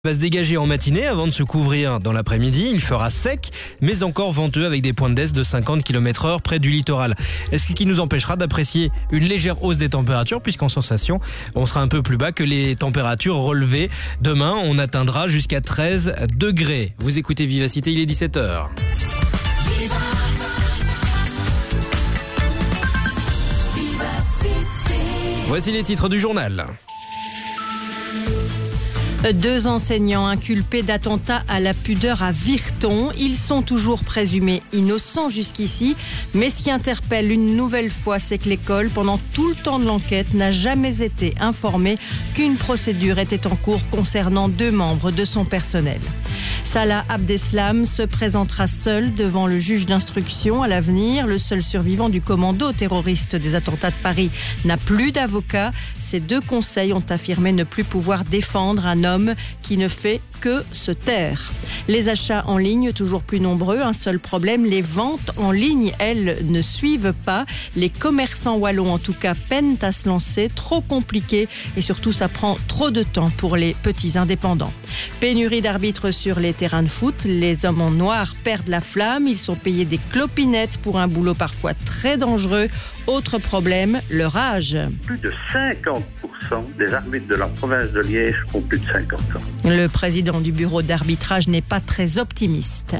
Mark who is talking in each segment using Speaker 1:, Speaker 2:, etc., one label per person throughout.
Speaker 1: Va se dégager en matinée avant de se couvrir dans l'après-midi. Il fera sec, mais encore venteux avec des pointes d'est de 50 km/h près du littoral. Ce qui nous empêchera d'apprécier une légère hausse des températures puisqu'en sensation, on sera un peu plus bas que les températures relevées. Demain, on atteindra jusqu'à 13 degrés. Vous écoutez Vivacité, il est 17h. Voici les titres du journal.
Speaker 2: 2 enseignants inculpés d'attentat à la pudeur à Virton. Ils sont toujours présumés innocents jusqu'ici. Mais ce qui interpelle une nouvelle fois, c'est que l'école, pendant tout le temps de l'enquête, n'a jamais été informée qu'une procédure était en cours concernant 2 membres de son personnel. Salah Abdeslam se présentera seul devant le juge d'instruction à l'avenir. Le seul survivant du commando terroriste des attentats de Paris n'a plus d'avocat. Ces 2 conseils ont affirmé ne plus pouvoir défendre un homme qui ne fait que se taire. Les achats en ligne toujours plus nombreux. Un seul problème, les ventes en ligne, elles, ne suivent pas. Les commerçants wallons, en tout cas, peinent à se lancer. Trop compliqué et surtout, ça prend trop de temps pour les petits indépendants. Pénurie d'arbitres sur les terrains de foot. Les hommes en noir perdent la flamme. Ils sont payés des clopinettes pour un boulot parfois très dangereux. Autre problème, leur âge.
Speaker 3: Plus de 50% des arbitres de la province de Liège ont plus de 50 ans.
Speaker 2: Le président du bureau d'arbitrage n'est pas très optimiste.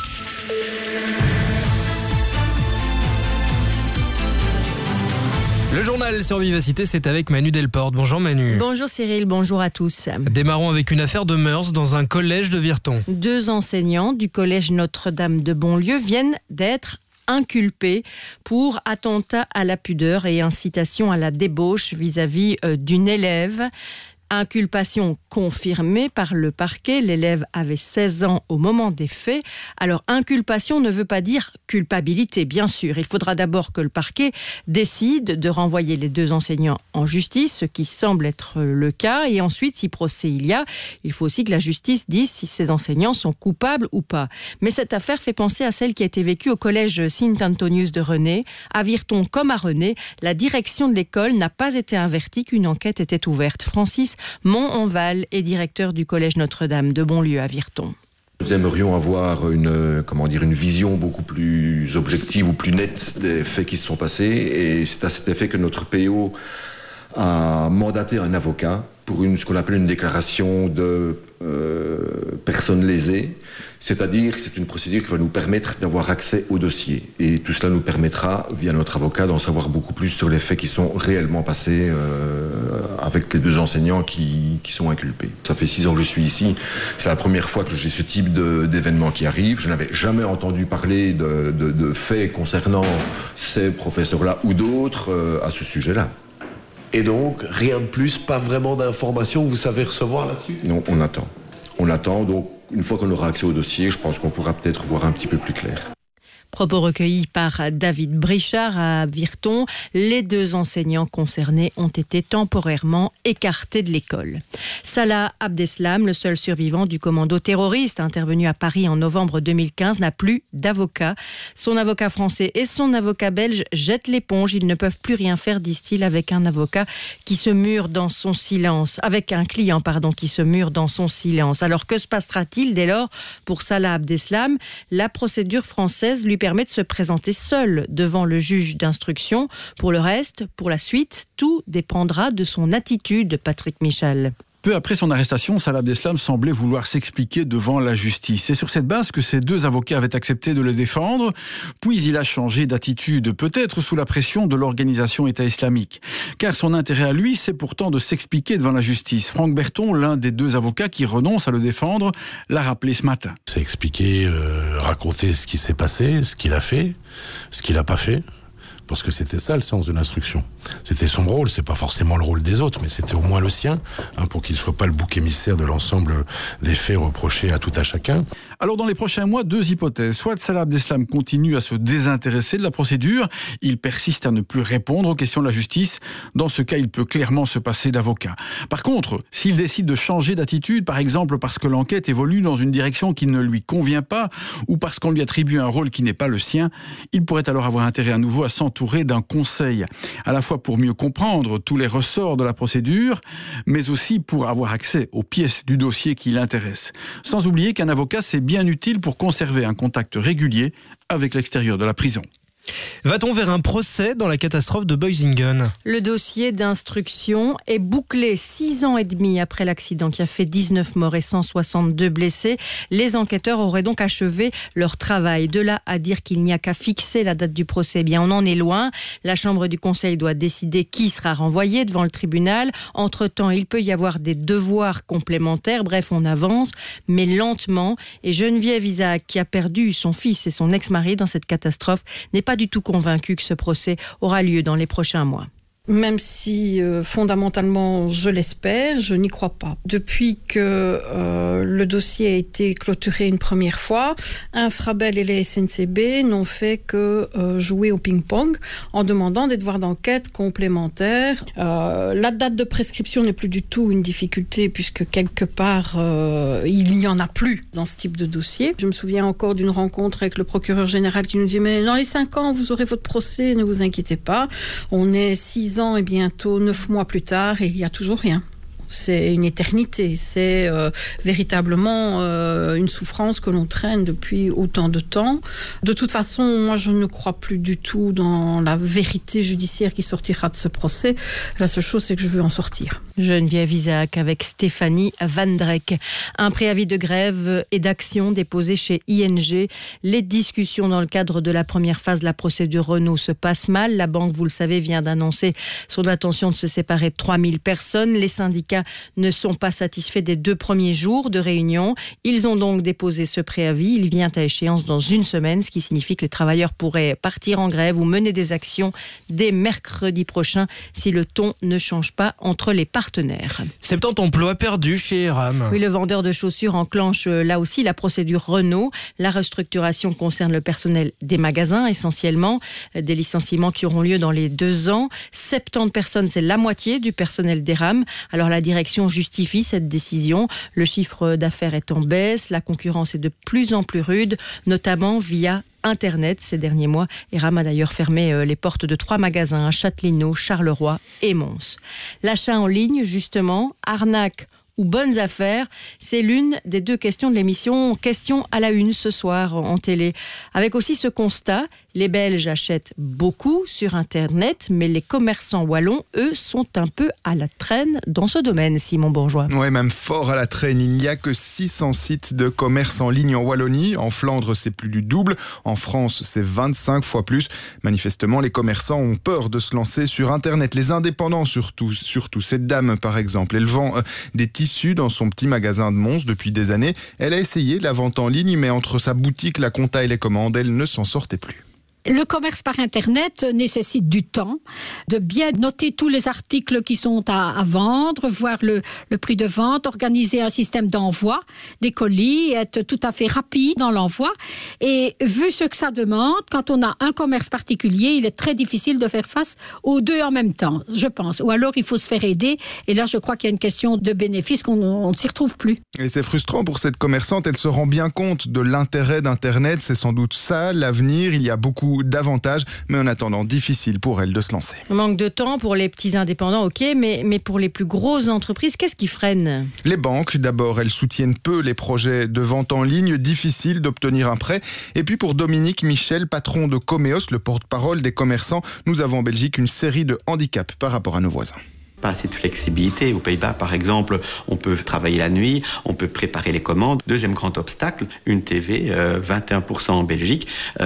Speaker 1: Le journal sur Vivacité, c'est avec Manu Delporte. Bonjour Manu.
Speaker 2: Bonjour Cyril, bonjour à tous.
Speaker 1: Démarrons avec une affaire de mœurs dans un collège de Virton.
Speaker 2: 2 enseignants du collège Notre-Dame de Bonlieu viennent d'être inculpés pour attentat à la pudeur et incitation à la débauche vis-à-vis d'une élève. Inculpation confirmée par le parquet. L'élève avait 16 ans au moment des faits. Alors, inculpation ne veut pas dire culpabilité, bien sûr. Il faudra d'abord que le parquet décide de renvoyer les 2 enseignants en justice, ce qui semble être le cas. Et ensuite, si procès il faut aussi que la justice dise si ces enseignants sont coupables ou pas. Mais cette affaire fait penser à celle qui a été vécue au collège Saint-Antonius de René. À Virton comme à René, la direction de l'école n'a pas été avertie qu'une enquête était ouverte. Francis Mononval est directeur du collège Notre-Dame de Bonlieu à Virton.
Speaker 4: Nous aimerions avoir une vision beaucoup plus objective ou plus nette des faits qui se sont passés. Et c'est à cet effet que notre PO a mandaté un avocat pour ce qu'on appelle une déclaration de personnes lésées. C'est-à-dire que c'est une procédure qui va nous permettre d'avoir accès au dossier. Et tout cela nous permettra, via notre avocat, d'en savoir beaucoup plus sur les faits qui sont réellement passés avec les 2 enseignants qui sont inculpés. Ça fait 6 ans que je suis ici. C'est la première fois que j'ai ce type d'événement qui arrive. Je n'avais jamais entendu parler de faits concernant ces professeurs-là ou d'autres à ce sujet-là.
Speaker 5: Et donc, rien de plus, pas vraiment d'informations que vous savez recevoir là-dessus ?
Speaker 4: Non, on attend. On attend, donc une fois qu'on aura accès au dossier, je pense qu'on pourra peut-être voir un petit peu plus clair.
Speaker 2: Propos recueillis par David Brichard à Virton. Les 2 enseignants concernés ont été temporairement écartés de l'école. Salah Abdeslam, le seul survivant du commando terroriste intervenu à Paris en novembre 2015, n'a plus d'avocat. Son avocat français et son avocat belge jettent l'éponge. Ils ne peuvent plus rien faire, disent-ils, avec un avocat qui se mure dans son silence. Avec un client, qui se mure dans son silence. Alors que se passera-t-il dès lors pour Salah Abdeslam ? La procédure française lui permet de se présenter seul devant le juge d'instruction. Pour le reste, pour la suite, tout dépendra de son attitude, Patrick Michel.
Speaker 6: Peu après son arrestation, Salah Abdeslam semblait vouloir s'expliquer devant la justice. C'est sur cette base que ses 2 avocats avaient accepté de le défendre. Puis il a changé d'attitude, peut-être sous la pression de l'organisation État islamique. Car son intérêt à lui, c'est pourtant de s'expliquer devant la justice. Franck Berton, l'un des 2 avocats qui renoncent à le défendre, l'a rappelé ce matin.
Speaker 7: C'est expliquer, raconter ce qui s'est passé, ce qu'il a fait, ce qu'il n'a pas fait. Parce que c'était ça le sens de l'instruction. C'était son rôle, c'est pas forcément le rôle des autres, mais c'était au moins le sien, pour qu'il soit pas le bouc émissaire de l'ensemble des faits reprochés à tout à chacun.
Speaker 6: Alors dans les prochains mois, 2 hypothèses. Soit Salah Abdeslam continue à se désintéresser de la procédure, il persiste à ne plus répondre aux questions de la justice. Dans ce cas, il peut clairement se passer d'avocat. Par contre, s'il décide de changer d'attitude, par exemple parce que l'enquête évolue dans une direction qui ne lui convient pas, ou parce qu'on lui attribue un rôle qui n'est pas le sien, il pourrait alors avoir intérêt à nouveau à s'entourer entouré d'un conseil, à la fois pour mieux comprendre tous les ressorts de la procédure, mais aussi pour avoir accès aux pièces du dossier qui l'intéressent. Sans oublier qu'un avocat, c'est bien utile pour conserver un contact régulier avec l'extérieur de la prison.
Speaker 1: Va-t-on vers un procès dans la catastrophe de Boisingen ?
Speaker 2: Le dossier d'instruction est bouclé 6 ans et demi après l'accident qui a fait 19 morts et 162 blessés. Les enquêteurs auraient donc achevé leur travail. De là à dire qu'il n'y a qu'à fixer la date du procès, eh bien on en est loin. La Chambre du Conseil doit décider qui sera renvoyé devant le tribunal. Entre-temps, il peut y avoir des devoirs complémentaires. Bref, on avance, mais lentement. Et Geneviève Isaac, qui a perdu son fils et son ex-mari dans cette catastrophe, n'est pas du tout convaincu que ce procès aura lieu dans les prochains mois.
Speaker 8: Même si fondamentalement je l'espère, je n'y crois pas. Depuis que le dossier a été clôturé une première fois, Infrabel et les SNCB n'ont fait que jouer au ping-pong en demandant des devoirs d'enquête complémentaires. La date de prescription n'est plus du tout une difficulté puisque quelque part il n'y en a plus dans ce type de dossier. Je me souviens encore d'une rencontre avec le procureur général qui nous dit « Mais dans les 5 ans, vous aurez votre procès, ne vous inquiétez pas. » On est 6 ans et bientôt 9 mois plus tard et il n'y a toujours rien. C'est une éternité, c'est véritablement une souffrance que l'on traîne depuis autant de temps. De toute façon, moi je ne crois plus du tout dans la vérité judiciaire qui sortira de ce procès. La seule chose, c'est que je veux en sortir.
Speaker 2: Geneviève Isaac avec Stéphanie Van Drek. Un préavis de grève et d'action déposé chez ING. Les discussions dans le cadre de la première phase de la procédure Renault se passent mal. La banque, vous le savez, vient d'annoncer son intention de se séparer de 3000 personnes. Les syndicats ne sont pas satisfaits des 2 premiers jours de réunion. Ils ont donc déposé ce préavis. Il vient à échéance dans 1 semaine, ce qui signifie que les travailleurs pourraient partir en grève ou mener des actions dès mercredi prochain si le ton ne change pas entre les partenaires.
Speaker 1: 70 emplois perdus chez Eram.
Speaker 2: Oui, le vendeur de chaussures enclenche là aussi la procédure Renault. La restructuration concerne le personnel des magasins essentiellement. Des licenciements qui auront lieu dans les 2 ans. 70 personnes, c'est la moitié du personnel d'Eram. Alors la direction justifie cette décision. Le chiffre d'affaires est en baisse. La concurrence est de plus en plus rude, notamment via Internet. Ces derniers mois, Eram a d'ailleurs fermé les portes de 3 magasins à Châtelineau, Charleroi et Mons. L'achat en ligne, justement, arnaque ou bonnes affaires, c'est l'une des 2 questions de l'émission Question à la une ce soir en télé. Avec aussi ce constat, les Belges achètent beaucoup sur Internet, mais les commerçants wallons, eux, sont un peu à la traîne dans ce domaine, Simon Bourgeois.
Speaker 9: Oui, même fort à la traîne. Il n'y a que 600 sites de commerce en ligne en Wallonie. En Flandre, c'est plus du double. En France, c'est 25 fois plus. Manifestement, les commerçants ont peur de se lancer sur Internet. Les indépendants, surtout cette dame, par exemple. Elle vend des tissus dans son petit magasin de Mons depuis des années. Elle a essayé la vente en ligne, mais entre sa boutique, la compta et les commandes, elle ne s'en sortait plus.
Speaker 10: Le commerce par Internet nécessite du temps, de bien noter tous les articles qui sont à vendre, voir le prix de vente, organiser un système d'envoi des colis, être tout à fait rapide dans l'envoi. Et vu ce que ça demande, quand on a un commerce particulier, il est très difficile de faire face aux 2 en même temps, je pense. Ou alors il faut se faire aider. Et là, je crois qu'il y a une question de bénéfice qu'on ne s'y retrouve plus.
Speaker 9: Et c'est frustrant pour cette commerçante. Elle se rend bien compte de l'intérêt d'Internet. C'est sans doute ça, l'avenir. Il y a beaucoup d'avantages, mais en attendant, difficile pour elle de se lancer.
Speaker 2: Manque de temps pour les petits indépendants, ok, mais pour les plus grosses entreprises, qu'est-ce qui freine ?
Speaker 9: Les banques, d'abord, elles soutiennent peu les projets de vente en ligne, difficile d'obtenir un prêt. Et puis pour Dominique Michel, patron de Comeos, le porte-parole des commerçants, nous avons en Belgique une série de handicaps par rapport à nos voisins.
Speaker 11: Pas assez de flexibilité. Aux Pays-Bas, par exemple, on peut travailler la nuit, on peut préparer les commandes. Deuxième grand obstacle, une TV, 21% en Belgique,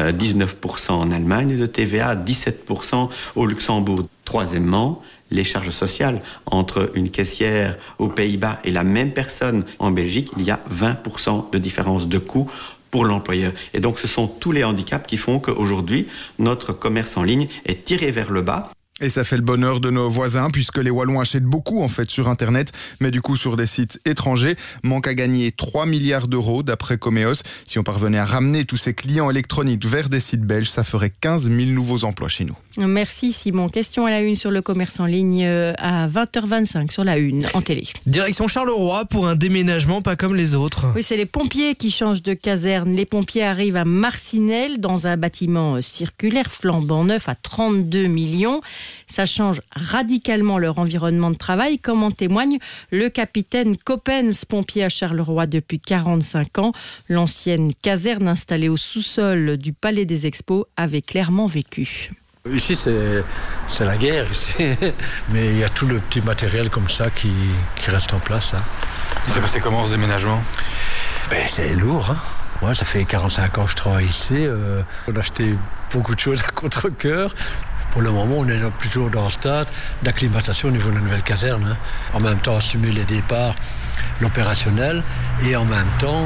Speaker 11: 19% en Allemagne de TVA, 17% au Luxembourg. Troisièmement, les charges sociales. Entre une caissière aux Pays-Bas et la même personne en Belgique, il y a 20% de différence de coût pour l'employeur. Et donc, ce sont tous les handicaps qui font qu'aujourd'hui, notre commerce en ligne est tiré vers le bas.
Speaker 9: Et ça fait le bonheur de nos voisins puisque les Wallons achètent beaucoup en fait sur Internet, mais du coup sur des sites étrangers. Manque à gagner 3 milliards d'euros d'après Comeos. Si on parvenait à ramener tous ces clients électroniques vers des sites belges, ça ferait 15 000 nouveaux emplois chez nous.
Speaker 2: Merci Simon. Question à la une sur le commerce en ligne à 20h25 sur la une en télé.
Speaker 1: Direction Charleroi pour un déménagement pas comme les autres.
Speaker 2: Oui, c'est les pompiers qui changent de caserne. Les pompiers arrivent à Marcinelle dans un bâtiment circulaire flambant neuf à 32 millions. Ça change radicalement leur environnement de travail, comme en témoigne le capitaine Coppens, pompier à Charleroi depuis 45 ans. L'ancienne caserne installée au sous-sol du Palais des Expos avait clairement vécu.
Speaker 12: Ici, c'est la guerre, ici. Mais il y a tout le petit matériel comme ça qui reste en place. Hein.
Speaker 13: Il s'est passé comment ce déménagement ?
Speaker 12: C'est lourd. Hein. Moi, ça fait 45 ans que je travaille ici. On a acheté beaucoup de choses à contre-cœur. Pour le moment, on est plutôt dans le stade d'acclimatation au niveau de la nouvelle caserne. Hein. En même temps, assumer les départs, l'opérationnel, et en même temps,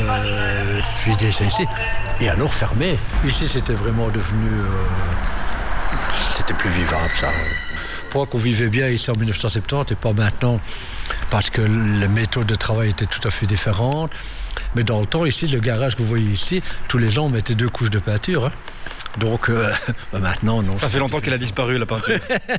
Speaker 12: vider ça ici. Et alors fermer. Ici, c'était vraiment devenu... c'était plus vivable, ça. Pour qu'on vivait bien ici en 1970 et pas maintenant, parce que les méthodes de travail étaient tout à fait différentes. Mais dans le temps, ici, le garage que vous voyez ici, tous les ans, on mettait 2 couches de peinture. Hein. Donc, maintenant, non.
Speaker 13: Ça fait longtemps qu'elle a disparu, la peinture.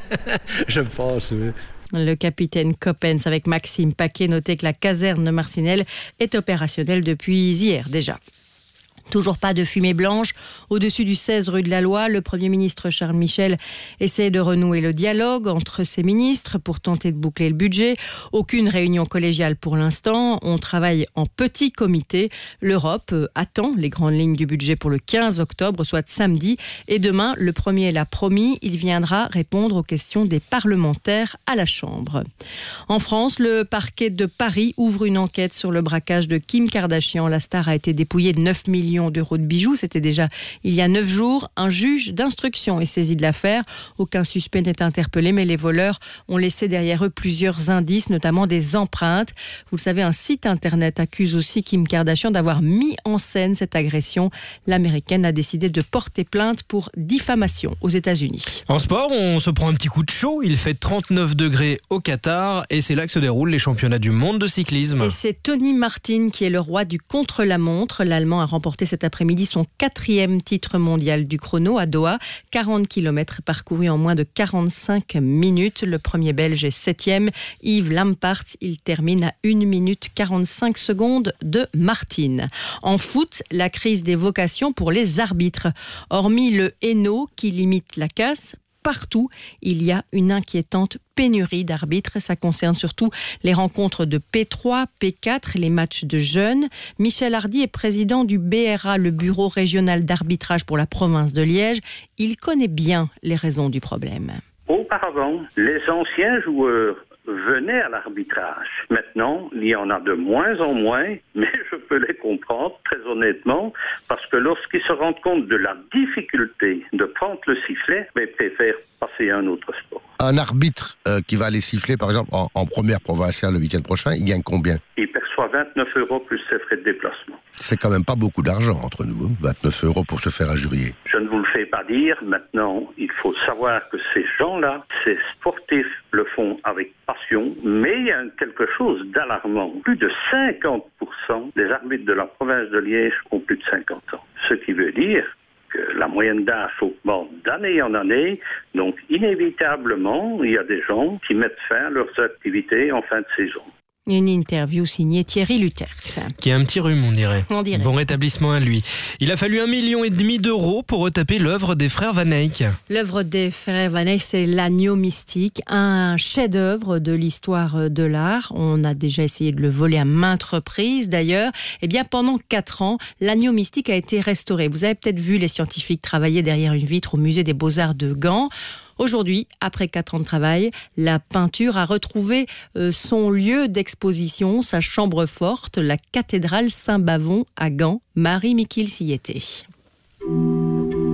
Speaker 12: Je pense, oui.
Speaker 2: Le capitaine Coppens avec Maxime Paquet notait que la caserne de Marcinelle est opérationnelle depuis hier déjà. Toujours pas de fumée blanche. Au-dessus du 16 rue de la Loi, le Premier ministre Charles Michel essaie de renouer le dialogue entre ses ministres pour tenter de boucler le budget. Aucune réunion collégiale pour l'instant. On travaille en petit comité. L'Europe attend les grandes lignes du budget pour le 15 octobre, soit samedi. Et demain, le Premier l'a promis, il viendra répondre aux questions des parlementaires à la Chambre. En France, le parquet de Paris ouvre une enquête sur le braquage de Kim Kardashian. La star a été dépouillée de 9 millions d'euros de bijoux. C'était déjà il y a 9 jours. Un juge d'instruction est saisi de l'affaire. Aucun suspect n'est interpellé, mais les voleurs ont laissé derrière eux plusieurs indices, notamment des empreintes. Vous le savez, un site internet accuse aussi Kim Kardashian d'avoir mis en scène cette agression. L'américaine a décidé de porter plainte pour diffamation aux États-Unis.
Speaker 1: En sport, on se prend un petit coup de chaud. Il fait 39 degrés au Qatar et c'est là que se déroulent les championnats du monde de cyclisme.
Speaker 2: Et c'est Tony Martin qui est le roi du contre-la-montre. L'Allemand a remporté cet après-midi son 4e titre mondial du chrono à Doha. 40 km parcourus en moins de 45 minutes. Le premier Belge est 7e. Yves Lampaert, il termine à 1 minute 45 secondes de Martin. En foot, la crise des vocations pour les arbitres. Hormis le Hainaut qui limite la casse, partout, il y a une inquiétante pénurie d'arbitres. Ça concerne surtout les rencontres de P3, P4, les matchs de jeunes. Michel Hardy est président du BRA, le Bureau régional d'arbitrage pour la province de Liège. Il connaît bien les raisons du problème.
Speaker 3: Auparavant, les anciens joueurs venaient à l'arbitrage. Maintenant, il y en a de moins en moins, mais je peux les comprendre, très honnêtement, parce que lorsqu'ils se rendent compte de la difficulté de prendre le sifflet, ils préfèrent passer à un autre sport.
Speaker 14: Un arbitre qui va aller siffler, par exemple, en première provinciale le week-end prochain, il gagne combien ?
Speaker 3: Il perçoit 29 € plus ses frais de déplacement.
Speaker 14: C'est quand même pas beaucoup d'argent entre nous, hein, 29 € pour se faire injurier.
Speaker 3: Je ne vous le fais pas dire. Maintenant, il faut savoir que ces gens-là, ces sportifs, le font avec passion, mais il y a quelque chose d'alarmant. Plus de 50% des arbitres de la province de Liège ont plus de 50 ans. Ce qui veut dire que la moyenne d'âge augmente d'année en année, donc inévitablement, il y a des gens qui mettent fin à leurs activités en fin de saison.
Speaker 2: Une interview signée Thierry Luters.
Speaker 1: Qui a un petit rhume, on dirait.
Speaker 2: On dirait.
Speaker 1: Bon rétablissement à lui. Il a fallu 1,5 million d'euros pour retaper l'œuvre des frères Van Eyck.
Speaker 2: L'œuvre des frères Van Eyck, c'est l'Agneau mystique, un chef-d'œuvre de l'histoire de l'art. On a déjà essayé de le voler à maintes reprises. D'ailleurs, pendant 4 ans, l'Agneau mystique a été restauré. Vous avez peut-être vu les scientifiques travailler derrière une vitre au musée des Beaux-Arts de Gand. Aujourd'hui, après 4 ans de travail, la peinture a retrouvé son lieu d'exposition, sa chambre forte, la cathédrale Saint-Bavon à Gand. Marie-Miquille s'y était.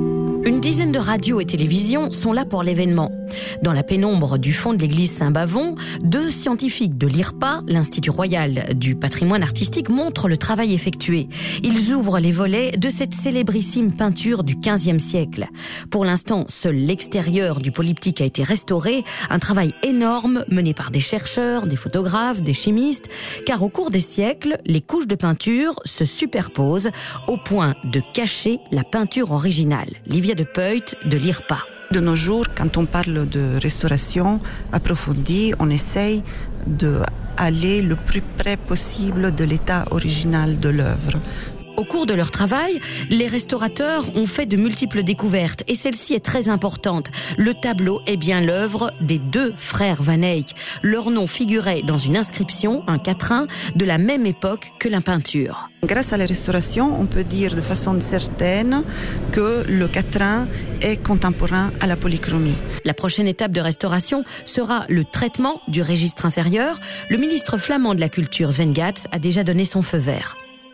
Speaker 15: Une dizaine de radios et télévisions sont là pour l'événement. Dans la pénombre du fond de l'église Saint-Bavon, 2 scientifiques de l'IRPA, l'Institut Royal du Patrimoine Artistique, montrent le travail effectué. Ils ouvrent les volets de cette célébrissime peinture du XVe siècle. Pour l'instant, seul l'extérieur du polyptyque a été restauré, un travail énorme mené par des chercheurs, des photographes, des chimistes, car au cours des siècles, les couches de peinture se superposent au point de cacher la peinture originale. Livia de Peut de l'IRPA.
Speaker 16: De nos jours, quand on parle de restauration approfondie, on essaye d'aller le plus près possible de l'état original de l'œuvre.
Speaker 15: Au cours de leur travail, les restaurateurs ont fait de multiples découvertes et celle-ci est très importante. Le tableau est bien l'œuvre des 2 frères Van Eyck. Leur nom figurait dans une inscription, un quatrain, de la même époque que la peinture.
Speaker 16: Grâce à la restauration, on peut dire de façon certaine que le quatrain est contemporain à la polychromie.
Speaker 15: La prochaine étape de restauration sera le traitement du registre inférieur. Le ministre flamand de la Culture, Sven Gatz, a déjà donné son feu vert.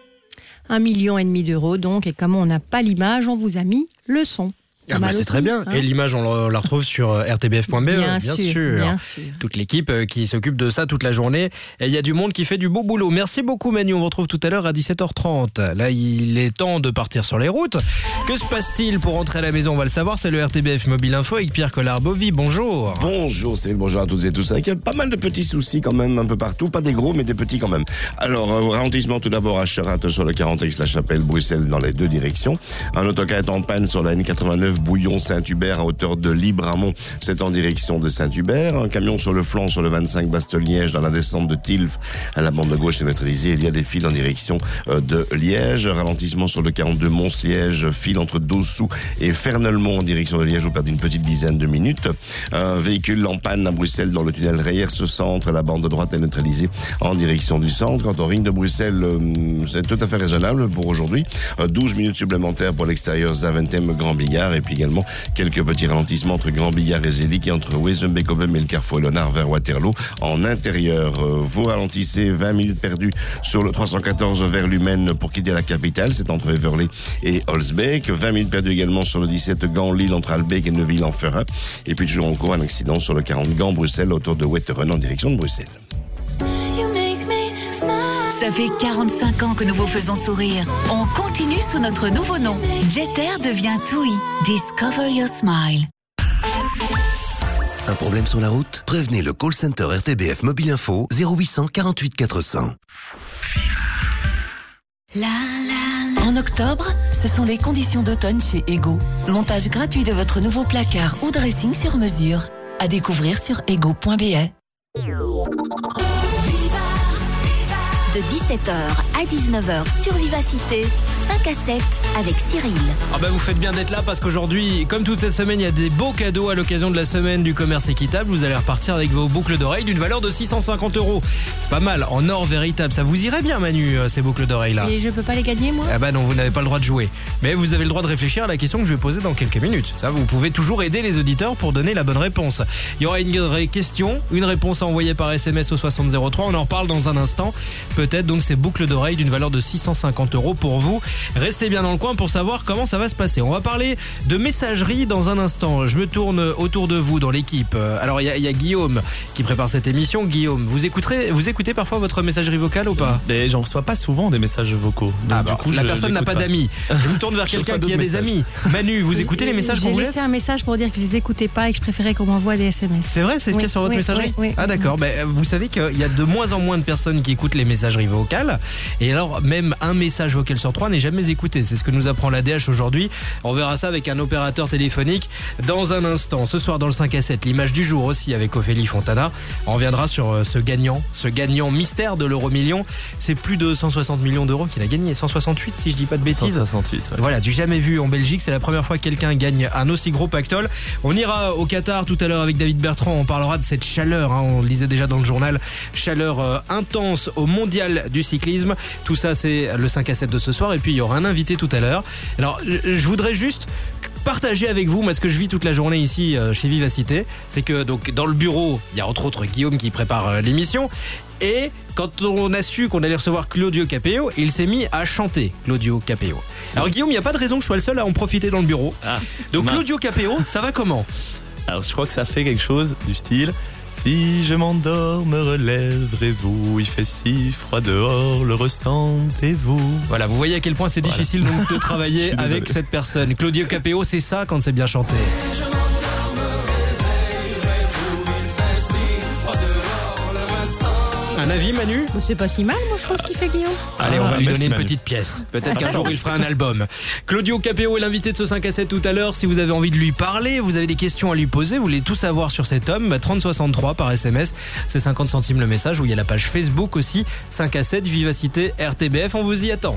Speaker 2: 1,5 million d'euros donc, et comme on n'a pas l'image, on vous a mis le son.
Speaker 1: C'est très bien. Et l'image, on la retrouve sur rtbf.be, bien sûr. Toute l'équipe qui s'occupe de ça toute la journée. Et il y a du monde qui fait du beau boulot. Merci beaucoup Manu, on vous retrouve tout à l'heure à 17h30. Là, il est temps de partir sur les routes. Que se passe-t-il pour rentrer à la maison? On va le savoir, c'est le RTBF Mobile Info avec Pierre Collard-Bovy. Bonjour.
Speaker 17: Bonjour Cyril, bonjour à toutes et tous. Avec pas mal de petits soucis quand même un peu partout. Pas des gros, mais des petits quand même. Alors, ralentissement tout d'abord à Cherat sur le 40X La Chapelle, Bruxelles dans les 2 directions. Un autocar est en panne sur la N89 Bouillon-Saint-Hubert à hauteur de Libramont, c'est en direction de Saint-Hubert. Un camion sur le flanc sur le 25 Bastogne-Liège dans la descente de Tilf à la bande de gauche est neutralisée. Il y a des files en direction de Liège. Ralentissement sur le 42 Mons-Liège, file entre Dossou et Fernelmont en direction de Liège. Vous perdez une petite dizaine de minutes. Un véhicule en panne à Bruxelles dans le tunnel Reyers-Centre. La bande de droite est neutralisée en direction du centre. Quant au ring de Bruxelles, c'est tout à fait raisonnable pour aujourd'hui. 12 minutes supplémentaires pour l'extérieur Zaventem-Grand Bigard et puis également quelques petits ralentissements entre Grand Bigard et Zélic et entre Wezenbeek-Obem et le carrefour Léonard vers Waterloo. En intérieur, vous ralentissez 20 minutes perdues sur le 314 vers Lumène pour quitter la capitale, c'est entre Everley et Holzbeek. 20 minutes perdues également sur le 17 Gand-Lille entre Albeek et Neuville-en-Ferrat. Et puis toujours en cours un accident sur le 40 Gand-Bruxelles autour de Wetteren en direction de Bruxelles.
Speaker 18: Ça fait 45 ans que nous vous faisons sourire. On continue sous notre nouveau nom. Jeter devient TUI. Discover your smile.
Speaker 19: Un problème sur la route? Prévenez le call center RTBF Mobile Info 0800 48 400.
Speaker 18: En octobre, ce sont les conditions d'automne chez Ego. Montage gratuit de votre nouveau placard ou dressing sur mesure. À découvrir sur ego.be.
Speaker 20: De 17h à 19h sur Vivacité, 5 à 7 avec Cyril.
Speaker 1: Vous faites bien d'être là parce qu'aujourd'hui, comme toute cette semaine, il y a des beaux cadeaux à l'occasion de la semaine du commerce équitable. Vous allez repartir avec vos boucles d'oreilles d'une valeur de 650 €. C'est pas mal, en or véritable. Ça vous irait bien Manu, ces boucles d'oreilles là?
Speaker 2: Et je peux pas les gagner moi?
Speaker 1: Non, vous n'avez pas le droit de jouer. Mais vous avez le droit de réfléchir à la question que je vais poser dans quelques minutes. Ça, vous pouvez toujours aider les auditeurs pour donner la bonne réponse. Il y aura une vraie question, une réponse à envoyer par SMS au 6003. On en reparle dans un instant. Peut-être donc ces boucles d'oreilles d'une valeur de 650 € pour vous. Restez bien dans le coin pour savoir comment ça va se passer. On va parler de messagerie dans un instant. Je me tourne autour de vous dans l'équipe. Alors il y a Guillaume qui prépare cette émission. Guillaume, vous écoutez parfois votre messagerie vocale ou pas?
Speaker 21: J'en reçois pas souvent des messages vocaux. Donc, du coup,
Speaker 1: la personne n'a pas d'amis. Je me tourne vers quelqu'un qui a des amis. Manu, vous écoutez les messages qu'on vous laisse?
Speaker 2: J'ai laissé un message pour dire que je les écoutais pas et que je préférais qu'on m'envoie des SMS.
Speaker 1: C'est vrai, c'est ce qu'il y a sur votre messagerie?
Speaker 2: Oui.
Speaker 1: Ah d'accord, vous savez qu'il y a de moins en moins de personnes qui écoutent les messageries vocales. Et alors même un message vocal sur 3 n'est jamais écouté. C'est ce que nous apprend l'ADH aujourd'hui. On verra ça avec un opérateur téléphonique dans un instant. Ce soir dans le 5 à 7, l'image du jour aussi avec Ophélie Fontana. On reviendra sur ce gagnant mystère de l'euro-million. C'est plus de 160 millions d'euros qu'il a gagné. 168 si je dis pas de bêtises.
Speaker 21: 168. Ouais.
Speaker 1: Voilà, du jamais vu en Belgique. C'est la première fois que quelqu'un gagne un aussi gros pactole. On ira au Qatar tout à l'heure avec David Bertrand. On parlera de cette chaleur. On le lisait déjà dans le journal. Chaleur intense au mondial du cyclisme. Tout ça, c'est le 5 à 7 de ce soir. Et puis, il y aura un invité tout à l'heure. Alors, je voudrais juste partager avec vous, moi, ce que je vis toute la journée ici chez Vivacité. C'est que, donc, dans le bureau, il y a entre autres Guillaume qui prépare l'émission. Et quand on a su qu'on allait recevoir Claudio Capéo, il s'est mis à chanter Claudio Capéo. Alors Guillaume, il n'y a pas de raison que je sois le seul à en profiter dans le bureau. Donc
Speaker 21: mince.
Speaker 1: Claudio Capéo, ça va comment?
Speaker 21: Alors je crois que ça fait quelque chose du style: si je m'endors, me relèverez-vous, il fait si froid dehors, le ressentez-vous.
Speaker 1: Voilà, vous voyez à quel point c'est difficile donc de travailler avec cette personne. Claudio Capéo, c'est ça quand c'est bien chanté. Un avis, Manu?
Speaker 2: C'est pas si mal, moi je trouve ce qu'il fait, Guillaume.
Speaker 1: Allez, on va lui
Speaker 21: merci,
Speaker 1: donner une
Speaker 21: Manu.
Speaker 1: petite pièce. Peut-être qu'un jour il fera un album. Claudio Capéo est l'invité de ce 5 à 7 tout à l'heure. Si vous avez envie de lui parler, vous avez des questions à lui poser, vous voulez tout savoir sur cet homme, 3063 par SMS, c'est 50 centimes le message, où il y a la page Facebook aussi, 5 à 7 Vivacité RTBF, on vous y attend.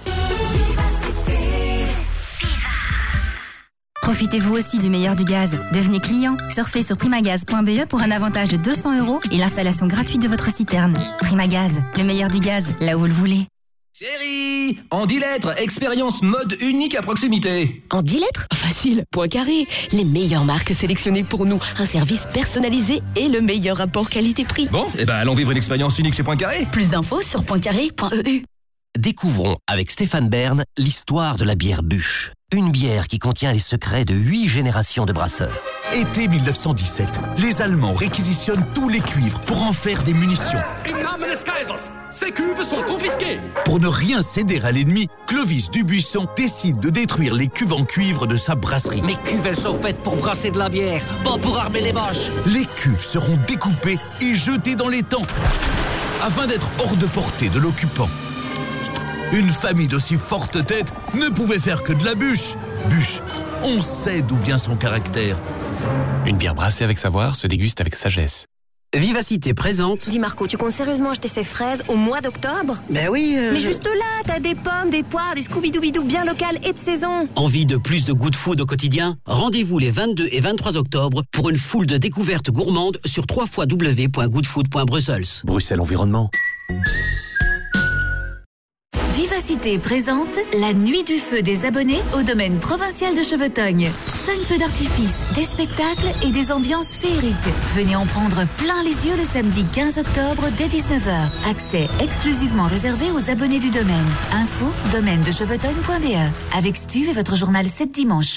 Speaker 5: Profitez-vous aussi du meilleur du gaz. Devenez client. Surfez sur primagaz.be pour un avantage de 200 € et l'installation gratuite de votre citerne. Primagaz, le meilleur du gaz, là où vous le voulez.
Speaker 22: Chérie, en 10 lettres, expérience mode unique à proximité.
Speaker 23: En 10 lettres? Facile, Poincaré. Les meilleures marques sélectionnées pour nous, un service personnalisé et le meilleur rapport qualité-prix.
Speaker 22: Bon, allons vivre une expérience unique chez Poincaré.
Speaker 23: Plus d'infos sur poincaré.eu.
Speaker 19: Découvrons avec Stéphane Bern l'histoire de la bière Bûche. Une bière qui contient les secrets de 8 générations de brasseurs.
Speaker 24: Été 1917, les Allemands réquisitionnent tous les cuivres pour en faire des munitions.
Speaker 22: Im Namen des Kaisers, ces cuves sont confisquées.
Speaker 24: Pour ne rien céder à l'ennemi, Clovis Dubuisson décide de détruire les cuves en cuivre de sa brasserie.
Speaker 25: Mes cuves, elles sont faites pour brasser de la bière, pas pour armer les vaches.
Speaker 24: Les cuves seront découpées et jetées dans l'étang, afin d'être hors de portée de l'occupant. Une famille d'aussi forte tête ne pouvait faire que de la bûche. Bûche, on sait d'où vient son caractère.
Speaker 26: Une bière brassée avec savoir se déguste avec sagesse.
Speaker 25: Vivacité présente.
Speaker 23: Dis Marco, tu comptes sérieusement acheter ces fraises au mois d'octobre?
Speaker 25: Ben oui.
Speaker 23: Mais juste là, t'as des pommes, des poires, des Scooby-Doo bien locales et de saison.
Speaker 25: Envie de plus de good food au quotidien? Rendez-vous les 22 et 23 octobre pour une foule de découvertes gourmandes sur www.goodfood.brussels.
Speaker 19: Bruxelles Environnement.
Speaker 5: Vivacité présente la nuit du feu des abonnés au domaine provincial de Chevetogne. 5 feux d'artifice, des spectacles et des ambiances féeriques. Venez en prendre plein les yeux le samedi 15 octobre dès 19h. Accès exclusivement réservé aux abonnés du domaine. Info domaine-de-chevetogne.be. Avec Stu et votre journal 7 dimanche.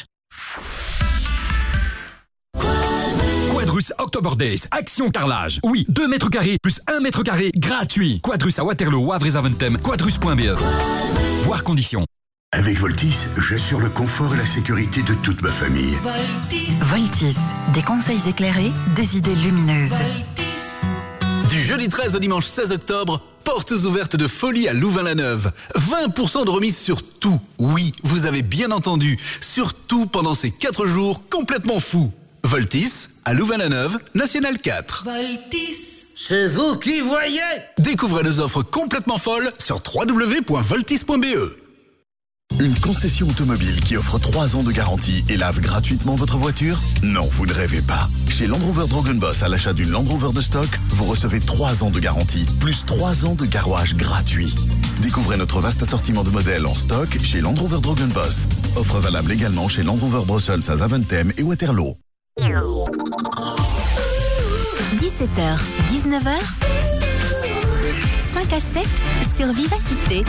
Speaker 22: Quadrus October Days, action carrelage. Oui, 2 mètres carrés plus 1 mètre carré gratuit. Quadrus à Waterloo, Wavre et Zaventem, quadrus.be. Voir conditions.
Speaker 27: Avec Voltis, j'assure le confort et la sécurité de toute ma famille.
Speaker 5: Voltis, des conseils éclairés, des idées lumineuses.
Speaker 22: Du jeudi 13 au dimanche 16 octobre, portes ouvertes de folie à Louvain-la-Neuve. 20% de remise sur tout. Oui, vous avez bien entendu. Sur tout pendant ces 4 jours complètement fous. Voltis, à Louvain-la-Neuve, National 4.
Speaker 23: Voltis.
Speaker 25: C'est vous qui voyez.
Speaker 22: Découvrez nos offres complètement folles sur www.voltis.be.
Speaker 27: Une concession automobile qui offre 3 ans de garantie et lave gratuitement votre voiture? Non, vous ne rêvez pas. Chez Land Rover Drogon Boss, à l'achat d'une Land Rover de stock, vous recevez 3 ans de garantie, plus 3 ans de garage gratuit. Découvrez notre vaste assortiment de modèles en stock chez Land Rover Drogon Boss. Offre valable également chez Land Rover Brussels à Zaventem et Waterloo.
Speaker 20: 17h, 19h, 5 à 7 sur Vivacité.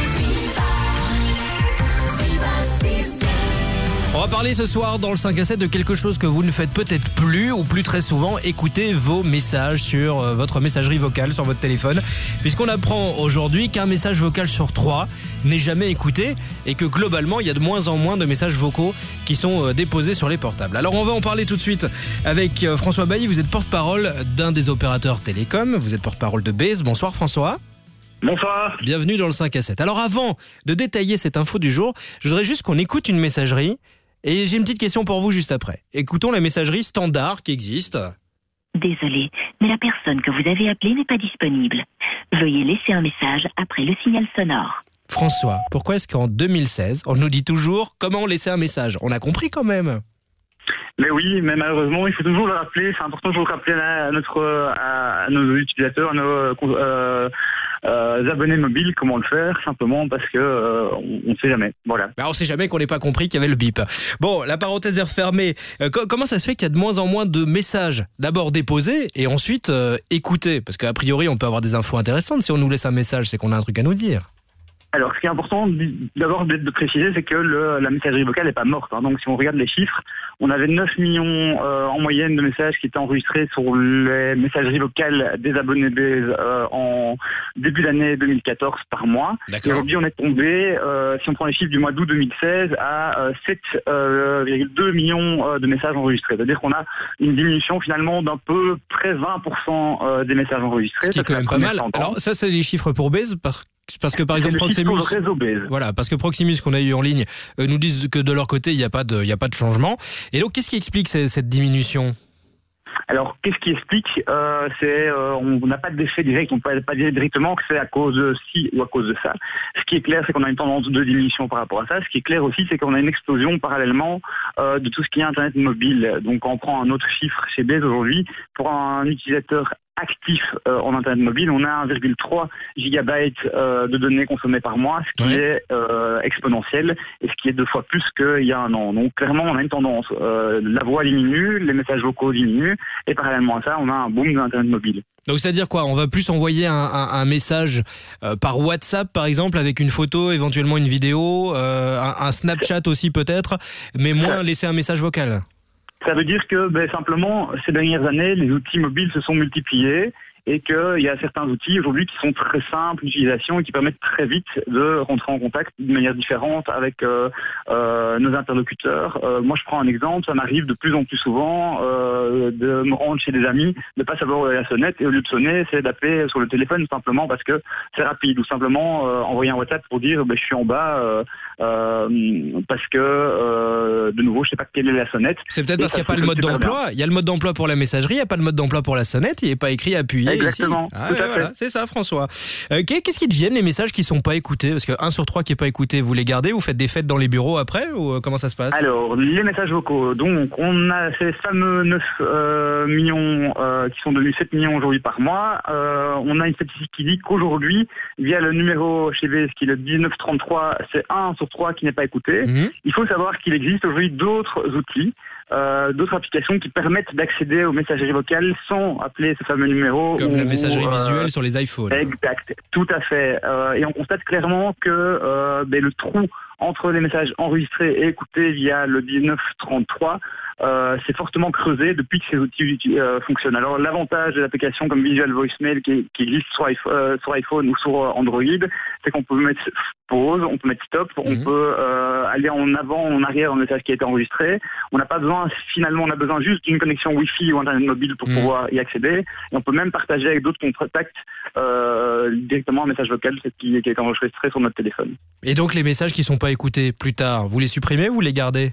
Speaker 1: On va parler ce soir dans le 5 à 7 de quelque chose que vous ne faites peut-être plus ou plus très souvent. Écoutez vos messages sur votre messagerie vocale sur votre téléphone, puisqu'on apprend aujourd'hui qu'un message vocal sur 3 n'est jamais écouté et que globalement il y a de moins en moins de messages vocaux qui sont déposés sur les portables. Alors on va en parler tout de suite avec François Bailly. Vous êtes porte-parole d'un des opérateurs télécoms, vous êtes porte-parole de Base. Bonsoir François.
Speaker 28: Bonsoir.
Speaker 1: Bienvenue dans le 5 à 7. Alors avant de détailler cette info du jour, je voudrais juste qu'on écoute une messagerie. Et j'ai une petite question pour vous juste après. Écoutons la messagerie standard qui existe.
Speaker 29: Désolé, mais la personne que vous avez appelée n'est pas disponible. Veuillez laisser un message après le signal sonore.
Speaker 1: François, pourquoi est-ce qu'en 2016, on nous dit toujours comment laisser un message? On a compris quand même.
Speaker 28: Mais oui, mais malheureusement, il faut toujours le rappeler. C'est important de toujours le rappeler à nos utilisateurs, à nos abonnés mobiles comment le faire, simplement parce que on ne sait jamais. Voilà.
Speaker 1: On ne sait jamais qu'on n'ait pas compris qu'il y avait le bip. Bon, la parenthèse est refermée. Comment ça se fait qu'il y a de moins en moins de messages d'abord déposés et ensuite écoutés? Parce qu'a priori, on peut avoir des infos intéressantes. Si on nous laisse un message, c'est qu'on a un truc à nous dire.
Speaker 28: Alors, ce qui est important d'abord de préciser, c'est que la messagerie vocale n'est pas morte. Donc, si on regarde les chiffres, on avait 9 millions en moyenne de messages qui étaient enregistrés sur les messageries vocales des abonnés Base en début d'année 2014 par mois. Et aujourd'hui, on est tombé, si on prend les chiffres du mois d'août 2016, à 7,2 millions de messages enregistrés. C'est-à-dire qu'on a une diminution finalement d'un peu près 20% des messages enregistrés.
Speaker 1: Ce qui est quand même pas mal. Alors, ça, c'est les chiffres pour Base, parce que par exemple Proximus, voilà, parce que Proximus qu'on a eu en ligne nous disent que de leur côté il n'y a pas de changement. Et donc qu'est-ce qui explique cette diminution?
Speaker 28: Alors, qu'est-ce qui explique on n'a pas d'effet direct, on ne peut pas dire directement que c'est à cause de ci ou à cause de ça. Ce qui est clair, c'est qu'on a une tendance de diminution par rapport à ça. Ce qui est clair aussi, c'est qu'on a une explosion parallèlement de tout ce qui est Internet mobile. Donc, on prend un autre chiffre chez Base aujourd'hui. Pour un utilisateur actif en Internet mobile, on a 1,3 gigabytes de données consommées par mois, ce qui est exponentiel et ce qui est 2 fois plus qu'il y a un an. Donc clairement, on a une tendance. La voix diminue, les messages vocaux diminuent et parallèlement à ça, on a un boom de l'Internet mobile.
Speaker 1: Donc c'est-à-dire quoi? On va plus envoyer un message par WhatsApp par exemple avec une photo, éventuellement une vidéo, un Snapchat aussi peut-être, mais moins laisser un message vocal.
Speaker 28: Ça veut dire que simplement, ces dernières années, les outils mobiles se sont multipliés et qu'il y a certains outils aujourd'hui qui sont très simples d'utilisation et qui permettent très vite de rentrer en contact de manière différente avec nos interlocuteurs. Moi, je prends un exemple, ça m'arrive de plus en plus souvent de me rendre chez des amis, de ne pas savoir où est la sonnette et au lieu de sonner, c'est d'appeler sur le téléphone simplement parce que c'est rapide ou simplement envoyer un WhatsApp pour dire je suis en bas parce que de nouveau, je ne sais pas quelle est la sonnette.
Speaker 1: C'est peut-être parce qu'il n'y a pas le mode d'emploi. Il y a le mode d'emploi pour la messagerie, il n'y a pas le mode d'emploi pour la sonnette, il n'est pas écrit appuyé.
Speaker 28: Exactement.
Speaker 1: Voilà, c'est ça, François. Qu'est-ce qui deviennent les messages qui sont pas écoutés? Parce que 1 sur 3 qui est pas écouté, vous les gardez, vous faites des fêtes dans les bureaux après ou comment ça se passe?
Speaker 28: Alors, les messages vocaux. Donc, on a ces fameux 9 millions qui sont devenus 7 millions aujourd'hui par mois. On a une statistique qui dit qu'aujourd'hui, via le numéro chez Base qui est le 1933, c'est 1 sur 3 qui n'est pas écouté. Il faut savoir qu'il existe aujourd'hui d'autres outils, d'autres applications qui permettent d'accéder aux messageries vocales sans appeler ce fameux numéro.
Speaker 1: Comme la messagerie visuelle sur les iPhones.
Speaker 28: Exact, tout à fait. Et on constate clairement que le trou entre les messages enregistrés et écoutés via le 1933 c'est fortement creusé depuis que ces outils fonctionnent. Alors l'avantage de l'application comme Visual Voicemail qui existe sur iPhone ou sur Android, c'est qu'on peut mettre pause, on peut mettre stop, on peut aller en avant, en arrière un message qui a été enregistré. On n'a pas besoin, finalement, on a besoin juste d'une connexion Wi-Fi ou Internet mobile pour pouvoir y accéder. Et on peut même partager avec d'autres contacts directement un message vocal qui a été enregistré sur notre téléphone.
Speaker 1: Et donc les messages qui ne sont pas écoutés plus tard, vous les supprimez ou vous les gardez?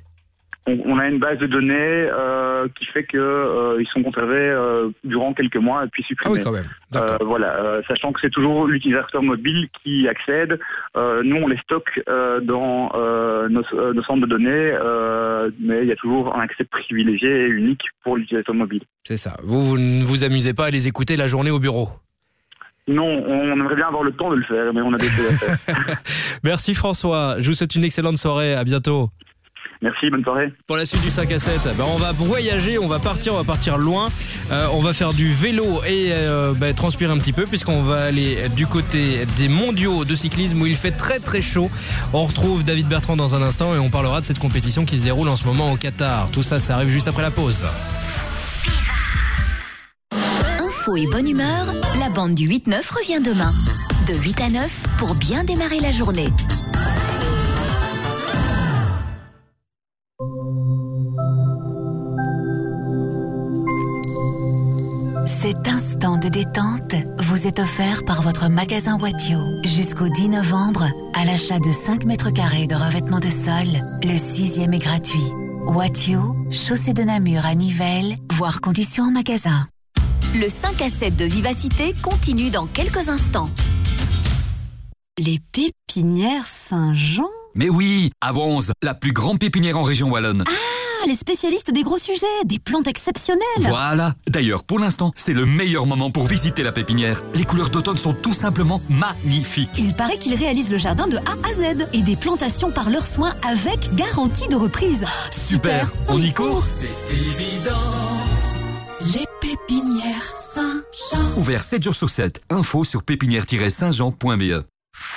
Speaker 28: On a une base de données qui fait que ils sont conservés durant quelques mois et puis supprimés.
Speaker 1: Ah oui, quand même.
Speaker 28: Voilà, sachant que c'est toujours l'utilisateur mobile qui accède. Nous, on les stocke dans nos centres de données, mais il y a toujours un accès privilégié et unique pour l'utilisateur mobile.
Speaker 1: C'est ça. Vous ne vous amusez pas à les écouter la journée au bureau?
Speaker 28: Non, on aimerait bien avoir le temps de le faire, mais on a des choses à faire.
Speaker 1: Merci François, je vous souhaite une excellente soirée, à bientôt.
Speaker 28: Merci, bonne soirée.
Speaker 1: Pour la suite du 5 à 7, on va voyager, on va partir loin. On va faire du vélo et transpirer un petit peu puisqu'on va aller du côté des mondiaux de cyclisme où il fait très très chaud. On retrouve David Bertrand dans un instant et on parlera de cette compétition qui se déroule en ce moment au Qatar. Tout ça, ça arrive juste après la pause.
Speaker 20: Info et bonne humeur, la bande du 8-9 revient demain. De 8 à 9 pour bien démarrer la journée.
Speaker 5: Cet instant de détente vous est offert par votre magasin Watio. Jusqu'au 10 novembre, à l'achat de 5 mètres carrés de revêtement de sol, le 6e est gratuit. Watio, chaussée de Namur à Nivelles, voire conditions en magasin.
Speaker 20: Le 5 à 7 de Vivacité continue dans quelques instants.
Speaker 4: Les pépinières Saint-Jean?
Speaker 6: Mais oui, à Bronze, la plus grande pépinière en région wallonne. les spécialistes des gros sujets, des plantes exceptionnelles.
Speaker 7: Voilà. D'ailleurs, pour l'instant, c'est le meilleur moment pour visiter la pépinière. Les couleurs d'automne sont tout simplement magnifiques.
Speaker 6: Il paraît qu'ils réalisent le jardin de A à Z et des plantations par leurs soins avec garantie de reprise.
Speaker 7: Super, on y court. C'est évident.
Speaker 18: Les pépinières Saint-Jean.
Speaker 7: Ouvert 7 jours sur 7. Info sur pépinière-saintjean.be.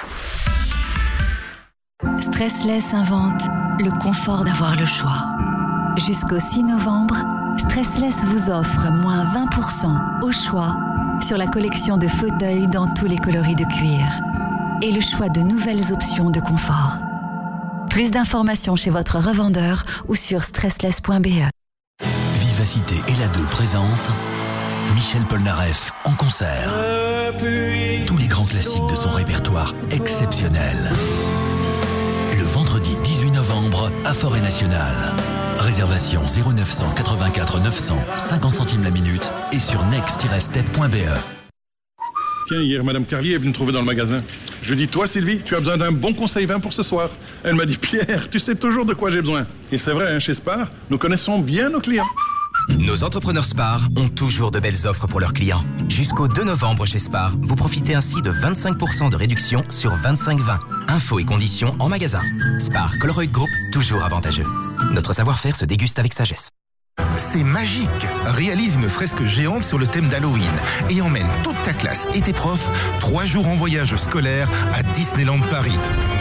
Speaker 8: Stressless invente le confort d'avoir le choix. Jusqu'au 6 novembre, Stressless vous offre moins 20% au choix sur la collection de fauteuils dans tous les coloris de cuir et le choix de nouvelles options de confort. Plus d'informations chez votre revendeur ou sur stressless.be.
Speaker 9: Vivacité et la 2 présente Michel Polnareff en concert. Tous les grands classiques de son répertoire exceptionnel. Le vendredi 18 novembre à Forêt Nationale. Réservation 0900 84 900, 50 centimes la minute et sur next-step.be.
Speaker 10: Tiens, hier, Madame Carlier est venue me trouver dans le magasin. Je lui dis, toi, Sylvie, tu as besoin d'un bon conseil vin pour ce soir. Elle m'a dit, Pierre, tu sais toujours de quoi j'ai besoin. Et c'est vrai, hein, chez Spar, nous connaissons bien nos clients.
Speaker 11: Nos entrepreneurs Spar ont toujours de belles offres pour leurs clients. Jusqu'au 2 novembre chez Spar, vous profitez ainsi de 25% de réduction sur 25 vins. Infos et conditions en magasin. Spar Colruyt Group, toujours avantageux. Notre savoir-faire se déguste avec sagesse.
Speaker 12: C'est magique. Réalise une fresque géante sur le thème d'Halloween et emmène toute ta classe et tes profs 3 jours en voyage scolaire à Disneyland Paris.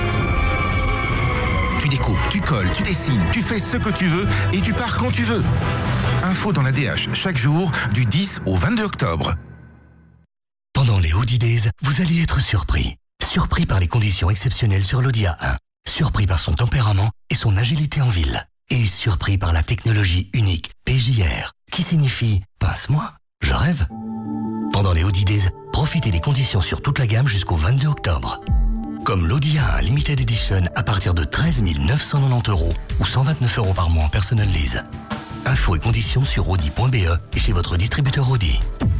Speaker 12: Tu découpes, tu colles, tu dessines, tu fais ce que tu veux et tu pars quand tu veux. Info dans la DH chaque jour du 10 au 22 octobre.
Speaker 9: Pendant les Audi Days, vous allez être surpris. Surpris par les conditions exceptionnelles sur l'Audi A1. Surpris par son tempérament et son agilité en ville. Et surpris par la technologie unique PJR, qui signifie « pince-moi, je rêve ». Pendant les Audi Days, profitez des conditions sur toute la gamme jusqu'au 22 octobre. Comme l'Audi A1 Limited Edition à partir de 13 990 € ou 129 € par mois en personal lease. Infos et conditions sur audi.be et chez votre distributeur Audi.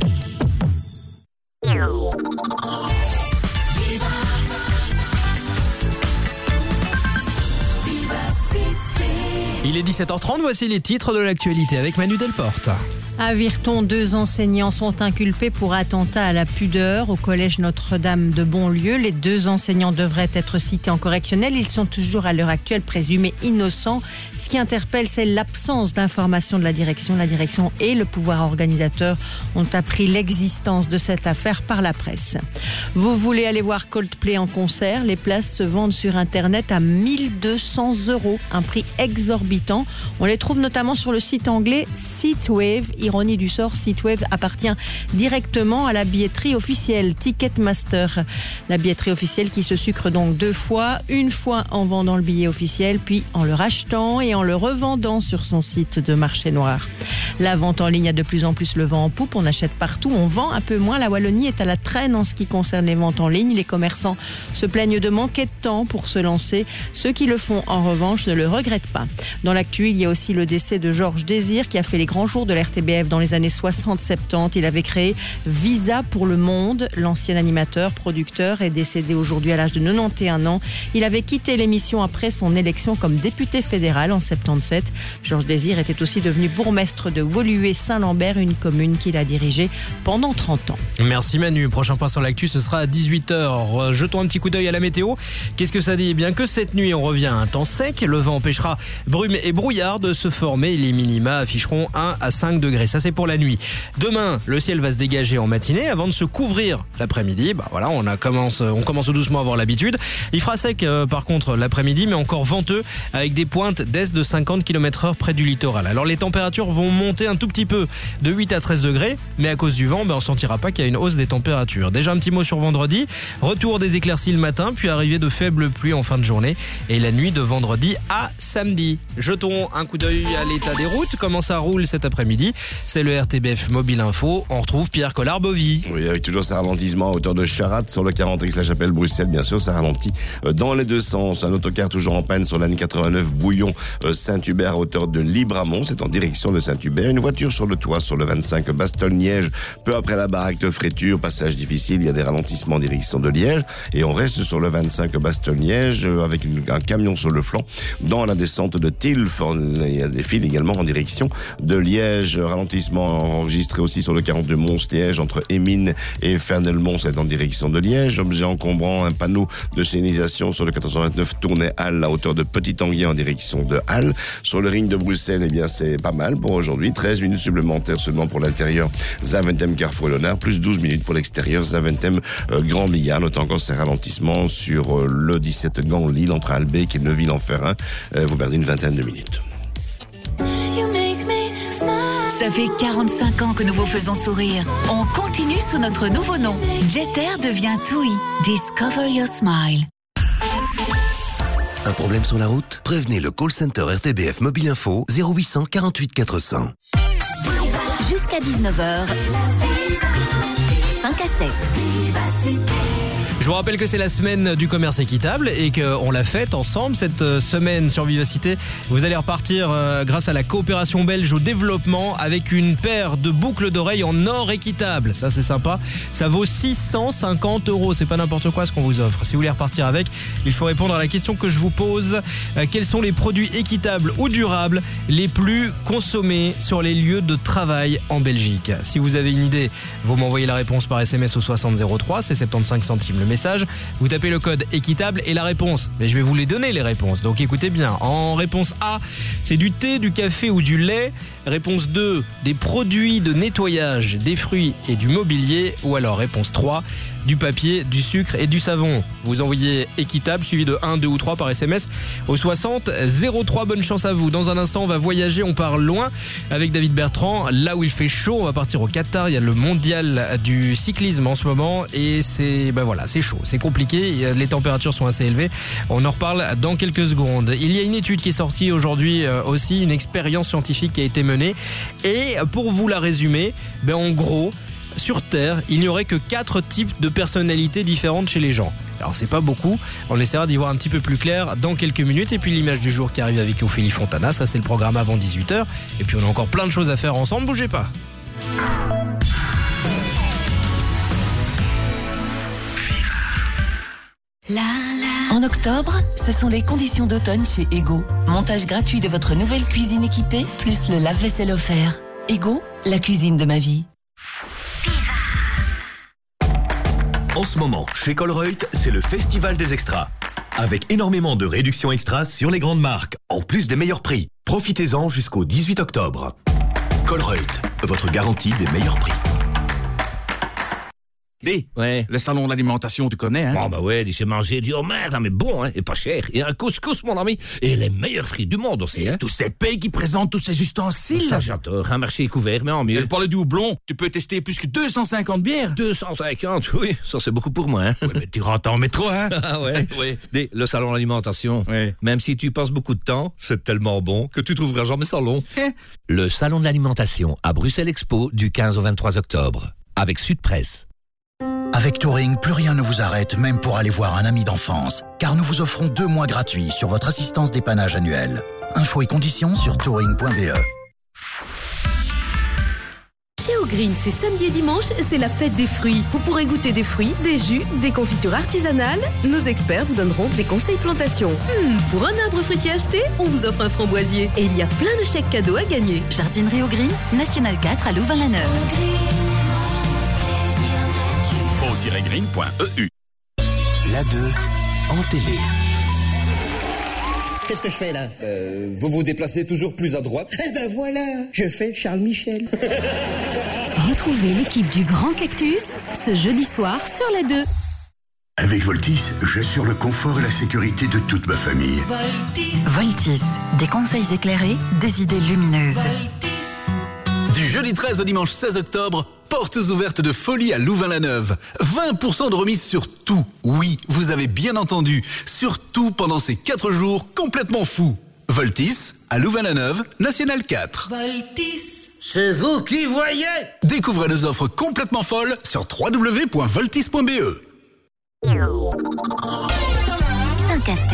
Speaker 1: Il est 17h30, voici les titres de l'actualité avec Manu Delporte.
Speaker 2: À Virton, 2 enseignants sont inculpés pour attentat à la pudeur au collège Notre-Dame de Bonlieu. Les 2 enseignants devraient être cités en correctionnel. Ils sont toujours à l'heure actuelle présumés innocents. Ce qui interpelle, c'est l'absence d'information de la direction. La direction et le pouvoir organisateur ont appris l'existence de cette affaire par la presse. Vous voulez aller voir Coldplay en concert? Les places se vendent sur Internet à 1 200 €, un prix exorbitant. On les trouve notamment sur le site anglais Seatwave. Ironie du sort, Seatwave appartient directement à la billetterie officielle Ticketmaster. La billetterie officielle qui se sucre donc 2 fois, une fois en vendant le billet officiel, puis en le rachetant et en le revendant sur son site de marché noir. La vente en ligne a de plus en plus le vent en poupe, on achète partout, on vend un peu moins. La Wallonie est à la traîne en ce qui concerne les ventes en ligne. Les commerçants se plaignent de manquer de temps pour se lancer. Ceux qui le font en revanche ne le regrettent pas. Dans l'actu, il y a aussi le décès de Georges Désir qui a fait les grands jours de l'RTBF dans les années 60-70. Il avait créé Visa pour le Monde. L'ancien animateur, producteur est décédé aujourd'hui à l'âge de 91 ans. Il avait quitté l'émission après son élection comme député fédéral en 77. Georges Désir était aussi devenu bourgmestre de Woluwe-Saint-Lambert, une commune qu'il a dirigée pendant 30 ans.
Speaker 1: Merci Manu. Prochain point sur l'actu, ce sera à 18h. Jetons un petit coup d'œil à la météo. Qu'est-ce que ça dit? Eh bien que cette nuit, on revient à un temps sec. Le vent empêchera brume et brouillard de se former. Les minima afficheront 1 à 5 degrés. Ça, c'est pour la nuit. Demain, le ciel va se dégager en matinée avant de se couvrir l'après-midi. Voilà, on commence doucement à avoir l'habitude. Il fera sec par contre l'après-midi, mais encore venteux avec des pointes d'est de 50 km/h près du littoral. Alors les températures vont monter un tout petit peu de 8 à 13 degrés, mais à cause du vent, on sentira pas qu'il y a une hausse des températures. Déjà un petit mot sur vendredi. Retour des éclaircies le matin, puis arrivée de faibles pluies en fin de journée et la nuit de vendredi à samedi. Jetons un coup d'œil à l'état des routes. Comment ça roule cet après-midi? C'est le RTBF Mobile Info. On retrouve Pierre Collard-Bovy.
Speaker 3: Oui, avec toujours ce ralentissement à hauteur de Charat sur le 40X La Chapelle-Bruxelles. Bien sûr, ça ralentit dans les deux sens. Un autocar toujours en panne sur l'année 89 Bouillon Saint-Hubert à hauteur de Libramont. C'est en direction de Saint-Hubert. Une voiture sur le toit sur le 25 Bastogne-Liège. Peu après la baraque de Fréture, passage difficile. Il y a des ralentissements en direction de Liège. Et on reste sur le 25 Bastogne-Liège avec un camion sur le flanc dans la descente de Tilf. Il y a des files également en direction de Liège. Ralentissement enregistré aussi sur le 42 Mons-Liège entre Émine et Fernelmont, c'est en direction de Liège. Objet encombrant, un panneau de signalisation sur le 1429 Tournai-Halle à hauteur de Petit-Anguier en direction de Halle. Sur le ring de Bruxelles, eh bien, c'est pas mal pour aujourd'hui. 13 minutes supplémentaires seulement pour l'intérieur Zaventem Carrefour Léonard, plus 12 minutes pour l'extérieur Zaventem Grand Bigard. Notez encore ces ralentissements sur le 17 Gand-Lille entre Albec et Neuville-en-Ferrain. Vous perdez une vingtaine de minutes.
Speaker 5: Ça fait 45 ans que nous vous faisons sourire. On continue sous notre nouveau nom. Jeter devient TUI. Discover your smile.
Speaker 19: Un problème sur la route? Prévenez le call center RTBF Mobile Info 0800 48 400.
Speaker 20: Jusqu'à 19h, 5 à 7.
Speaker 1: Je vous rappelle que c'est la semaine du commerce équitable et qu'on l'a faite ensemble cette semaine sur Vivacité. Vous allez repartir grâce à la coopération belge au développement avec une paire de boucles d'oreilles en or équitable. Ça, c'est sympa. Ça vaut 650 €. C'est pas n'importe quoi ce qu'on vous offre. Si vous voulez repartir avec, il faut répondre à la question que je vous pose. Quels sont les produits équitables ou durables les plus consommés sur les lieux de travail en Belgique? Si vous avez une idée, vous m'envoyez la réponse par SMS au 6003. C'est 75 centimes le message, vous tapez le code équitable et la réponse. Mais je vais vous les donner les réponses, donc écoutez bien. En réponse A, c'est du thé, du café ou du lait. Réponse 2, des produits de nettoyage, des fruits et du mobilier. Ou alors réponse 3, du papier, du sucre et du savon. Vous envoyez équitable suivi de 1, 2 ou 3 par SMS au 60 03. Bonne chance à vous. Dans un instant, on va voyager, on part loin avec David Bertrand. Là où il fait chaud, on va partir au Qatar. Il y a le mondial du cyclisme en ce moment et c'est chaud, c'est compliqué. Les températures sont assez élevées. On en reparle dans quelques secondes. Il y a une étude qui est sortie aujourd'hui aussi, une expérience scientifique qui a été menée. Et pour vous la résumer, en gros, sur Terre, il n'y aurait que 4 types de personnalités différentes chez les gens. Alors c'est pas beaucoup, on essaiera d'y voir un petit peu plus clair dans quelques minutes. Et puis l'image du jour qui arrive avec Ophélie Fontana, ça c'est le programme avant 18h. Et puis on a encore plein de choses à faire ensemble, bougez pas.
Speaker 18: En octobre, ce sont les conditions d'automne chez Ego. Montage gratuit de votre nouvelle cuisine équipée, plus le lave-vaisselle offert. Ego, la cuisine de ma vie.
Speaker 13: En ce moment, chez Colruyt, c'est le festival des extras. Avec énormément de réductions extras sur les grandes marques, en plus des meilleurs prix. Profitez-en jusqu'au 18 octobre. Colruyt, votre garantie des meilleurs prix.
Speaker 14: Ouais. Le salon de l'alimentation, tu connais, hein?
Speaker 15: Oh bah ouais, j'ai mangé du homard, mais bon, hein, et pas cher. Et un couscous, mon ami. Et les meilleurs fruits du monde aussi, hein.
Speaker 14: Tous ces pays qui présentent tous ces ustensiles.
Speaker 15: Ça, j'adore. Un marché couvert, mais en mieux.
Speaker 14: Et pour le du houblon, tu peux tester plus que 250 bières.
Speaker 15: 250, oui. Ça, c'est beaucoup pour moi, hein.
Speaker 14: Ouais, mais tu rentres en métro, hein?
Speaker 15: Ah ouais, oui. Le salon de l'alimentation.
Speaker 14: Ouais.
Speaker 15: Même si tu passes beaucoup de temps, c'est tellement bon que tu trouveras jamais ça long. Le salon de l'alimentation à Bruxelles Expo du 15 au 23 octobre. Avec Sudpresse.
Speaker 16: Avec Touring, plus rien ne vous arrête, même pour aller voir un ami d'enfance. Car nous vous offrons 2 mois gratuits sur votre assistance dépannage annuelle. Infos et conditions sur touring.be.
Speaker 23: Chez O'Green, c'est samedi et dimanche, c'est la fête des fruits. Vous pourrez goûter des fruits, des jus, des confitures artisanales. Nos experts vous donneront des conseils plantation. Pour un arbre fruitier acheté, on vous offre un framboisier. Et il y a plein de chèques cadeaux à gagner.
Speaker 5: Jardinerie O'Green, National 4 à Louvain-la-Neuve.
Speaker 13: green.eu.
Speaker 19: La 2 en télé.
Speaker 17: Qu'est-ce que je fais là?
Speaker 21: Vous vous déplacez toujours plus à droite.
Speaker 17: Eh ben voilà, je fais Charles Michel.
Speaker 6: Retrouvez l'équipe du Grand Cactus ce jeudi soir sur la 2.
Speaker 24: Avec Voltis, j'assure le confort et la sécurité de toute ma famille.
Speaker 6: Voltis, des conseils éclairés, des idées lumineuses.
Speaker 22: Du jeudi 13 au dimanche 16 octobre, portes ouvertes de folie à Louvain-la-Neuve. 20% de remise sur tout. Oui, vous avez bien entendu. Sur tout pendant ces 4 jours complètement fous. Voltis, à Louvain-la-Neuve, National 4.
Speaker 26: Voltis.
Speaker 4: C'est vous qui voyez.
Speaker 22: Découvrez nos offres complètement folles sur www.voltis.be.
Speaker 20: 5 à 7.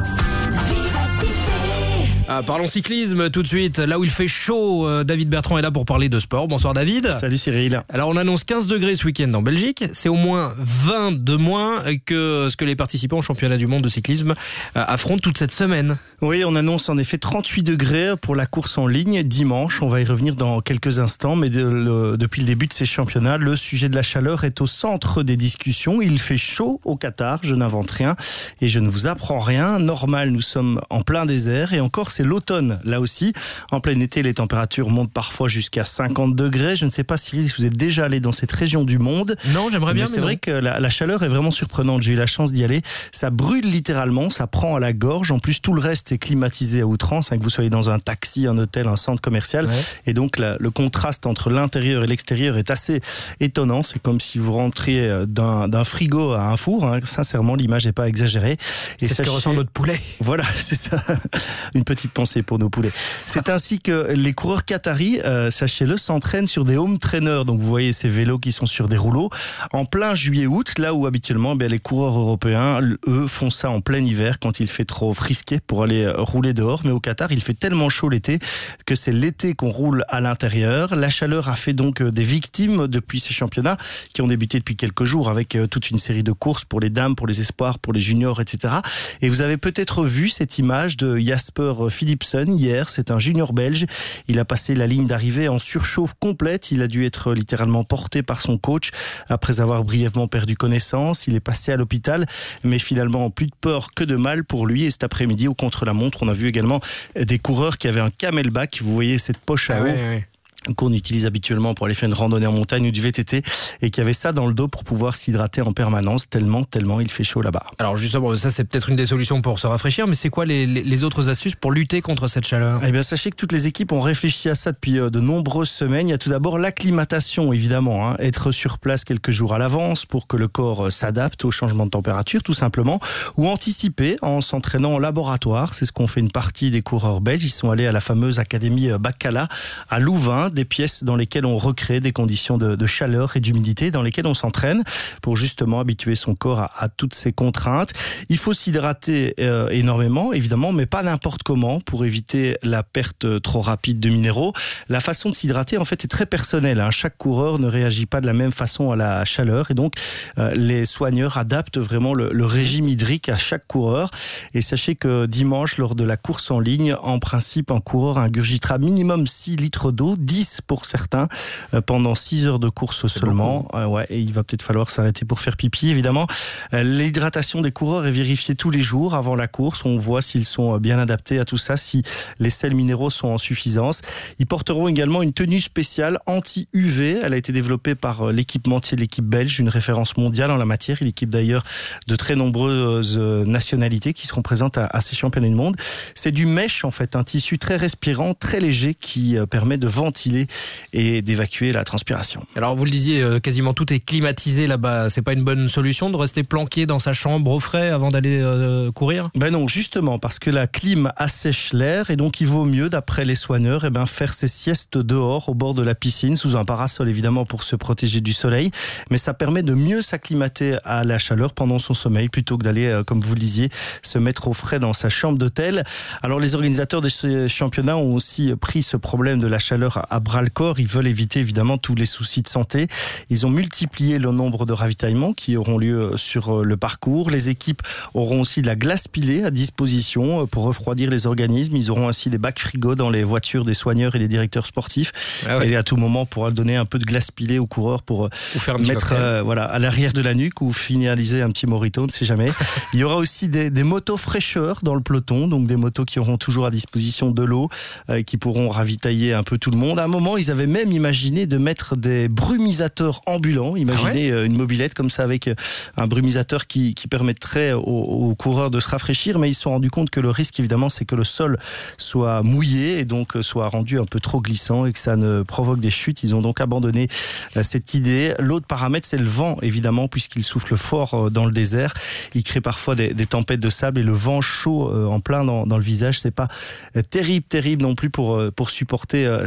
Speaker 1: Parlons cyclisme tout de suite, là où il fait chaud. David Bertrand est là pour parler de sport. Bonsoir David.
Speaker 7: Salut Cyril.
Speaker 1: Alors on annonce 15 degrés ce week-end en Belgique. C'est au moins 20 de moins que ce que les participants au championnat du monde de cyclisme affrontent toute cette semaine.
Speaker 7: Oui, on annonce en effet 38 degrés pour la course en ligne dimanche. On va y revenir dans quelques instants, mais depuis le début de ces championnats, le sujet de la chaleur est au centre des discussions. Il fait chaud au Qatar, je n'invente rien et je ne vous apprends rien. Normal, nous sommes en plein désert et encore c'est l'automne là aussi. En plein été, les températures montent parfois jusqu'à 50 degrés. Je ne sais pas Cyril si vous êtes déjà allé dans cette région du monde.
Speaker 1: Non, j'aimerais bien.
Speaker 7: Mais c'est vrai que la chaleur est vraiment surprenante. J'ai eu la chance d'y aller. Ça brûle littéralement, ça prend à la gorge. En plus, tout le reste est climatisé à outrance, que vous soyez dans un taxi, un hôtel, un centre commercial. Ouais. Et donc, le contraste entre l'intérieur et l'extérieur est assez étonnant. C'est comme si vous rentriez d'un frigo à un four. Sincèrement, l'image n'est pas exagérée.
Speaker 1: Et c'est ce que ressent notre poulet.
Speaker 7: Voilà, c'est ça. Une petite pensée pour nos poulets. C'est ainsi que les coureurs qataris, sachez-le, s'entraînent sur des home trainers. Donc vous voyez ces vélos qui sont sur des rouleaux en plein juillet-août, là où habituellement les coureurs européens, eux, font ça en plein hiver quand il fait trop frisqué pour aller rouler dehors. Mais au Qatar, il fait tellement chaud l'été que c'est l'été qu'on roule à l'intérieur. La chaleur a fait donc des victimes depuis ces championnats qui ont débuté depuis quelques jours avec toute une série de courses pour les dames, pour les espoirs, pour les juniors, etc. Et vous avez peut-être vu cette image de Jasper Philipsen hier, c'est un junior belge. Il a passé la ligne d'arrivée en surchauffe complète. Il a dû être littéralement porté par son coach après avoir brièvement perdu connaissance. Il est passé à l'hôpital, mais finalement plus de peur que de mal pour lui. Et cet après-midi, au contre-la-montre, on a vu également des coureurs qui avaient un camelback. Vous voyez cette poche à eau. Ouais. Qu'on utilise habituellement pour aller faire une randonnée en montagne ou du VTT et qui avait ça dans le dos pour pouvoir s'hydrater en permanence tellement il fait chaud là-bas.
Speaker 1: Alors justement, ça c'est peut-être une des solutions pour se rafraîchir, mais c'est quoi les autres astuces pour lutter contre cette chaleur ?
Speaker 7: Eh bien sachez que toutes les équipes ont réfléchi à ça depuis de nombreuses semaines. Il y a tout d'abord l'acclimatation évidemment, être sur place quelques jours à l'avance pour que le corps s'adapte au changement de température tout simplement, ou anticiper en s'entraînant en laboratoire. C'est ce qu'ont fait une partie des coureurs belges. Ils sont allés à la fameuse académie Bacala à Louvain, des pièces dans lesquelles on recrée des conditions de chaleur et d'humidité, dans lesquelles on s'entraîne pour justement habituer son corps à toutes ces contraintes. Il faut s'hydrater énormément, évidemment, mais pas n'importe comment pour éviter la perte trop rapide de minéraux. La façon de s'hydrater, en fait, est très personnelle. Chaque coureur ne réagit pas de la même façon à la chaleur et donc les soigneurs adaptent vraiment le régime hydrique à chaque coureur. Et sachez que dimanche, lors de la course en ligne, en principe, un coureur ingurgitera minimum 6 litres d'eau, 10 pour certains, pendant 6 heures de course seulement. Et il va peut-être falloir s'arrêter pour faire pipi, évidemment. L'hydratation des coureurs est vérifiée tous les jours avant la course. On voit s'ils sont bien adaptés à tout ça, si les sels minéraux sont en suffisance. Ils porteront également une tenue spéciale anti-UV. Elle a été développée par l'équipementier de l'équipe belge, une référence mondiale en la matière. Il équipe d'ailleurs de très nombreuses nationalités qui seront présentes à ces championnats du monde. C'est du mesh, en fait, un tissu très respirant, très léger qui permet de ventiler et d'évacuer la transpiration.
Speaker 1: Alors vous le disiez, quasiment tout est climatisé là-bas. C'est pas une bonne solution de rester planqué dans sa chambre au frais avant d'aller courir ?
Speaker 7: Ben non, justement, parce que la clim assèche l'air et donc il vaut mieux, d'après les soigneurs, faire ses siestes dehors, au bord de la piscine, sous un parasol évidemment pour se protéger du soleil. Mais ça permet de mieux s'acclimater à la chaleur pendant son sommeil plutôt que d'aller, comme vous le disiez, se mettre au frais dans sa chambre d'hôtel. Alors les organisateurs de ces championnats ont aussi pris ce problème de la chaleur à bras-le-corps. Ils veulent éviter évidemment tous les soucis de santé. Ils ont multiplié le nombre de ravitaillements qui auront lieu sur le parcours. Les équipes auront aussi de la glace pilée à disposition pour refroidir les organismes. Ils auront ainsi des bacs frigo dans les voitures des soigneurs et des directeurs sportifs. Et à tout moment, on pourra donner un peu de glace pilée aux coureurs pour mettre à l'arrière de la nuque ou finaliser un petit mojito, on ne sait jamais. Il y aura aussi des motos fraîcheurs dans le peloton, donc des motos qui auront toujours à disposition de l'eau, qui pourront ravitailler un peu tout le monde. À un moment, ils avaient même imaginé de mettre des brumisateurs ambulants. Imaginez une mobilette comme ça avec un brumisateur qui permettrait aux coureurs de se rafraîchir, mais ils se sont rendus compte que le risque, évidemment, c'est que le sol soit mouillé et donc soit rendu un peu trop glissant et que ça ne provoque des chutes. Ils ont donc abandonné cette idée. L'autre paramètre, c'est le vent, évidemment, puisqu'il souffle fort dans le désert. Il crée parfois des tempêtes de sable et le vent chaud en plein dans le visage, c'est pas terrible non plus pour supporter sa chaleur.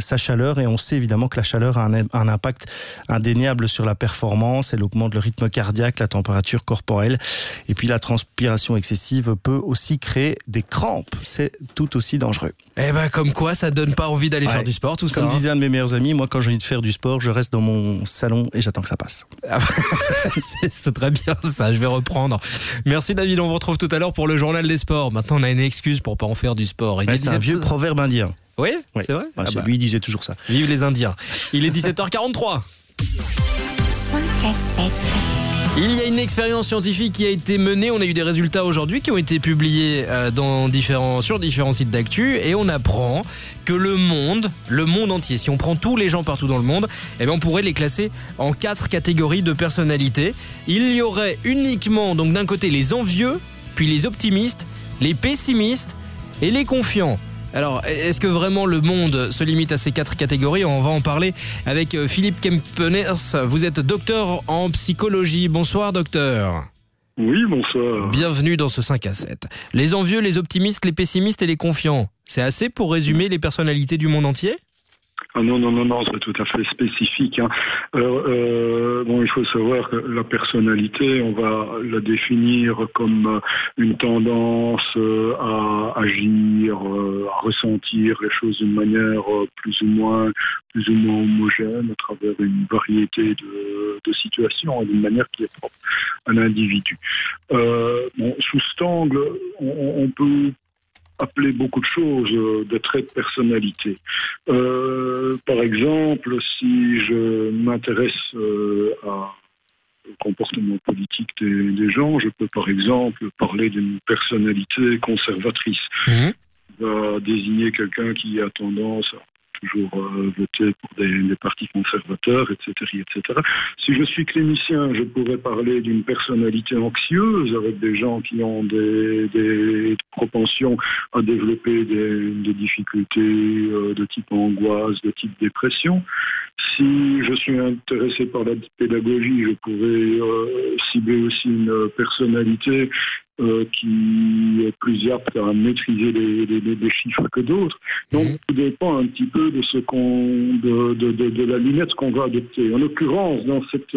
Speaker 7: chaleur, et on sait évidemment que la chaleur a un impact indéniable sur la performance. Elle augmente le rythme cardiaque, la température corporelle, et puis la transpiration excessive peut aussi créer des crampes. C'est tout aussi dangereux.
Speaker 1: Eh ben, comme quoi, ça donne pas envie d'aller faire du sport, tout ça.
Speaker 7: Comme disait un de mes meilleurs amis, moi, quand j'ai envie de faire du sport, je reste dans mon salon et j'attends que ça passe.
Speaker 1: C'est très bien ça, je vais reprendre. Merci David, on vous retrouve tout à l'heure pour le journal des sports. Maintenant, on a une excuse pour pas en faire du sport.
Speaker 7: C'est un vieux proverbe indien.
Speaker 1: Oui, c'est vrai.
Speaker 7: Lui, il disait toujours ça.
Speaker 1: Vive les Indiens. Il est 17h43.
Speaker 20: 5 à 7.
Speaker 1: Il y a une expérience scientifique qui a été menée. On a eu des résultats aujourd'hui qui ont été publiés sur différents sites d'actu, et on apprend que le monde entier, si on prend tous les gens partout dans le monde, on pourrait les classer en 4 catégories de personnalités. Il y aurait uniquement, donc d'un côté, les envieux, puis les optimistes, les pessimistes et les confiants. Alors, est-ce que vraiment le monde se limite à ces 4 catégories ? On va en parler avec Philippe Kempeners. Vous êtes docteur en psychologie. Bonsoir, docteur.
Speaker 4: Oui, bonsoir.
Speaker 1: Bienvenue dans ce 5 à 7. Les envieux, les optimistes, les pessimistes et les confiants. C'est assez pour résumer les personnalités du monde entier ?
Speaker 4: Ah non, c'est tout à fait spécifique. Alors, il faut savoir que la personnalité, on va la définir comme une tendance à agir, à ressentir les choses d'une manière plus ou moins homogène à travers une variété de situations, d'une manière qui est propre à l'individu. Sous cet angle, on peut appeler beaucoup de choses de traits de personnalité. Par exemple, si je m'intéresse au comportement politique des gens, je peux par exemple parler d'une personnalité conservatrice. Va désigner quelqu'un qui a tendance à toujours voter pour des partis conservateurs, etc., etc. Si je suis clinicien, je pourrais parler d'une personnalité anxieuse, avec des gens qui ont des propensions à développer des difficultés de type angoisse, de type dépression. Si je suis intéressé par la pédagogie, je pourrais cibler aussi une personnalité qui est plus apte à maîtriser les chiffres que d'autres. Donc, tout dépend un petit peu de de la lunette qu'on va adopter. En l'occurrence, dans cette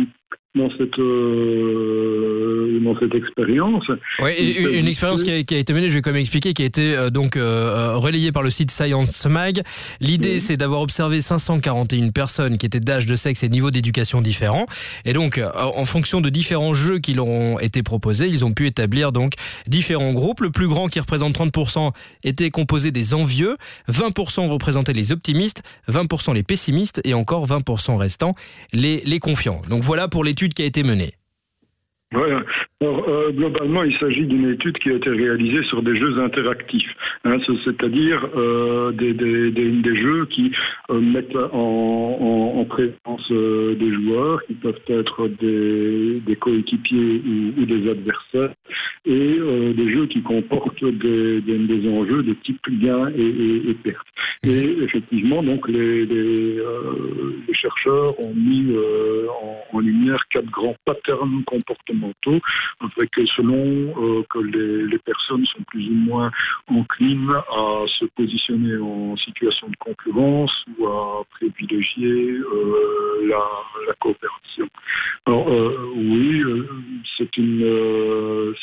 Speaker 4: expérience.
Speaker 1: Oui, une expérience qui a été menée, je vais quand même expliquer, qui a été relayée par le site Science Mag. L'idée, c'est d'avoir observé 541 personnes qui étaient d'âge, de sexe et de niveau d'éducation différents. Et donc, en fonction de différents jeux qui leur ont été proposés, ils ont pu établir donc différents groupes. Le plus grand, qui représente 30%, était composé des envieux, 20% représentaient les optimistes, 20% les pessimistes et encore 20% restants les confiants. Donc voilà pour l'étude qui a été menée.
Speaker 4: Voilà. Alors, globalement, il s'agit d'une étude qui a été réalisée sur des jeux interactifs, c'est-à-dire des jeux qui mettent en présence des joueurs qui peuvent être des coéquipiers ou des adversaires, et des jeux qui comportent des enjeux de type gain et perte. Et effectivement, donc les chercheurs ont mis en lumière 4 grands patterns comportementaux, avec selon que les personnes sont plus ou moins enclines à se positionner en situation de concurrence ou à privilégier la coopération. Alors c'est une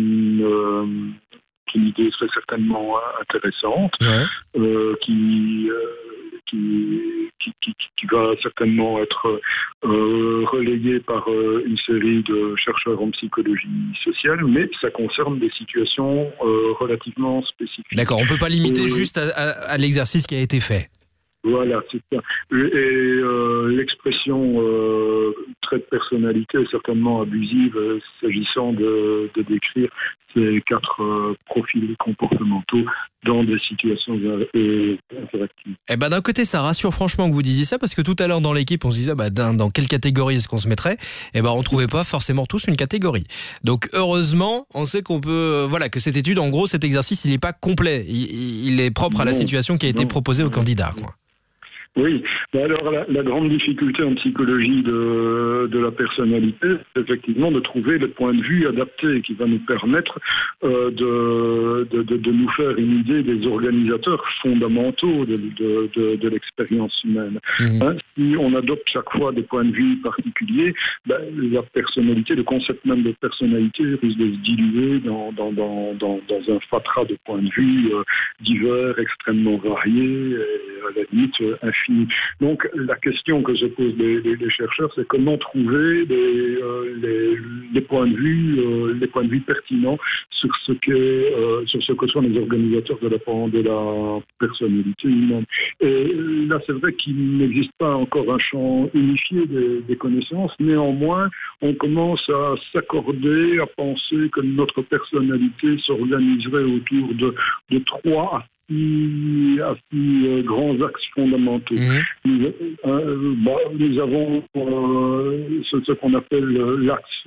Speaker 4: idée très certainement intéressante, qui va certainement être relayée par une série de chercheurs en psychologie sociale, mais ça concerne des situations relativement spécifiques.
Speaker 1: D'accord, on ne peut pas limiter juste à l'exercice qui a été fait.
Speaker 4: Voilà, c'est ça. Et l'expression trait de personnalité est certainement abusive s'agissant de décrire ces 4 profils comportementaux dans des situations interactives.
Speaker 1: Eh ben, d'un côté, ça rassure franchement que vous disiez ça, parce que tout à l'heure dans l'équipe, on se disait dans quelle catégorie est-ce qu'on se mettrait ? Eh ben, on trouvait pas forcément tous une catégorie. Donc heureusement, on sait qu'on peut, que cette étude, en gros, cet exercice, il n'est pas complet. Il est propre à la situation qui a été proposée aux candidats, quoi.
Speaker 4: Oui, alors la grande difficulté en psychologie de la personnalité, c'est effectivement de trouver le point de vue adapté qui va nous permettre de nous faire une idée des organisateurs fondamentaux de l'expérience humaine. Hein, si on adopte chaque fois des points de vue particuliers, la personnalité, le concept même de personnalité risque de se diluer dans un fatras de points de vue divers, extrêmement variés, et à la limite infini. Donc la question que se posent les chercheurs, c'est comment trouver les points de vue pertinents sur ce que sont les organisateurs de la personnalité humaine. Et là, c'est vrai qu'il n'existe pas encore un champ unifié des connaissances. Néanmoins, on commence à s'accorder, à penser que notre personnalité s'organiserait autour de 3 à 6 grands axes fondamentaux. Nous avons ce qu'on appelle l'axe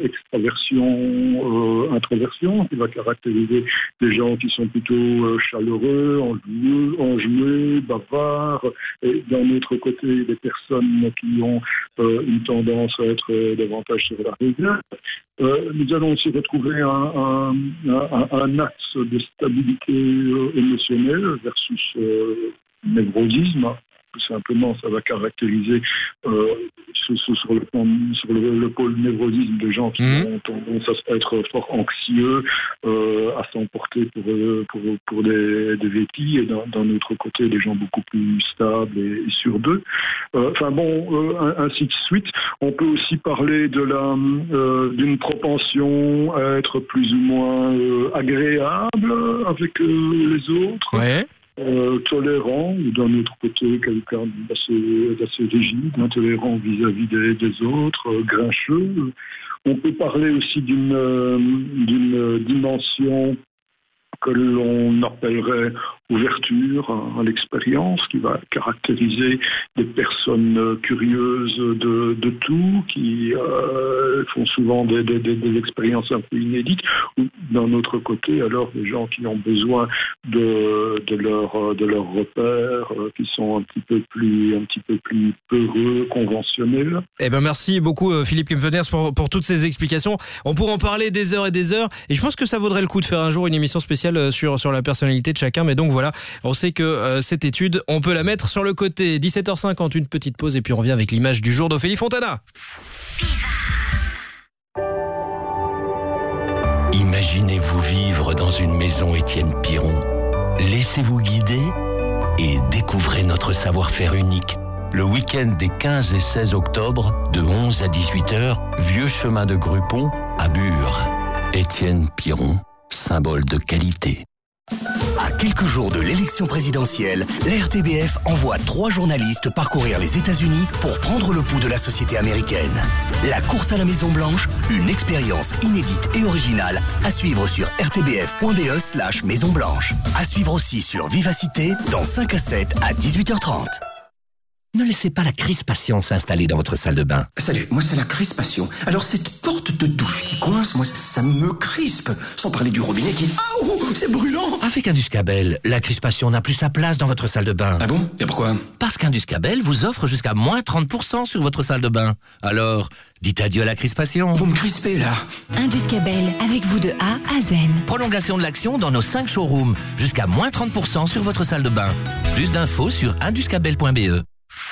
Speaker 4: extraversion-introversion, qui va caractériser des gens qui sont plutôt chaleureux, enjoués, bavards, et d'un autre côté, des personnes qui ont une tendance à être davantage sur la réserve. Nous allons aussi retrouver un axe de stabilité émotionnelle versus névrosisme. Tout simplement, ça va caractériser sur le pôle névrosisme des gens qui ont tendance à être fort anxieux, à s'emporter pour des vétis, et d'un autre côté, des gens beaucoup plus stables et sûrs d'eux. Ainsi de suite. On peut aussi parler d'une propension à être plus ou moins agréable avec les autres. Ouais. Tolérant, ou d'un autre côté quelqu'un d'assez rigide, intolérant vis-à-vis des autres, grincheux. On peut parler aussi d'une dimension que l'on appellerait ouverture à l'expérience, qui va caractériser des personnes curieuses de tout, qui font souvent des expériences un peu inédites, ou d'un autre côté, alors des gens qui ont besoin de leurs repères, qui sont un petit peu plus peureux, conventionnels.
Speaker 1: Eh ben merci beaucoup Philippe Kempeners pour toutes ces explications. On pourrait en parler des heures et des heures, et je pense que ça vaudrait le coup de faire un jour une émission spéciale sur la personnalité de chacun, mais donc voilà, on sait que cette étude, on peut la mettre sur le côté. 17h50, une petite pause et puis on revient avec l'image du jour d'Ophélie Fontana.
Speaker 9: Imaginez-vous vivre dans une maison Étienne Piron. Laissez-vous guider et découvrez notre savoir-faire unique. Le week-end des 15 et 16 octobre, de 11 à 18h, vieux chemin de Grupont à Bure. Étienne Piron, symbole de qualité.
Speaker 8: À quelques jours de l'élection présidentielle, la RTBF envoie 3 journalistes parcourir les États-Unis pour prendre le pouls de la société américaine. La course à la Maison-Blanche, une expérience inédite et originale à suivre sur rtbf.be/Maison-Blanche. À suivre aussi sur Vivacité dans 5 à 7 à 18h30.
Speaker 19: Ne laissez pas la crispation s'installer dans votre salle de bain.
Speaker 10: Salut, moi c'est la crispation. Alors cette porte de douche qui coince, moi ça me crispe. Sans parler du robinet qui... Ah, c'est brûlant.
Speaker 19: Avec Induscabel, la crispation n'a plus sa place dans votre salle de bain.
Speaker 10: Ah bon? Et pourquoi?
Speaker 19: Parce qu'Induscabel vous offre jusqu'à moins 30% sur votre salle de bain. Alors, dites adieu à la crispation.
Speaker 10: Vous me crispez là.
Speaker 20: Induscabel, avec vous de A à Z.
Speaker 19: Prolongation de l'action dans nos 5 showrooms. Jusqu'à moins 30% sur votre salle de bain. Plus d'infos sur induscabel.be.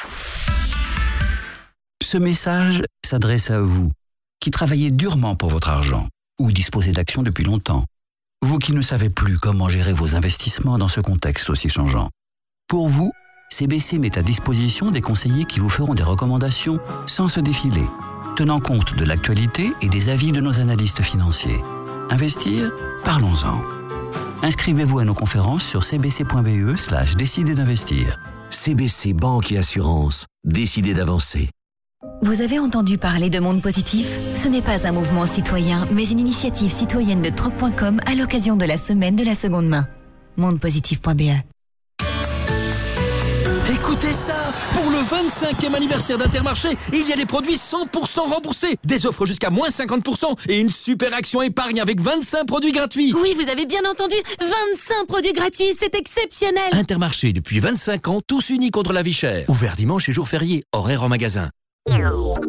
Speaker 11: Ce message s'adresse à vous, qui travaillez durement pour votre argent, ou disposez d'actions depuis longtemps. Vous qui ne savez plus comment gérer vos investissements dans ce contexte aussi changeant. Pour vous, CBC met à disposition des conseillers qui vous feront des recommandations sans se défiler, tenant compte de l'actualité et des avis de nos analystes financiers. Investir? Parlons-en. Inscrivez-vous à nos conférences sur cbc.be/décider d'investir.
Speaker 19: CBC Banque et Assurance. Décidez d'avancer.
Speaker 6: Vous avez entendu parler de Monde Positif? Ce n'est pas un mouvement citoyen, mais une initiative citoyenne de troc.com à l'occasion de la semaine de la seconde main. Mondepositif.be.
Speaker 8: Écoutez
Speaker 2: C'est ça! Pour le 25e anniversaire d'Intermarché, il y a des produits 100% remboursés, des offres jusqu'à moins 50% et une super action épargne avec 25 produits gratuits.
Speaker 3: Oui, vous avez bien entendu, 25 produits gratuits, c'est exceptionnel!
Speaker 2: Intermarché, depuis 25 ans, tous unis contre la vie chère. Ouvert dimanche et jours fériés, horaire en magasin.
Speaker 20: 5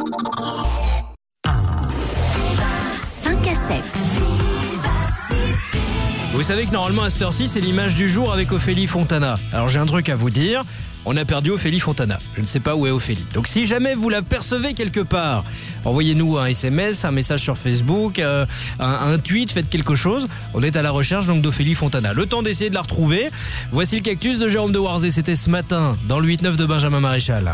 Speaker 20: à 7.
Speaker 1: Vous savez que normalement à cette heure-ci, c'est l'image du jour avec Ophélie Fontana. Alors j'ai un truc à vous dire, on a perdu Ophélie Fontana. Je ne sais pas où est Ophélie. Donc si jamais vous la percevez quelque part, envoyez-nous un SMS, un message sur Facebook, un tweet, faites quelque chose. On est à la recherche donc d'Ophélie Fontana. Le temps d'essayer de la retrouver. Voici le cactus de Jérôme de Warzé. C'était ce matin dans le 8-9 de Benjamin Maréchal.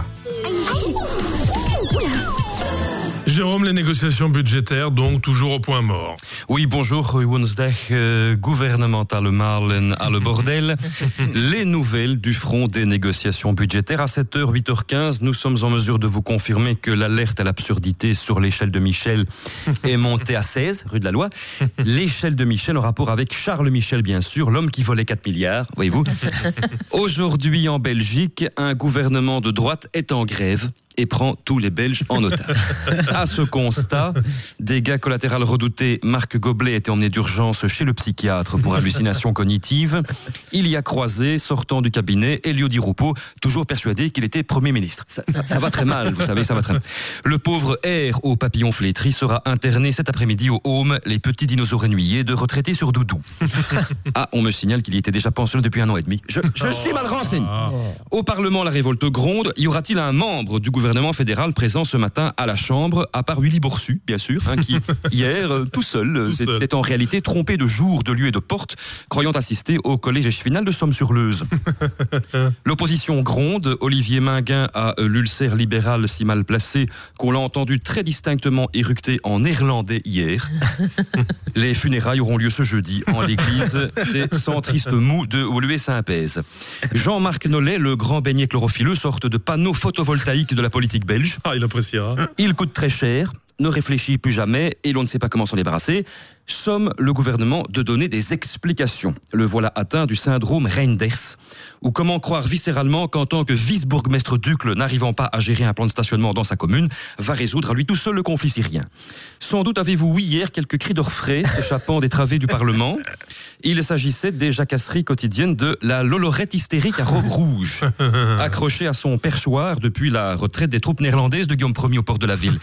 Speaker 12: Jérôme, les négociations budgétaires, donc toujours au point mort.
Speaker 18: Oui, bonjour, woensdag, gouvernementalement à le bordel. Les nouvelles du front des négociations budgétaires. À 7h, 8h15, nous sommes en mesure de vous confirmer que l'alerte à l'absurdité sur l'échelle de Michel est montée à 16, rue de la Loi. L'échelle de Michel en rapport avec Charles Michel, bien sûr, l'homme qui volait 4 milliards, voyez-vous. Aujourd'hui, en Belgique, un gouvernement de droite est en grève et prend tous les Belges en otage. À ce constat, dégâts collatéraux redoutés, Marc Goblet a été emmené d'urgence chez le psychiatre pour hallucination cognitive. Il y a croisé, sortant du cabinet, Elio Di Rupo, toujours persuadé qu'il était Premier ministre. Ça va très mal, vous savez, ça va très mal. Le pauvre R au papillon flétri sera interné cet après-midi au Home, les petits dinosaures ennuyés de retraités sur Doudou. Ah, on me signale qu'il y était déjà pensionné depuis 1 an et demi. Je suis mal renseigné. Au Parlement, la révolte gronde. Y aura-t-il un membre du gouvernement fédéral présent ce matin à la Chambre, à part Willy Boursu, bien sûr, qui, hier, tout seul, était en réalité trompé de jour, de lieu et de porte, croyant assister au collège final de Somme-sur-Leuze. L'opposition gronde. Olivier Minguin a l'ulcère libéral si mal placé qu'on l'a entendu très distinctement éructer en néerlandais hier. Les funérailles auront lieu ce jeudi en l'église des centristes mous de Woluwe-Saint-Pèze. Jean-Marc Nollet, le grand beignet chlorophylleux, sorte de panneau photovoltaïque de la politique belge.
Speaker 12: Ah, il appréciera.
Speaker 18: Il coûte très cher, ne réfléchit plus jamais et l'on ne sait pas comment s'en débarrasser. Somme le gouvernement de donner des explications. Le voilà atteint du syndrome Reinders. Ou comment croire viscéralement qu'en tant que vice-bourgmestre Ducle, n'arrivant pas à gérer un plan de stationnement dans sa commune, va résoudre à lui tout seul le conflit syrien. Sans doute avez-vous ouï hier quelques cris d'orfraie s'échappant des travées du Parlement. Il s'agissait des jacasseries quotidiennes de la lolorette hystérique à robe rouge, accrochée à son perchoir depuis la retraite des troupes néerlandaises de Guillaume Ier au port de la ville.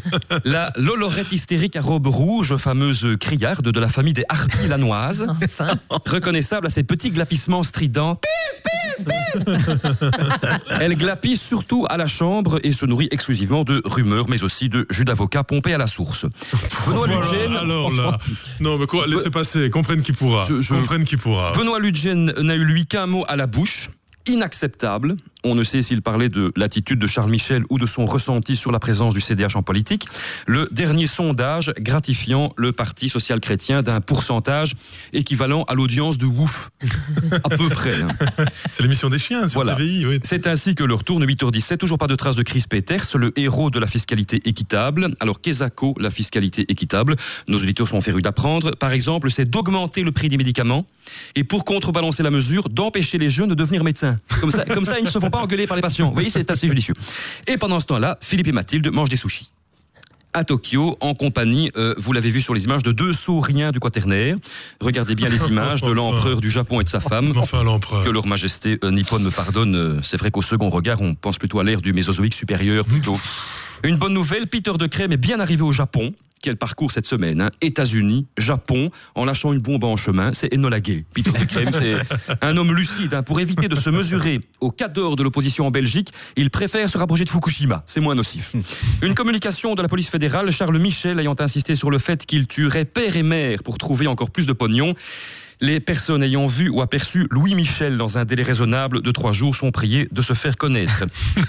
Speaker 18: La lolorette hystérique à robe rouge, fameuse criarde de la famille des harpies lanoises, reconnaissable à ses petits glapissements stridents. Pisse, pisse, pisse. Elle glapisse surtout à la Chambre et se nourrit exclusivement de rumeurs, mais aussi de jus d'avocat pompé à la source. Benoît Ludgen...
Speaker 12: Alors là... Non, mais quoi, laissez passer, comprenne qui pourra. Comprenne qui pourra.
Speaker 18: Benoît Ludgen n'a eu, lui, qu'un mot à la bouche. Inacceptable. On ne sait s'il parlait de l'attitude de Charles Michel ou de son ressenti sur la présence du CDH en politique. Le dernier sondage gratifiant le Parti social-chrétien d'un pourcentage équivalent à l'audience de Wouf. À peu près.
Speaker 12: C'est l'émission des chiens sur TVI. Oui.
Speaker 18: C'est ainsi que le retourne 8h17. Toujours pas de traces de Chris Peters, le héros de la fiscalité équitable. Alors, qu'est-ce la fiscalité équitable? Nos auditeurs sont férus d'apprendre. Par exemple, c'est d'augmenter le prix des médicaments et pour contrebalancer la mesure, d'empêcher les jeunes de devenir médecins. Comme ça, ils ne se font pas engueuler par les patients. Vous voyez, c'est assez judicieux. Et pendant ce temps-là, Philippe et Mathilde mangent des sushis. À Tokyo, en compagnie, vous l'avez vu sur les images, de 2 sauriens du Quaternaire. Regardez bien les images de l'empereur du Japon et de sa femme.
Speaker 12: L'empereur.
Speaker 18: Que leur majesté nippone me pardonne. C'est vrai qu'au second regard, on pense plutôt à l'ère du Mésozoïque supérieur. Plutôt. Une bonne nouvelle, Peter de Crème est bien arrivé au Japon. Quel parcours cette semaine, États-Unis, Japon, en lâchant une bombe en chemin, c'est Enola Gay. Peter de Crème, c'est un homme lucide. Pour éviter de se mesurer au cadre de l'opposition en Belgique, il préfère se rapprocher de Fukushima. C'est moins nocif. Une communication de la police fédérale, Charles Michel ayant insisté sur le fait qu'il tuerait père et mère pour trouver encore plus de pognon. Les personnes ayant vu ou aperçu Louis Michel dans un délai raisonnable de 3 jours sont priées de se faire connaître.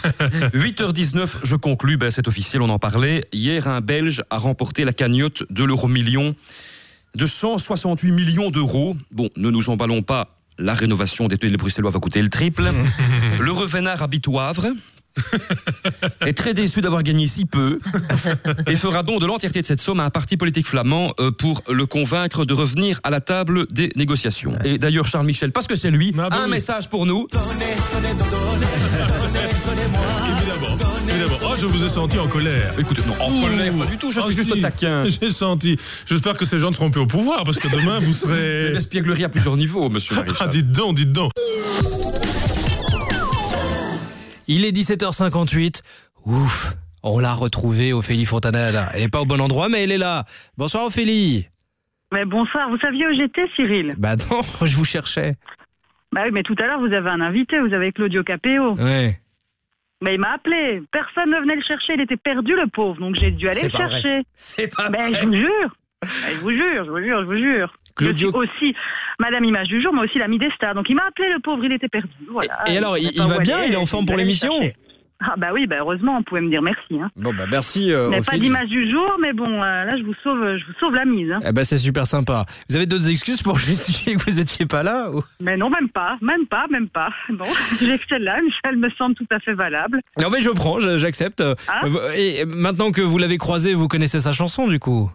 Speaker 18: 8h19, je conclus, c'est officiel, on en parlait. Hier, un Belge a remporté la cagnotte de l'euro-million de 168 millions d'euros. Bon, ne nous emballons pas, la rénovation des tunnels bruxellois va coûter le triple. Le Revenard habite au Havre. est très déçu d'avoir gagné si peu et fera don de l'entièreté de cette somme à un parti politique flamand pour le convaincre de revenir à la table des négociations. Et d'ailleurs, Charles Michel, parce que c'est lui, a un message pour nous.
Speaker 12: Évidemment. Oh, je vous ai senti en colère.
Speaker 18: Écoutez, non, en colère, pas du tout, je suis juste au taquin.
Speaker 12: J'ai senti. J'espère que ces gens ne seront plus au pouvoir, parce que demain, vous serez...
Speaker 18: L'espièglerie à plusieurs niveaux, monsieur Maréchal.
Speaker 12: Ah, dites donc.
Speaker 1: Il est 17h58. Ouf, on l'a retrouvée, Ophélie Fontanelle. Elle n'est pas au bon endroit, mais elle est là. Bonsoir, Ophélie.
Speaker 14: Mais bonsoir, vous saviez où j'étais, Cyril?
Speaker 1: Bah non, je vous cherchais.
Speaker 14: Bah oui, mais tout à l'heure, vous avez un invité, vous avez Claudio Capéo.
Speaker 1: Ouais.
Speaker 14: Mais il m'a appelé. Personne ne venait le chercher. Il était perdu, le pauvre. Donc j'ai dû aller le chercher.
Speaker 1: Vrai. C'est pas vrai.
Speaker 14: Je vous jure. Je vous jure.
Speaker 1: Claudio...
Speaker 14: Je suis aussi Madame Image du Jour, mais aussi l'ami des stars. Donc il m'a appelé, le pauvre. Il était perdu. Voilà.
Speaker 1: Et alors, il va bien? Il est en forme pour l'émission?
Speaker 14: Ah bah oui, heureusement, on pouvait me dire merci. Hein.
Speaker 1: Bon bah merci.
Speaker 14: Il n'y a pas d'image du jour, mais bon, là je vous sauve la mise. Hein.
Speaker 1: Eh ben c'est super sympa. Vous avez d'autres excuses pour justifier que vous n'étiez pas là ou...
Speaker 14: Mais non, même pas. Non, j'ai que celle-là, elle me semble tout à fait valable.
Speaker 1: Non mais je prends, j'accepte. Et maintenant que vous l'avez croisé, vous connaissez sa chanson du coup?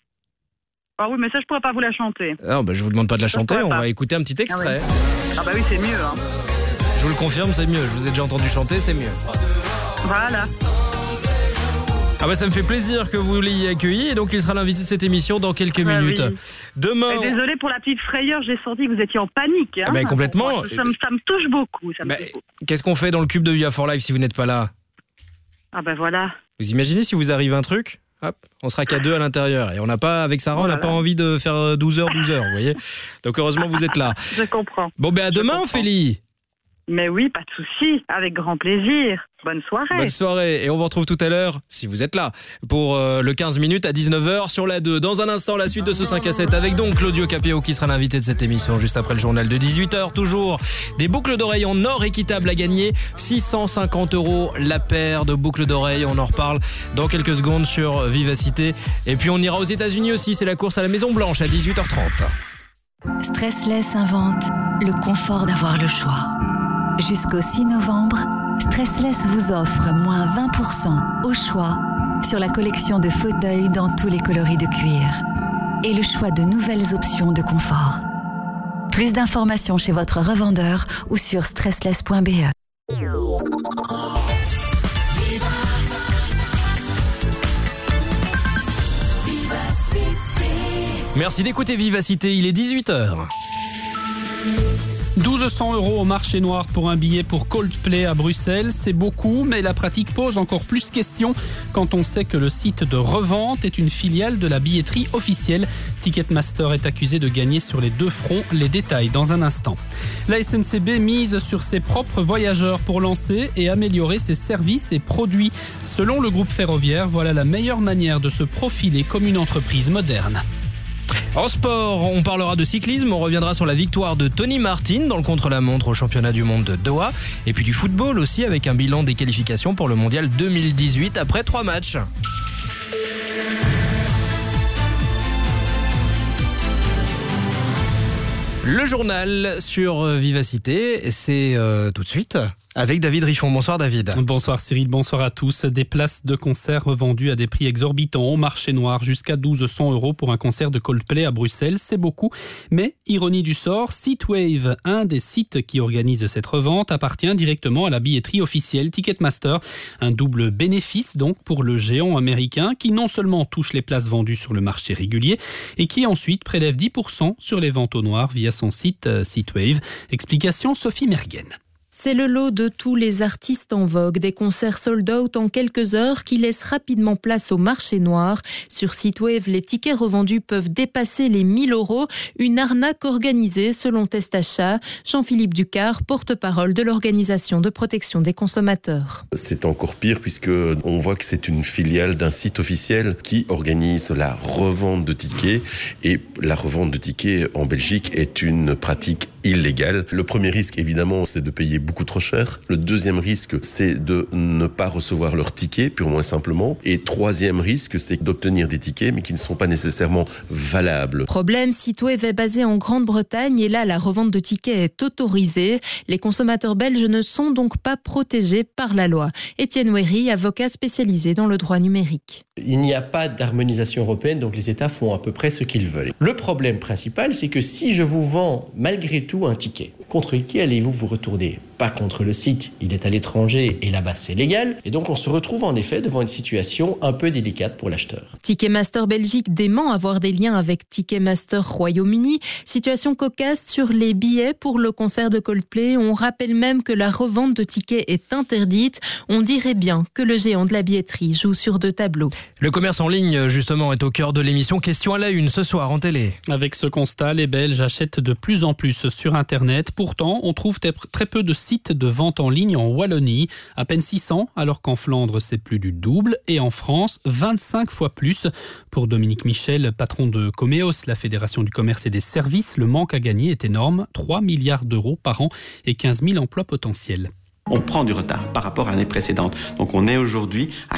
Speaker 14: Ah oui, mais ça je pourrais pas vous la chanter.
Speaker 1: Non, bah je vous demande pas de la chanter, on va écouter un petit extrait.
Speaker 14: Ah bah oui, c'est mieux. Hein.
Speaker 1: Je vous le confirme, c'est mieux. Je vous ai déjà entendu chanter, c'est mieux.
Speaker 14: Voilà.
Speaker 1: Ah bah ça me fait plaisir que vous l'ayez accueilli et donc il sera l'invité de cette émission dans quelques minutes.
Speaker 14: Oui.
Speaker 1: Demain.
Speaker 14: Désolé pour la petite frayeur, j'ai senti que vous étiez en panique. Hein.
Speaker 1: Ah bah complètement.
Speaker 14: Ça me touche beaucoup.
Speaker 1: Qu'est-ce qu'on fait dans le cube de Via for Life si vous n'êtes pas là?
Speaker 14: Ah bah voilà.
Speaker 1: Vous imaginez si vous arrive un truc? Hop, on sera qu'à deux à l'intérieur et on n'a pas, avec Sarah, on n'a pas envie de faire 12h, vous voyez. Donc heureusement vous êtes là.
Speaker 14: Je comprends.
Speaker 1: Bon ben à demain, Ophélie.
Speaker 14: Mais oui, pas de souci, avec grand plaisir. Bonne soirée.
Speaker 1: Bonne soirée. Et on vous retrouve tout à l'heure, si vous êtes là, pour le 15 minutes à 19h sur la 2. Dans un instant, la suite de ce 5 à 7 avec donc Claudio Capéo qui sera l'invité de cette émission juste après le journal de 18h. Toujours des boucles d'oreilles en or équitable à gagner. 650 € la paire de boucles d'oreilles. On en reparle dans quelques secondes sur Vivacité. Et puis on ira aux États-Unis aussi. C'est la course à la Maison Blanche à 18h30.
Speaker 6: Stressless invente le confort d'avoir le choix. Jusqu'au 6 novembre, Stressless vous offre moins 20% au choix sur la collection de fauteuils dans tous les coloris de cuir et le choix de nouvelles options de confort. Plus d'informations chez votre revendeur ou sur stressless.be.
Speaker 1: Merci d'écouter Vivacité, il est 18h.
Speaker 15: 1200 € au marché noir pour un billet pour Coldplay à Bruxelles, c'est beaucoup, mais la pratique pose encore plus question quand on sait que le site de revente est une filiale de la billetterie officielle. Ticketmaster est accusé de gagner sur les deux fronts, les détails dans un instant. La SNCB mise sur ses propres voyageurs pour lancer et améliorer ses services et produits. Selon le groupe ferroviaire, voilà la meilleure manière de se profiler comme une entreprise moderne.
Speaker 1: En sport, on parlera de cyclisme, on reviendra sur la victoire de Tony Martin dans le contre-la-montre au championnat du monde de Doha. Et puis du football aussi avec un bilan des qualifications pour le mondial 2018 après 3 matchs. Le journal sur Vivacité, c'est tout de suite avec David Riffon. Bonsoir David.
Speaker 15: Bonsoir Cyril, bonsoir à tous. Des places de concert revendues à des prix exorbitants au marché noir, jusqu'à 1200 € pour un concert de Coldplay à Bruxelles, c'est beaucoup. Mais, ironie du sort, Seatwave, un des sites qui organise cette revente, appartient directement à la billetterie officielle Ticketmaster. Un double bénéfice donc pour le géant américain qui non seulement touche les places vendues sur le marché régulier et qui ensuite prélève 10% sur les ventes au noir via son site Seatwave. Explication Sophie Mergen.
Speaker 16: C'est le lot de tous les artistes en vogue, des concerts sold out en quelques heures qui laissent rapidement place au marché noir. Sur Seatwave, les tickets revendus peuvent dépasser les 1000 €, une arnaque organisée selon Testachat. Jean-Philippe Ducard, porte-parole de l'Organisation de protection des consommateurs.
Speaker 23: C'est encore pire puisque on voit que c'est une filiale d'un site officiel qui organise la revente de tickets et la revente de tickets en Belgique est une pratique illégale. Le premier risque, évidemment, c'est de payer beaucoup trop cher. Le deuxième risque, c'est de ne pas recevoir leur ticket, purement et simplement. Et troisième risque, c'est d'obtenir des tickets, mais qui ne sont pas nécessairement valables.
Speaker 16: Problème, Sitwave est basé en Grande-Bretagne et là, la revente de tickets est autorisée. Les consommateurs belges ne sont donc pas protégés par la loi. Étienne Wéry, avocat spécialisé dans le droit numérique.
Speaker 5: Il n'y a pas d'harmonisation européenne, donc les États font à peu près ce qu'ils veulent. Le problème principal, c'est que si je vous vends malgré tout un ticket, contre qui allez-vous vous retourner ? Pas contre le site, il est à l'étranger et là-bas c'est légal. Et donc on se retrouve en effet devant une situation un peu délicate pour l'acheteur.
Speaker 16: Ticketmaster Belgique dément avoir des liens avec Ticketmaster Royaume-Uni. Situation cocasse sur les billets pour le concert de Coldplay. On rappelle même que la revente de tickets est interdite. On dirait bien que le géant de la billetterie joue sur 2 tableaux.
Speaker 1: Le commerce en ligne, justement, est au cœur de l'émission. Question à la une ce soir en télé.
Speaker 15: Avec ce constat, les Belges achètent de plus en plus sur Internet. Pourtant, on trouve très peu de sites de vente en ligne en Wallonie. À peine 600, alors qu'en Flandre, c'est plus du double. Et en France, 25 fois plus. Pour Dominique Michel, patron de Comeos, la Fédération du commerce et des services, le manque à gagner est énorme. 3 milliards d'euros par an et 15 000 emplois potentiels.
Speaker 13: On prend du retard par rapport à l'année précédente. Donc on est aujourd'hui à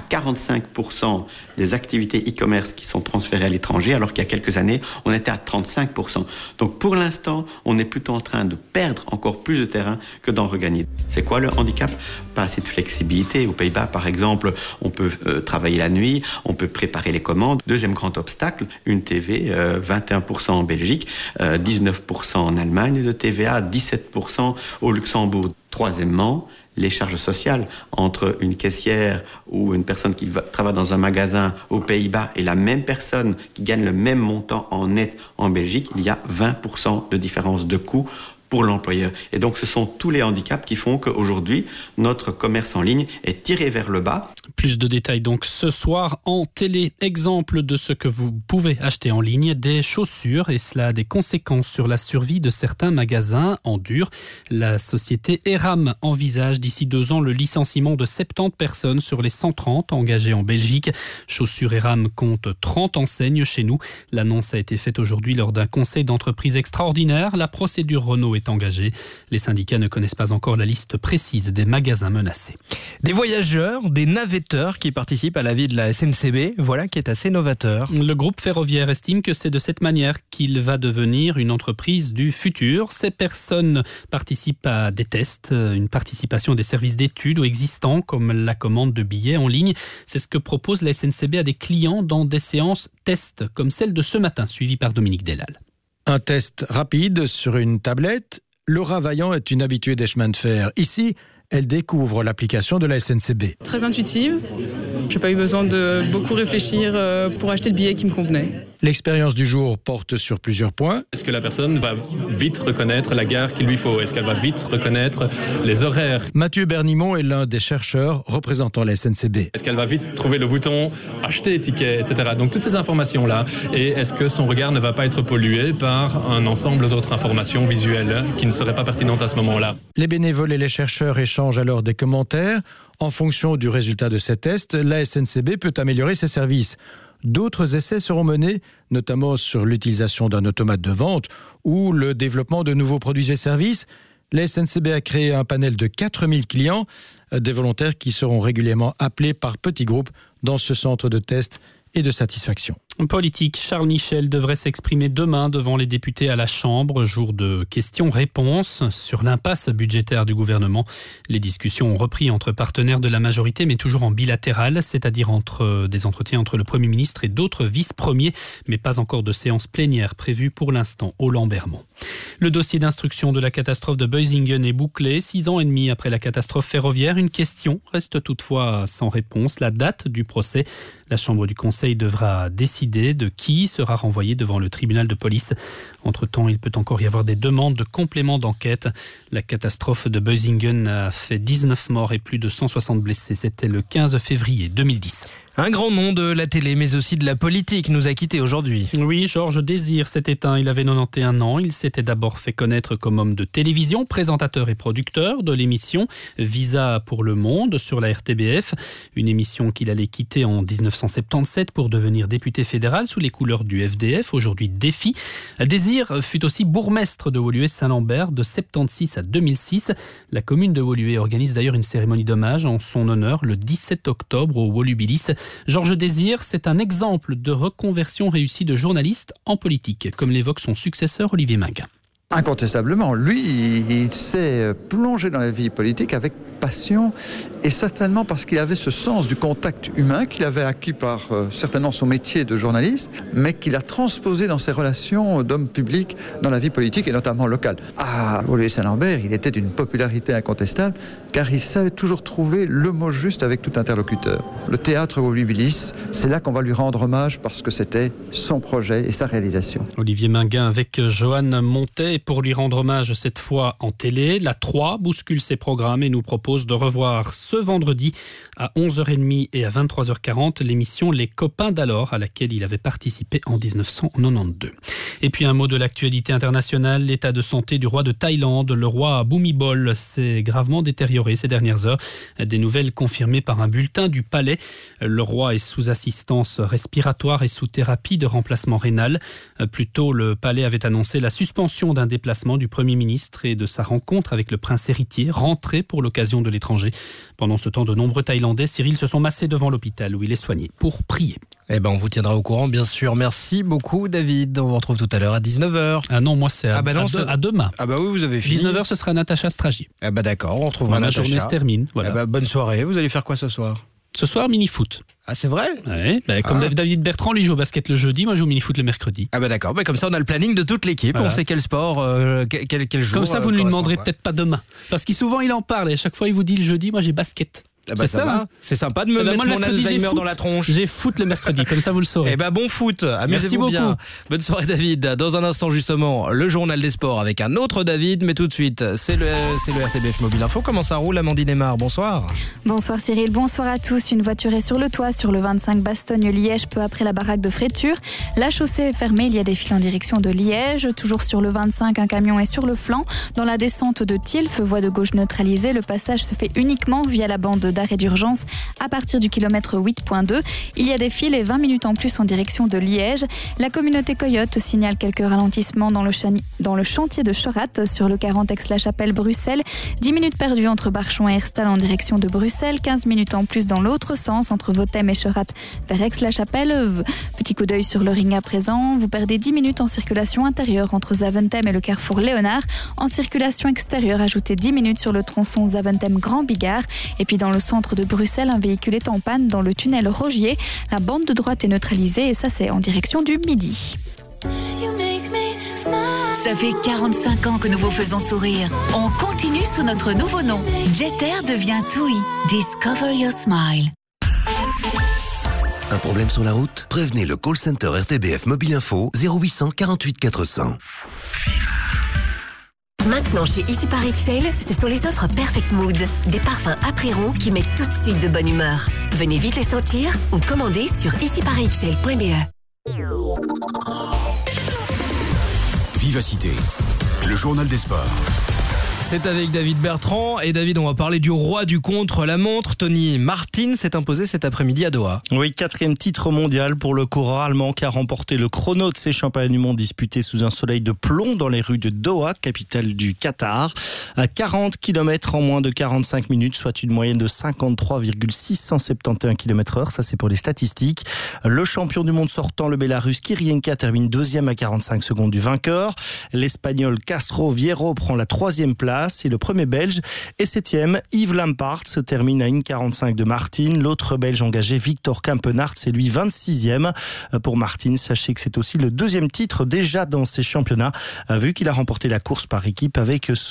Speaker 13: 45% des activités e-commerce qui sont transférées à l'étranger, alors qu'il y a quelques années, on était à 35%. Donc pour l'instant, on est plutôt en train de perdre encore plus de terrain que d'en regagner. C'est quoi le handicap ? Pas assez de flexibilité. Aux Pays-Bas, par exemple, on peut travailler la nuit, on peut préparer les commandes. Deuxième grand obstacle, une TV, 21% en Belgique, 19% en Allemagne de TVA, 17% au Luxembourg. Troisièmement, les charges sociales entre une caissière ou une personne qui travaille dans un magasin aux Pays-Bas et la même personne qui gagne le même montant en net en Belgique, il y a 20% de différence de coût pour l'employeur. Et donc ce sont tous les handicaps qui font qu'aujourd'hui, notre commerce en ligne est tiré vers le bas.
Speaker 15: Plus de détails donc ce soir en télé. Exemple de ce que vous pouvez acheter en ligne, des chaussures, et cela a des conséquences sur la survie de certains magasins en dur. La société Eram envisage d'ici 2 ans le licenciement de 70 personnes sur les 130 engagées en Belgique. Chaussures Eram compte 30 enseignes chez nous. L'annonce a été faite aujourd'hui lors d'un conseil d'entreprise extraordinaire. La procédure Renault est engagée. Les syndicats ne connaissent pas encore la liste précise des magasins menacés.
Speaker 1: Des voyageurs, des navetteurs qui participent à la vie de la SNCB, voilà qui est assez novateur.
Speaker 15: Le groupe ferroviaire estime que c'est de cette manière qu'il va devenir une entreprise du futur. Ces personnes participent à des tests, une participation à des services d'études ou existants comme la commande de billets en ligne. C'est ce que propose la SNCB à des clients dans des séances tests comme celle de ce matin, suivie par Dominique Delal.
Speaker 17: Un test rapide sur une tablette. Laura Vaillant est une habituée des chemins de fer. Ici, elle découvre l'application de la SNCB.
Speaker 21: Très intuitive. Je n'ai pas eu besoin de beaucoup réfléchir pour acheter le billet qui me convenait.
Speaker 17: L'expérience du jour porte sur plusieurs points.
Speaker 25: Est-ce que la personne va vite reconnaître la gare qu'il lui faut ? Est-ce qu'elle va vite reconnaître les horaires ?
Speaker 17: Mathieu Bernimont est l'un des chercheurs représentant la SNCB.
Speaker 25: Est-ce qu'elle va vite trouver le bouton « acheter ticket », etc. Donc toutes ces informations-là. Et est-ce que son regard ne va pas être pollué par un ensemble d'autres informations visuelles qui ne seraient pas pertinentes à ce moment-là ?
Speaker 17: Les bénévoles et les chercheurs échangent alors des commentaires. En fonction du résultat de ces tests, la SNCB peut améliorer ses services. D'autres essais seront menés, notamment sur l'utilisation d'un automate de vente ou le développement de nouveaux produits et services. La SNCB a créé un panel de 4000 clients, des volontaires qui seront régulièrement appelés par petits groupes dans ce centre de test et de satisfaction.
Speaker 15: Politique, Charles Michel devrait s'exprimer demain devant les députés à la Chambre, jour de questions-réponses sur l'impasse budgétaire du gouvernement. Les discussions ont repris entre partenaires de la majorité, mais toujours en bilatéral, c'est-à-dire entre des entretiens entre le Premier ministre et d'autres vice-premiers, mais pas encore de séance plénière prévue pour l'instant au Lambermont. Le dossier d'instruction de la catastrophe de Beusingen est bouclé. 6 ans et demi après la catastrophe ferroviaire, une question reste toutefois sans réponse. La date du procès, la Chambre du Conseil devra décider de qui sera renvoyé devant le tribunal de police. Entre-temps, il peut encore y avoir des demandes de complément d'enquête. La catastrophe de Beusingen a fait 19 morts et plus de 160 blessés. C'était le 15 février 2010.
Speaker 1: Un grand nom de la télé, mais aussi de la politique, nous a quittés aujourd'hui.
Speaker 15: Oui, Georges Désir s'est éteint. Il avait 91 ans. Il s'était d'abord fait connaître comme homme de télévision, présentateur et producteur de l'émission Visa pour le Monde sur la RTBF. Une émission qu'il allait quitter en 1977 pour devenir député fédéral sous les couleurs du FDF, aujourd'hui Défi. Désir fut aussi bourgmestre de Woluwe-Saint-Lambert de 76 à 2006. La commune de Woluwe organise d'ailleurs une cérémonie d'hommage en son honneur le 17 octobre au Wolubilis. Georges Désir, c'est un exemple de reconversion réussie de journaliste en politique, comme l'évoque son successeur Olivier Minguin.
Speaker 4: Incontestablement, lui, il s'est plongé dans la vie politique avec passion et certainement parce qu'il avait ce sens du contact humain qu'il avait acquis par certainement son métier de journaliste, mais qu'il a transposé dans ses relations d'homme public dans la vie politique et notamment locale. À Woluwe-Saint-Lambert, il était d'une popularité incontestable car il savait toujours trouver le mot juste avec tout interlocuteur. Le théâtre Wolubilis, c'est là qu'on va lui rendre hommage parce que c'était son projet et sa réalisation.
Speaker 15: Olivier Minguin avec Joanne Montet. Pour lui rendre hommage cette fois en télé, la 3 bouscule ses programmes et nous propose de revoir ce vendredi à 11h30 et à 23h40 l'émission Les Copains d'alors à laquelle il avait participé en 1992. Et puis un mot de l'actualité internationale, l'état de santé du roi de Thaïlande, le roi Bhumibol, s'est gravement détérioré ces dernières heures. Des nouvelles confirmées par un bulletin du palais. Le roi est sous assistance respiratoire et sous thérapie de remplacement rénal. Plus tôt, le palais avait annoncé la suspension d'un déplacement du Premier ministre et de sa rencontre avec le prince héritier, rentré pour l'occasion de l'étranger. Pendant ce temps, de nombreux Thaïlandais, Cyril, se sont massés devant l'hôpital où il est soigné pour prier.
Speaker 1: Eh ben, on vous tiendra au courant, bien sûr. Merci beaucoup, David. On vous retrouve tout à l'heure à 19h.
Speaker 15: Ah non, moi c'est à demain.
Speaker 1: Ah bah oui, vous avez fini.
Speaker 15: 19h, ce sera Natacha Stragier.
Speaker 1: Ah bah d'accord, on retrouvera Natacha.
Speaker 15: La journée se termine. Voilà.
Speaker 1: Eh bah, bonne soirée. Vous allez faire quoi ce soir ?
Speaker 15: Ce soir, mini-foot.
Speaker 1: Ah, c'est vrai ?
Speaker 15: Oui, comme David Bertrand, lui joue au basket le jeudi, moi je joue au mini-foot le mercredi.
Speaker 1: Ah bah d'accord, comme ça on a le planning de toute l'équipe, voilà. On sait quel sport, quel jour.
Speaker 15: Comme ça vous ne lui demanderez peut-être pas demain. Parce qu'il souvent il en parle et à chaque fois il vous dit le jeudi, moi j'ai basket.
Speaker 1: Ah bah c'est ça, hein. C'est sympa de me mettre mon Alzheimer dans la tronche.
Speaker 15: J'ai foot le mercredi, comme ça vous le saurez.
Speaker 1: Eh ben bon foot, amusez-vous bien. Bonne soirée David. Dans un instant justement, le journal des sports avec un autre David, mais tout de suite, c'est le RTBF Mobile Info. Comment ça roule, Amandine Aymar? Bonsoir.
Speaker 7: Bonsoir Cyril, bonsoir à tous. Une voiture est sur le toit sur le 25 Bastogne-Liège, peu après la baraque de Fréture. La chaussée est fermée, il y a des files en direction de Liège. Toujours sur le 25, un camion est sur le flanc. Dans la descente de Tilf, voie de gauche neutralisée, le passage se fait uniquement via la bande d'arrêt d'urgence à partir du kilomètre 8.2. Il y a des files et 20 minutes en plus en direction de Liège. La communauté Coyote signale quelques ralentissements dans le chantier de Chorat sur le 40 Aix-la-Chapelle-Bruxelles. 10 minutes perdues entre Barchon et Herstal en direction de Bruxelles. 15 minutes en plus dans l'autre sens entre Vothem et Chorat vers Aix-la-Chapelle. Petit coup d'œil sur le ring à présent. Vous perdez 10 minutes en circulation intérieure entre Zaventem et le carrefour Léonard. En circulation extérieure, ajoutez 10 minutes sur le tronçon Zaventem-Grand Bigard. Et puis dans le centre de Bruxelles, un véhicule est en panne dans le tunnel Rogier. La bande de droite est neutralisée et ça c'est en direction du Midi.
Speaker 20: Ça fait 45 ans que nous vous faisons sourire. On continue sous notre nouveau nom. Jeter devient TUI. Discover your smile.
Speaker 9: Un problème sur la route? Prévenez le call center RTBF Mobile Info 0800 48 400.
Speaker 22: Maintenant chez Ici par XL, ce sont les offres Perfect Mood. Des parfums après-ron qui mettent tout de suite de bonne humeur. Venez vite les sentir ou commandez sur iciparxl.be.
Speaker 8: Vivacité, le journal des sports.
Speaker 1: C'est avec David Bertrand. Et David, on va parler du roi du contre-la-montre. Tony Martin s'est imposé cet après-midi à Doha.
Speaker 24: Oui, 4e titre mondial pour le coureur allemand qui a remporté le chrono de ses championnats du monde disputés sous un soleil de plomb dans les rues de Doha, capitale du Qatar. À 40 km en moins de 45 minutes, soit une moyenne de 53,671 km/h. Ça, c'est pour les statistiques. Le champion du monde sortant, le Bélarus Kirienka, termine 2e à 45 secondes du vainqueur. L'Espagnol Castro Vieiro prend la 3e place. Et le premier Belge est 7e. Yves Lampaert se termine à 1,45 de Martin. L'autre Belge engagé, Victor Campenaerts, c'est lui 26e. Pour Martin, sachez que c'est aussi le 2e titre déjà dans ces championnats, vu qu'il a remporté la course par équipe avec son équipe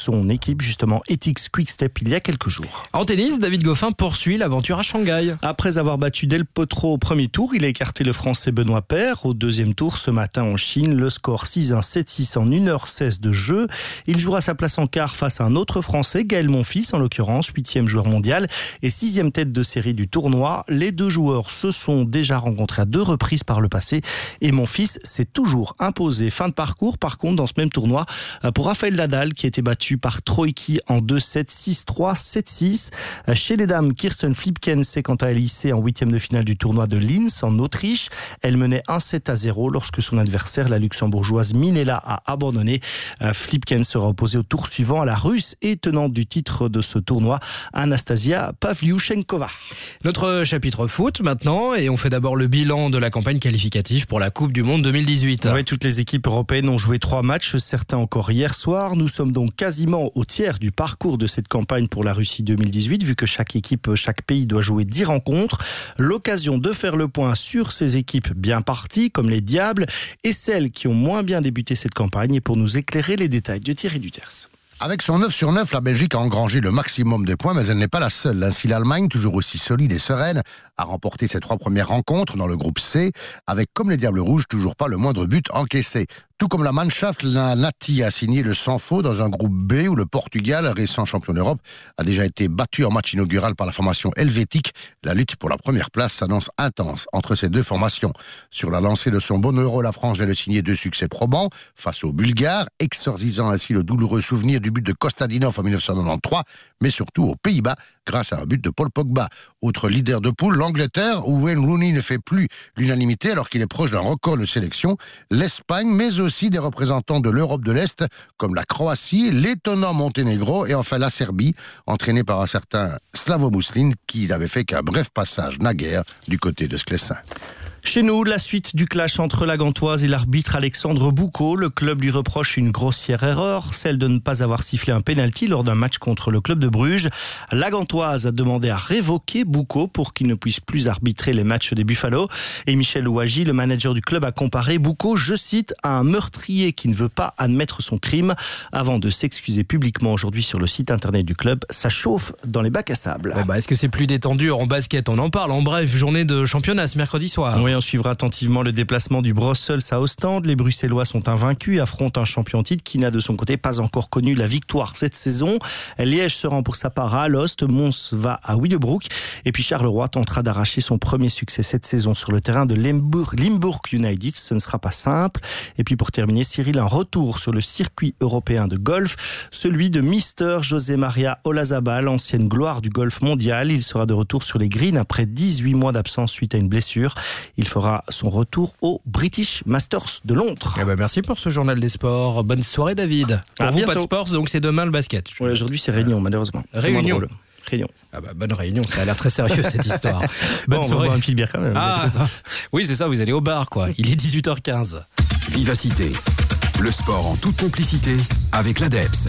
Speaker 24: équipe, justement Ethics Quick-Step, il y a quelques jours.
Speaker 1: En tennis, David Goffin poursuit l'aventure à Shanghai.
Speaker 24: Après avoir battu Del Potro au premier tour, il a écarté le Français Benoît Paire. Au deuxième tour, ce matin en Chine, le score 6-1, 7-6 en 1h16 de jeu. Il jouera sa place en quart face à un autre Français, Gaël Monfils en l'occurrence, 8e joueur mondial et 6e tête de série du tournoi. Les deux joueurs se sont déjà rencontrés à 2 reprises par le passé et Monfils s'est toujours imposé. Fin de parcours, par contre, dans ce même tournoi, pour Rafael Nadal, qui a été battu par Troïki en 2-7, 6-3, 7-6. Chez les dames, Kirsten Flipkens s'est quant à elle hissée en 8e de finale du tournoi de Linz en Autriche. Elle menait 1-7-0 lorsque son adversaire, la luxembourgeoise Minella, a abandonné. Flipkens sera opposée au tour suivant à la Russe et tenante du titre de ce tournoi, Anastasia Pavlyuchenkova.
Speaker 1: Notre chapitre foot maintenant, et on fait d'abord le bilan de la campagne qualificative pour la Coupe du Monde 2018.
Speaker 24: Oui, toutes les équipes européennes ont joué 3 matchs, certains encore hier soir. Nous sommes donc quasiment au tiers du parcours de cette campagne pour la Russie 2018, vu que chaque pays doit jouer 10 rencontres. L'occasion de faire le point sur ces équipes bien parties, comme les Diables, et celles qui ont moins bien débuté cette campagne. Et pour nous éclairer les détails de Thierry Duters.
Speaker 2: Avec son 9 sur 9, la Belgique a engrangé le maximum de points, mais elle n'est pas la seule. Ainsi, l'Allemagne, toujours aussi solide et sereine, a remporté ses 3 premières rencontres dans le groupe C, avec, comme les Diables Rouges, toujours pas le moindre but encaissé. Tout comme la Mannschaft, la Nati a signé le sans faute dans un groupe B où le Portugal, récent champion d'Europe, a déjà été battu en match inaugural par la formation helvétique. La lutte pour la première place s'annonce intense entre ces deux formations. Sur la lancée de son bon euro, la France vient de signer 2 succès probants face aux Bulgares, exorcisant ainsi le douloureux souvenir du but de Kostadinov en 1993, mais surtout aux Pays-Bas, grâce à un but de Paul Pogba. Autre leader de poule, l'Angleterre, où Wayne Rooney ne fait plus l'unanimité alors qu'il est proche d'un record de sélection. L'Espagne, mais aussi des représentants de l'Europe de l'Est, comme la Croatie, l'étonnant Monténégro et enfin la Serbie, entraînée par un certain Slavo Muslin, qui n'avait fait qu'un bref passage naguère du côté de Sclessin.
Speaker 24: Chez nous, la suite du clash entre la Gantoise et l'arbitre Alexandre Boucaud. Le club lui reproche une grossière erreur, celle de ne pas avoir sifflé un pénalty lors d'un match contre le club de Bruges. La Gantoise a demandé à révoquer Boucaud pour qu'il ne puisse plus arbitrer les matchs des Buffalo. Et Michel Ouagy, le manager du club, a comparé Boucaud, je cite, à un meurtrier qui ne veut pas admettre son crime. Avant de s'excuser publiquement aujourd'hui sur le site internet du club, ça chauffe dans les bacs à sable.
Speaker 1: Est-ce que c'est plus détendu en basket? On en parle. En bref, journée de championnat ce mercredi soir.
Speaker 24: Oui, on suivra attentivement le déplacement du Brussels à Ostende. Les Bruxellois sont invaincus et affrontent un champion en titre qui n'a de son côté pas encore connu la victoire cette saison. Liège se rend pour sa part à Alost, Mons va à Willebroek et puis Charleroi tentera d'arracher son premier succès cette saison sur le terrain de Limburg United. Ce ne sera pas simple. Et puis pour terminer, Cyril, un retour sur le circuit européen de golf, celui de Mister José Maria Olazabal, ancienne gloire du golf mondial. Il sera de retour sur les greens après 18 mois d'absence suite à une blessure. Il fera son retour au British Masters de Londres.
Speaker 1: Merci pour ce journal des sports. Bonne soirée David. Pour vous,
Speaker 24: bientôt.
Speaker 1: pas de sport, donc c'est demain le basket.
Speaker 24: Ouais, aujourd'hui c'est réunion malheureusement.
Speaker 1: Réunion.
Speaker 24: Réunion.
Speaker 1: Bonne réunion, ça a l'air très sérieux cette histoire. Bonne soirée.
Speaker 24: On va boire une petite bière quand même.
Speaker 1: Oui, c'est ça, vous allez au bar quoi. Il est 18h15.
Speaker 3: Vivacité, le sport en toute complicité avec l'ADEPS.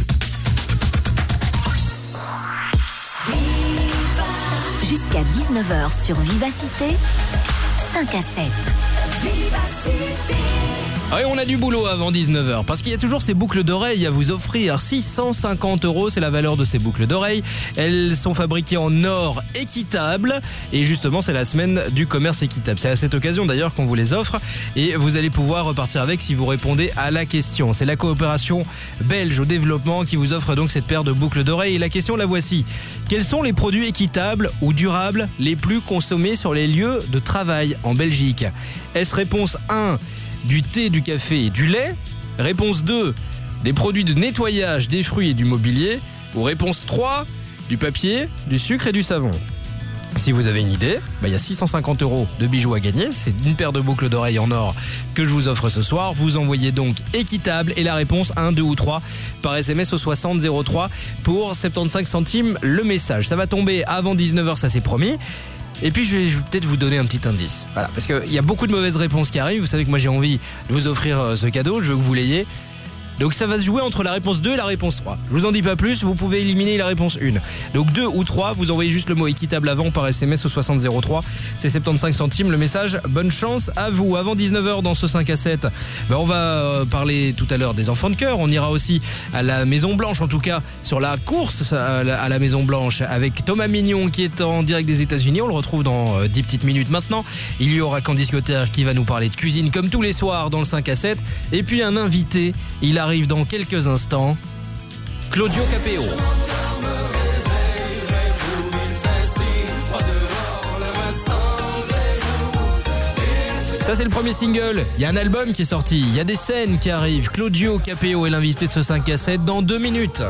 Speaker 22: Jusqu'à 19h sur Vivacité, 5 à 7.
Speaker 1: Oui, on a du boulot avant 19h parce qu'il y a toujours ces boucles d'oreilles à vous offrir. 650 €, c'est la valeur de ces boucles d'oreilles. Elles sont fabriquées en or équitable et justement c'est la semaine du commerce équitable. C'est à cette occasion d'ailleurs qu'on vous les offre et vous allez pouvoir repartir avec si vous répondez à la question. C'est la coopération belge au développement qui vous offre donc cette paire de boucles d'oreilles et la question la voici. Quels sont les produits équitables ou durables les plus consommés sur les lieux de travail en Belgique? Est-ce réponse 1 du thé, du café et du lait? Réponse 2, des produits de nettoyage, des fruits et du mobilier? Ou réponse 3, du papier, du sucre et du savon? Si vous avez une idée, il y a 650 € de bijoux à gagner. C'est une paire de boucles d'oreilles en or que je vous offre ce soir. Vous envoyez donc équitable et la réponse 1, 2 ou 3 par SMS au 60 03 pour 75 centimes le message. Ça va tomber avant 19h, ça c'est promis. Et puis je vais peut-être vous donner un petit indice. Voilà, parce qu'il y a beaucoup de mauvaises réponses qui arrivent. Vous savez que moi j'ai envie de vous offrir ce cadeau, je veux que vous l'ayez. Donc ça va se jouer entre la réponse 2 et la réponse 3. Je vous en dis pas plus, vous pouvez éliminer la réponse 1. Donc 2 ou 3, vous envoyez juste le mot équitable avant par SMS au 6003. C'est 75 centimes le message. Bonne chance à vous. Avant 19h dans ce 5 à 7, on va parler tout à l'heure des enfants de cœur. On ira aussi à la Maison Blanche, en tout cas sur la course à la Maison Blanche avec Thomas Mignon qui est en direct des États-Unis. On le retrouve dans 10 petites minutes maintenant. Il y aura Candice Cotter qui va nous parler de cuisine comme tous les soirs dans le 5 à 7. Et puis un invité, il arrive dans quelques instants, Claudio Capéo. Ça c'est le premier single, il y a un album qui est sorti, il y a des scènes qui arrivent. Claudio Capéo est l'invité de ce 5 à 7 dans 2 minutes.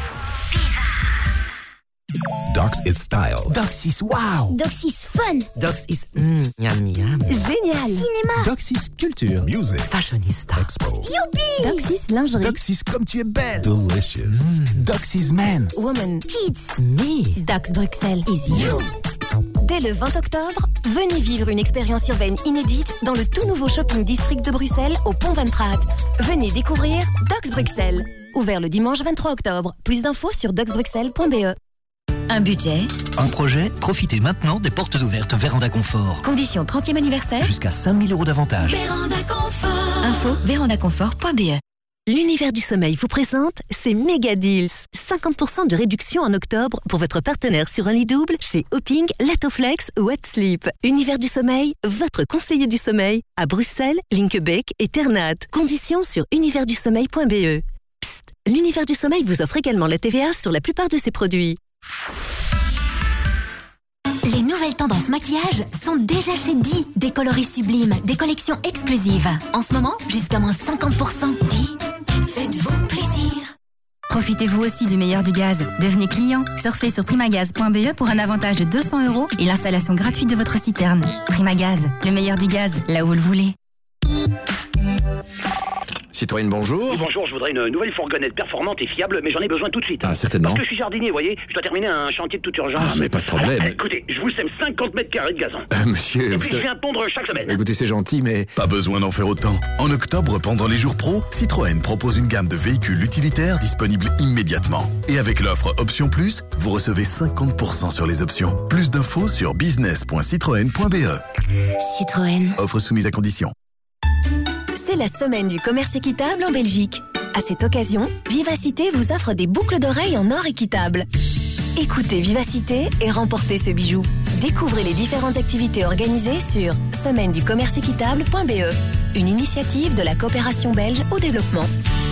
Speaker 10: Docs is style.
Speaker 11: Docs is wow.
Speaker 12: Docs is fun.
Speaker 11: Docs is yum yum.
Speaker 12: Génial. Cinéma.
Speaker 10: Docs is culture. Music.
Speaker 11: Fashionista.
Speaker 10: Expo.
Speaker 12: Youpi.
Speaker 11: Docs is lingerie.
Speaker 10: Docs is comme tu es belle. Delicious. Docs is man.
Speaker 12: Woman. Kids.
Speaker 11: Me.
Speaker 12: Docs Bruxelles is you. Dès le 20 octobre, venez vivre une expérience urbaine inédite dans le tout nouveau shopping district de Bruxelles au Pont Van Praat. Venez découvrir Docs Bruxelles. Ouvert le dimanche 23 octobre. Plus d'infos sur docsbruxelles.be.
Speaker 22: Un budget,
Speaker 8: un projet, profitez maintenant des portes ouvertes Véranda Confort.
Speaker 22: condition 30e anniversaire,
Speaker 8: Jusqu'à 5 000 € d'avantage.
Speaker 22: Véranda Confort. Info vérandaconfort.be. L'univers du sommeil vous présente ces méga deals. 50% de réduction en octobre pour votre partenaire sur un lit double chez Hopping, Latoflex ou Wet Sleep. Univers du sommeil, votre conseiller du sommeil à Bruxelles, Linkebeek et Ternat. Conditions sur universdusommeil.be. Psst, l'univers du sommeil vous offre également la TVA sur la plupart de ses produits. Les nouvelles tendances maquillage sont déjà chez Di. Des coloris sublimes, des collections exclusives. En ce moment, jusqu'à moins 50%. Di, faites-vous plaisir.
Speaker 18: Profitez-vous aussi du meilleur du gaz. Devenez client. Surfez sur primagaz.be pour un avantage de 200 € et l'installation gratuite de votre citerne. Primagaz, le meilleur du gaz, là où vous le voulez.
Speaker 8: Citroën, bonjour.
Speaker 19: Oui, bonjour, je voudrais une nouvelle fourgonnette performante et fiable, mais j'en ai besoin tout de suite.
Speaker 8: Ah, certainement.
Speaker 19: Parce que je suis jardinier, vous voyez, je dois terminer un chantier de toute urgence.
Speaker 8: Ah, mais pas de problème.
Speaker 19: Alors, écoutez, je vous sème 50 mètres carrés de gazon.
Speaker 8: Monsieur...
Speaker 19: Et puis je viens pondre chaque semaine.
Speaker 8: Écoutez, c'est gentil, mais...
Speaker 10: Pas besoin d'en faire autant. En octobre, pendant les jours pro, Citroën propose une gamme de véhicules utilitaires disponibles immédiatement. Et avec l'offre Option Plus, vous recevez 50% sur les options. Plus d'infos sur business.citroen.be.
Speaker 22: Citroën.
Speaker 10: Offre soumise à conditions.
Speaker 22: C'est la semaine du commerce équitable en Belgique. À cette occasion, Vivacité vous offre des boucles d'oreilles en or équitable. Écoutez Vivacité et remportez ce bijou. Découvrez les différentes activités organisées sur semaine-du-commerce-équitable.be, une initiative de la coopération belge au développement.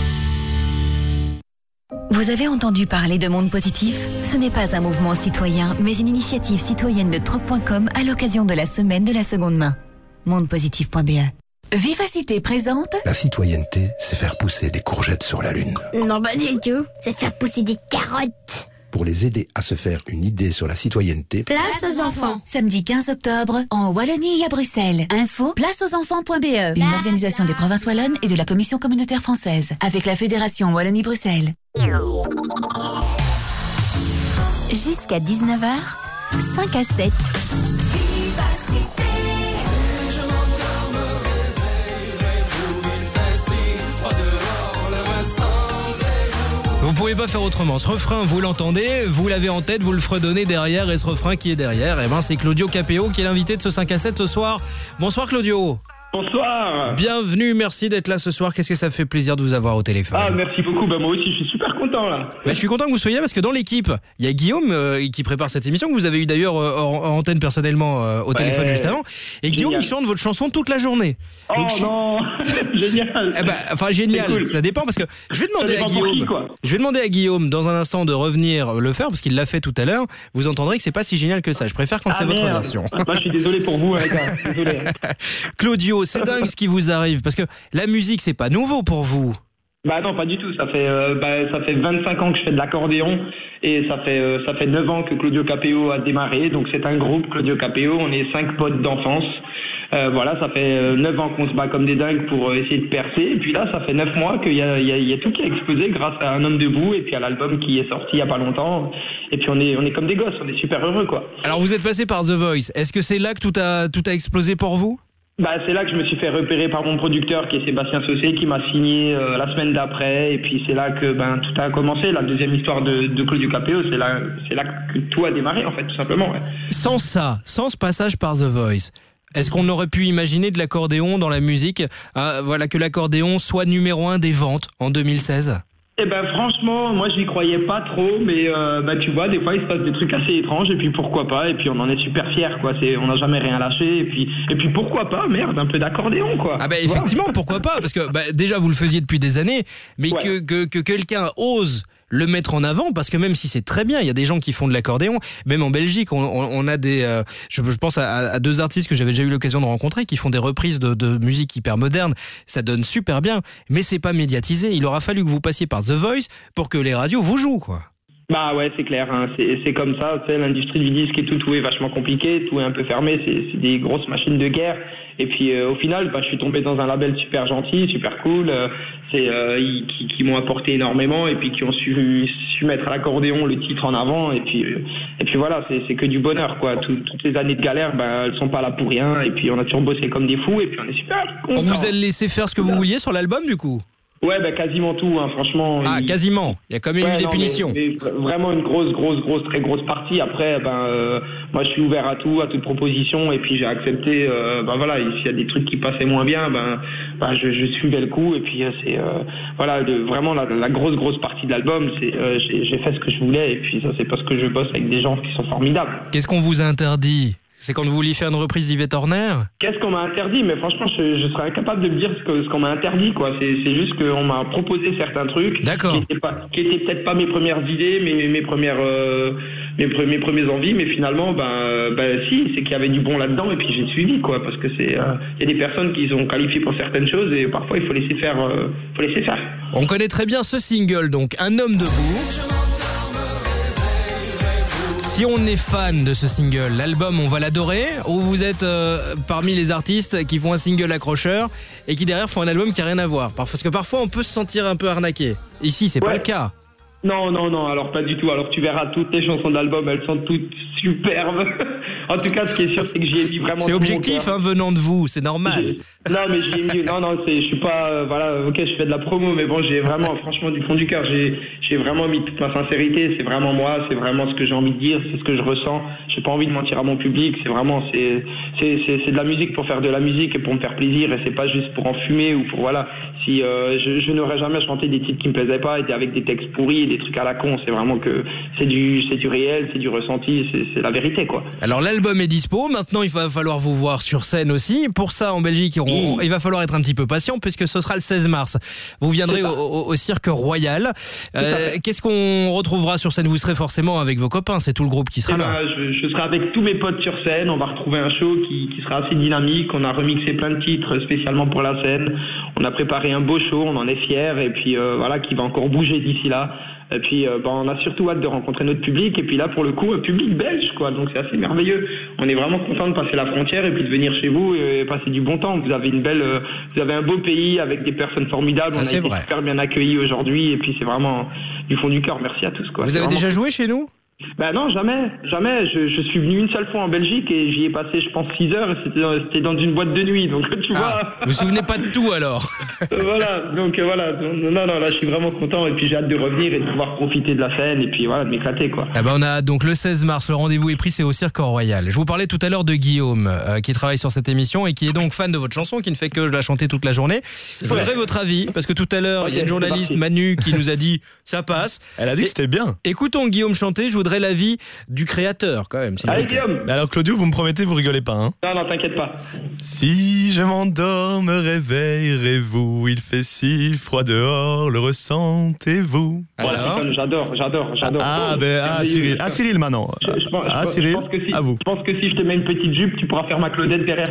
Speaker 22: Vous avez entendu parler de Monde Positif ? Ce n'est pas un mouvement citoyen, mais une initiative citoyenne de troc.com à l'occasion de la semaine de la seconde main. Mondepositif.be. Vivacité présente.
Speaker 10: La citoyenneté, c'est faire pousser des courgettes sur la Lune.
Speaker 12: Non, pas du tout. C'est faire pousser des carottes.
Speaker 10: Pour les aider à se faire une idée sur la citoyenneté,
Speaker 12: Place aux enfants.
Speaker 22: Samedi 15 octobre, en Wallonie et à Bruxelles. Info placeauxenfants.be. Une organisation des provinces wallonnes et de la Commission communautaire française. Avec la Fédération Wallonie-Bruxelles. Jusqu'à 19h, 5 à 7.
Speaker 1: Vous pouvez pas faire autrement. Ce refrain, vous l'entendez, vous l'avez en tête, vous le fredonnez derrière, et ce refrain qui est derrière, c'est Claudio Capéo qui est l'invité de ce 5 à 7 ce soir. Bonsoir Claudio.
Speaker 26: Bonsoir.
Speaker 1: Bienvenue, merci d'être là ce soir. Qu'est-ce que ça fait plaisir de vous avoir au téléphone.
Speaker 26: Ah, merci beaucoup. Moi aussi, je suis super content là.
Speaker 1: Je suis content que vous soyez là parce que dans l'équipe, il y a Guillaume qui prépare cette émission que vous avez eu d'ailleurs en antenne personnellement au téléphone juste avant. Et Guillaume, il chante votre chanson toute la journée.
Speaker 26: Oh donc, non, génial.
Speaker 1: Génial.
Speaker 26: Cool.
Speaker 1: Ça dépend parce que je vais demander à Guillaume. Je vais demander à Guillaume dans un instant de revenir le faire parce qu'il l'a fait tout à l'heure. Vous entendrez que c'est pas si génial que ça. Je préfère quand c'est votre version.
Speaker 26: Moi, je suis désolé pour vous, les gars. Désolé.
Speaker 1: Claudio, c'est dingue ce qui vous arrive parce que la musique c'est pas nouveau pour vous.
Speaker 26: Bah non, pas du tout. Ça fait 25 ans que je fais de l'accordéon et ça fait 9 ans que Claudio Capéo a démarré. Donc c'est un groupe Claudio Capéo. On est 5 potes d'enfance. Voilà, ça fait 9 ans qu'on se bat comme des dingues pour essayer de percer. Et puis là, ça fait 9 mois qu'il y a tout qui a explosé grâce à Un homme debout et puis à l'album qui est sorti il y a pas longtemps. Et puis on est comme des gosses. On est super heureux, quoi.
Speaker 1: Alors vous êtes passé par The Voice. Est-ce que c'est là que tout a explosé pour vous ?
Speaker 26: C'est là que je me suis fait repérer par mon producteur qui est Sébastien Saucé, qui m'a signé la semaine d'après, et puis c'est là que tout a commencé, la deuxième histoire de Claudio Capéo, c'est là que tout a démarré en fait, tout simplement. Ouais.
Speaker 1: Sans ce passage par The Voice, est-ce qu'on aurait pu imaginer de l'accordéon dans la musique, que l'accordéon soit numéro 1 des ventes en 2016 ?
Speaker 26: Franchement, moi je n'y croyais pas trop, mais tu vois, des fois il se passe des trucs assez étranges, et puis pourquoi pas, et puis on en est super fiers, quoi. On n'a jamais rien lâché, et puis pourquoi pas, merde, un peu d'accordéon, quoi.
Speaker 1: Effectivement, pourquoi pas, parce que déjà vous le faisiez depuis des années, mais que quelqu'un ose le mettre en avant, parce que même si c'est très bien, il y a des gens qui font de l'accordéon, même en Belgique, on a des... je pense à 2 artistes que j'avais déjà eu l'occasion de rencontrer, qui font des reprises de musique hyper moderne, ça donne super bien, mais c'est pas médiatisé. Il aura fallu que vous passiez par The Voice pour que les radios vous jouent, quoi.
Speaker 26: Ouais, c'est clair, hein. C'est comme ça, tu sais, l'industrie du disque et tout est vachement compliqué, tout est un peu fermé, c'est des grosses machines de guerre, et puis au final, je suis tombé dans un label super gentil, super cool, qui m'ont apporté énormément, et puis qui ont su mettre à l'accordéon le titre en avant, et puis voilà, c'est que du bonheur, quoi. Toutes les années de galère, elles sont pas là pour rien, et puis on a toujours bossé comme des fous, et puis on est super contents.
Speaker 1: On vous a laissé faire ce que vous vouliez sur l'album, du coup ?
Speaker 26: Ouais, quasiment tout, hein, franchement.
Speaker 1: Quasiment. Il y a quand même eu des punitions.
Speaker 26: Mais vraiment une très grosse partie. Après, moi, je suis ouvert à tout, à toute proposition, et puis j'ai accepté. S'il y a des trucs qui passaient moins bien, je suivais le coup, et puis c'est vraiment la grosse partie de l'album. J'ai fait ce que je voulais, et puis ça, c'est parce que je bosse avec des gens qui sont formidables.
Speaker 1: Qu'est-ce qu'on vous a interdit ? C'est quand vous vouliez faire une reprise d'Yvette Horner ?
Speaker 26: Qu'est-ce qu'on m'a interdit ? Mais franchement, je serais incapable de me dire ce qu'on m'a interdit, quoi. C'est juste qu'on m'a proposé certains trucs qui étaient peut-être pas mes premières idées, mais mes premiers envies, mais finalement, si, c'est qu'il y avait du bon là-dedans, et puis j'ai suivi, quoi, parce que il y a des personnes qui sont qualifiées pour certaines choses, et parfois il faut laisser faire.
Speaker 1: On connaît très bien ce single, donc Un homme debout. Si on est fan de ce single, l'album, on va l'adorer, ou vous êtes parmi les artistes qui font un single accrocheur et qui derrière font un album qui n'a rien à voir ? Parce que parfois on peut se sentir un peu arnaqué. Ici, c'est pas le cas.
Speaker 26: Non, alors pas du tout. Alors tu verras, toutes les chansons d'album, elles sont toutes superbes. En tout cas, ce qui est sûr, c'est que j'y ai mis vraiment.
Speaker 1: C'est objectif, venant de vous, c'est normal.
Speaker 26: Non, mais j'y ai mis. Non, je suis pas. Je fais de la promo, mais bon, j'ai vraiment, franchement, du fond du cœur, j'ai vraiment mis toute ma sincérité. C'est vraiment moi, c'est vraiment ce que j'ai envie de dire, c'est ce que je ressens. J'ai pas envie de mentir à mon public. C'est vraiment, c'est de la musique pour faire de la musique et pour me faire plaisir, et c'est pas juste pour en fumer ou pour voilà. Si je n'aurais jamais chanté des titres qui me plaisaient pas, et avec des textes pourris, des trucs à la con. C'est vraiment que c'est du réel, c'est du ressenti, c'est la vérité, quoi.
Speaker 1: Alors l'album est dispo, maintenant il va falloir vous voir sur scène aussi. Pour ça, en Belgique, il va falloir être un petit peu patient puisque ce sera le 16 mars. Vous viendrez au Cirque Royal. Qu'est-ce qu'on retrouvera sur scène ? Vous serez forcément avec vos copains, c'est tout le groupe qui sera là.
Speaker 26: Je serai avec tous mes potes sur scène, on va retrouver un show qui sera assez dynamique. On a remixé plein de titres spécialement pour la scène. On a préparé un beau show, on en est fiers, et puis qui va encore bouger d'ici là. Et puis on a surtout hâte de rencontrer notre public, et puis là pour le coup public belge, quoi, donc c'est assez merveilleux. On est vraiment content de passer la frontière et puis de venir chez vous et passer du bon temps. Vous avez un beau pays avec des personnes formidables. On a été super bien accueillis aujourd'hui, et puis c'est vraiment du fond du cœur. Merci à tous, quoi.
Speaker 1: Vous avez déjà joué chez nous ?
Speaker 26: Non, jamais. Je suis venu une seule fois en Belgique et j'y ai passé, je pense, 6 heures, et c'était dans une boîte de nuit, donc tu vois.
Speaker 1: Vous vous souvenez pas de tout alors.
Speaker 26: Voilà. Non, là je suis vraiment content, et puis j'ai hâte de revenir et de pouvoir profiter de la scène, et puis voilà, de m'éclater, quoi.
Speaker 1: On a donc le 16 mars, le rendez-vous est pris, c'est au Cirque Royal. Je vous parlais tout à l'heure de Guillaume qui travaille sur cette émission et qui est donc fan de votre chanson, qui ne fait que la chanter toute la journée. Je voudrais votre avis, parce que tout à l'heure il y a une journaliste, Manu, qui nous a dit ça passe.
Speaker 24: Elle a dit que c'était bien.
Speaker 1: Écoutons Guillaume chanter, je voudrais l'avis du créateur quand même.
Speaker 26: Allez Guillaume.
Speaker 24: Alors Claudio, vous me promettez, vous rigolez pas, hein ?
Speaker 26: Non, t'inquiète pas.
Speaker 24: Si je m'endors, me réveillerez-vous, il fait si froid dehors, le ressentez-vous ?
Speaker 26: Voilà. J'adore.
Speaker 24: Cyril maintenant. Cyril, à vous.
Speaker 26: Je pense que si je te mets une petite jupe, tu pourras faire ma Claudette derrière.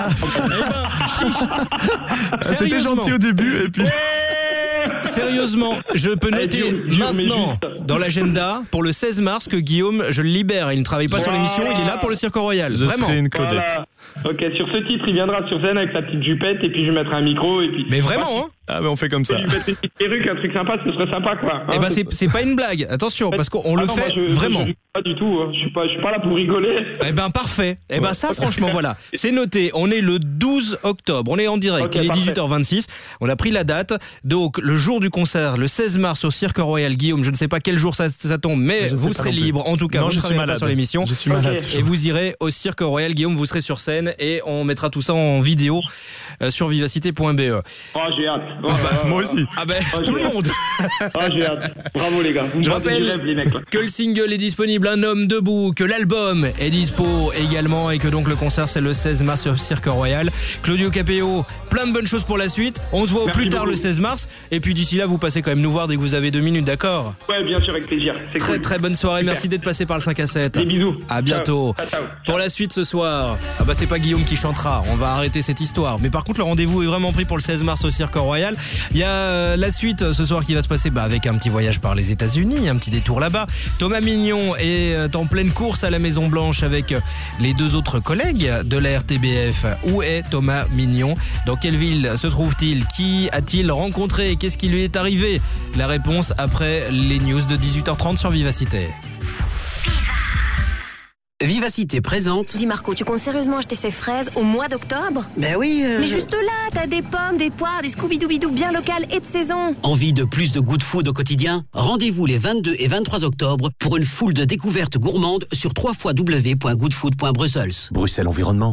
Speaker 24: C'était gentil au début, et puis...
Speaker 1: Sérieusement, je peux noter maintenant dans l'agenda pour le 16 mars que Guillaume, je le libère. Il ne travaille pas sur l'émission, il est là pour le Cirque Royal.
Speaker 24: Je serai une Claudette.
Speaker 26: Ok, sur ce titre, il viendra sur scène avec sa petite jupette et puis je lui mettrai un micro et puis...
Speaker 1: Mais vraiment, hein?
Speaker 24: Ah, mais on fait comme ça.
Speaker 26: Je lui mettrai une petite perruque, un truc sympa, ce serait sympa, quoi.
Speaker 1: Eh ben, c'est pas une blague, attention, parce qu'on le fait vraiment.
Speaker 26: Pas du tout, je suis pas là pour rigoler.
Speaker 1: Eh ben, parfait. Eh ben, ça, franchement, voilà. C'est noté, on est le 12 octobre, on est en direct,
Speaker 26: Okay,
Speaker 1: il est
Speaker 26: parfait.
Speaker 1: 18h26, on a pris la date, donc le jour du concert, le 16 mars au Cirque Royal. Guillaume, je ne sais pas quel jour ça tombe, mais vous serez libre, en tout cas, vous ne travaillerez pas sur l'émission.
Speaker 24: Je suis malade.
Speaker 1: Et vous irez au Cirque Royal, Guillaume, vous serez sur scène et on mettra tout ça en vidéo sur vivacité.be.
Speaker 26: Oh, j'ai hâte.
Speaker 24: Moi aussi.
Speaker 1: Ah ben, tout le monde.
Speaker 26: Oh, j'ai hâte. Bravo, les gars. Vous
Speaker 1: Je
Speaker 26: me vendez du
Speaker 1: rappelle
Speaker 26: rêve, les mecs, là.
Speaker 1: que le single est disponible, Un homme debout, que l'album est dispo également et que donc le concert c'est le 16 mars sur Cirque Royal. Claudio Capéo, plein de bonnes choses pour la suite. On se voit au
Speaker 26: Merci
Speaker 1: plus tard
Speaker 26: beaucoup.
Speaker 1: le 16 mars et puis d'ici là vous passez quand même nous voir dès que vous avez 2 minutes, d'accord?
Speaker 26: Ouais, bien sûr, avec plaisir. C'est
Speaker 1: Très
Speaker 26: cool.
Speaker 1: très bonne soirée,
Speaker 26: Super.
Speaker 1: merci d'être passé par le 5 à 7.
Speaker 26: Des bisous.
Speaker 1: À bientôt.
Speaker 26: Ciao. Ciao.
Speaker 1: Pour la suite ce soir, c'est pas Guillaume qui chantera, on va arrêter cette histoire. Mais par contre le rendez-vous est vraiment pris pour le 16 mars au Cirque Royal. Il y a la suite ce soir qui va se passer avec un petit voyage par les États-Unis, un petit détour là-bas. Thomas Mignon est en pleine course à la Maison Blanche avec les 2 autres collègues de la RTBF. Où est Thomas Mignon? Dans quelle ville se trouve-t-il? Qui a-t-il rencontré? Qu'est-ce qui lui est arrivé? La réponse après les news de 18h30 sur Vivacité.
Speaker 5: Vivacité présente.
Speaker 12: Dis Marco, tu comptes sérieusement acheter ces fraises au mois d'octobre?
Speaker 5: Ben oui.
Speaker 12: Mais juste là, t'as des pommes, des poires, des scooby-doo bien locales et de saison.
Speaker 5: Envie de plus de good food au quotidien? Rendez-vous les 22 et 23 octobre pour une foule de découvertes gourmandes sur www.goodfood.brussels.
Speaker 8: Bruxelles Environnement.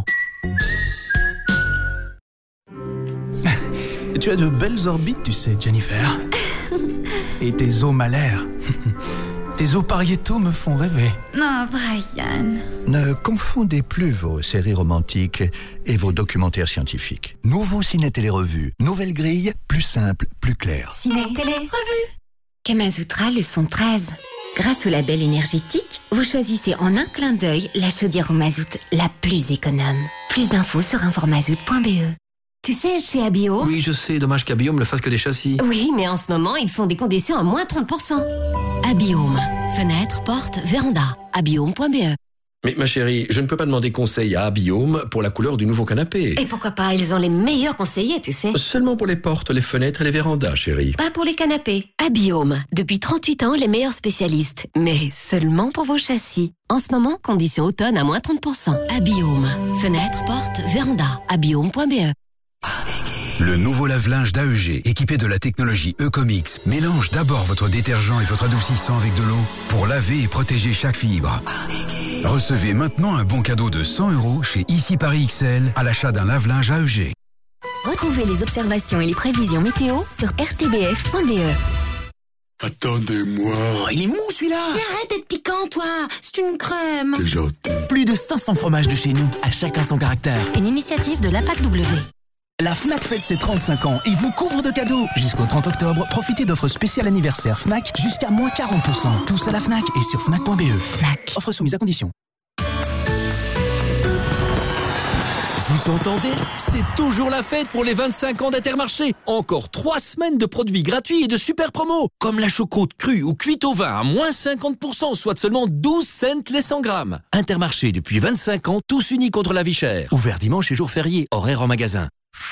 Speaker 6: Tu as de belles orbites, tu sais, Jennifer. Et tes os malaires. Tes os pariétaux me font rêver.
Speaker 18: Non, Brian.
Speaker 13: Ne confondez plus vos séries romantiques et vos documentaires scientifiques. Nouveau ciné-télé-revue. Nouvelle grille, plus simple, plus claire.
Speaker 18: Ciné-télé-revue. Kamasutra leçon 13. Grâce au label énergétique, vous choisissez en un clin d'œil la chaudière au mazout la plus économe. Plus d'infos sur informazout.be.
Speaker 14: Tu sais, chez Abiome...
Speaker 16: Oui, je sais, dommage qu'Abiome ne fasse que des châssis.
Speaker 14: Oui, mais en ce moment, ils font des conditions à moins 30%.
Speaker 18: Abiome. Fenêtre, porte, véranda. Abiome.be.
Speaker 16: Mais ma chérie, je ne peux pas demander conseil à Abiome pour la couleur du nouveau canapé.
Speaker 14: Et pourquoi pas, ils ont les meilleurs conseillers, tu sais.
Speaker 16: Seulement pour les portes, les fenêtres et les vérandas, chérie.
Speaker 14: Pas pour les canapés. Abiome. Depuis 38 ans, les meilleurs spécialistes. Mais seulement pour vos châssis. En ce moment, conditions automne à moins 30%.
Speaker 18: Abiome. Fenêtre, porte, véranda. Abiome.be.
Speaker 3: Le nouveau lave-linge d'AEG, équipé de la technologie Ecomix, mélange d'abord votre détergent et votre adoucissant avec de l'eau pour laver et protéger chaque fibre. Recevez maintenant un bon cadeau de 100 € chez Ici Paris XL à l'achat d'un lave-linge AEG.
Speaker 12: Retrouvez les observations et les prévisions météo sur rtbf.be.
Speaker 10: Attendez-moi.
Speaker 20: Oh, il est mou celui-là.
Speaker 14: Mais arrête d'être piquant, toi. C'est une crème.
Speaker 10: T'es gentil.
Speaker 20: Plus de 500 fromages de chez nous, à chacun son caractère.
Speaker 12: Une initiative de l'APAC W.
Speaker 20: La Fnac fête ses 35 ans et vous couvre de cadeaux. Jusqu'au 30 octobre, profitez d'offres spéciales anniversaire Fnac jusqu'à moins 40%. Tous à la Fnac et sur Fnac.be. Fnac. Offre soumise à condition.
Speaker 23: Vous entendez? C'est toujours la fête pour les 25 ans d'Intermarché. Encore 3 semaines de produits gratuits et de super promos. Comme la choucroute crue ou cuite au vin à moins 50%, soit seulement 12 cents les 100 grammes. Intermarché depuis 25 ans, tous unis contre la vie chère. Ouvert dimanche et jour férié, horaire en magasin.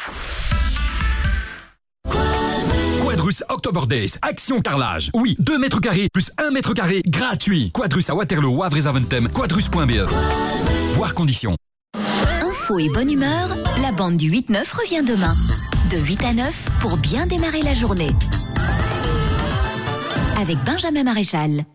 Speaker 27: Quadrus October Days, action carrelage. Oui, 2 mètres carrés plus 1 mètre carré gratuit. Quadrus à Waterloo, Wavre et Zaventem, quadrus.be. Voir conditions.
Speaker 12: Info et bonne humeur, la bande du 8-9 revient demain. De 8 à 9 pour bien démarrer la journée. Avec Benjamin Maréchal.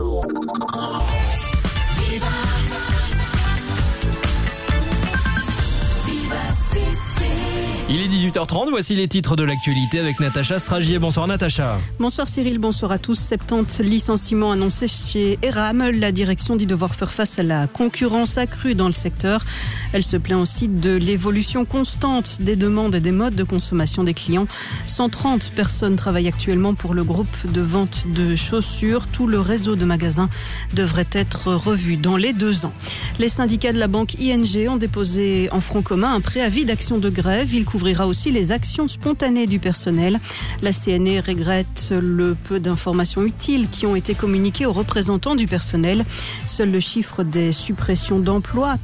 Speaker 1: Il est 18h30, voici les titres de l'actualité avec Natacha Stragier. Bonsoir Natacha.
Speaker 28: Bonsoir Cyril, bonsoir à tous. 70 licenciements annoncés chez Eram. La direction dit devoir faire face à la concurrence accrue dans le secteur. Elle se plaint aussi de l'évolution constante des demandes et des modes de consommation des clients. 130 personnes travaillent actuellement pour le groupe de vente de chaussures. Tout le réseau de magasins devrait être revu dans les 2 ans. Les syndicats de la banque ING ont déposé en front commun un préavis d'action de grève. Ils couvre couvrira aussi les actions spontanées du personnel. La CNE regrette le peu d'informations utiles qui ont été communiquées aux représentants du personnel. Seul le chiffre des suppressions d'emplois,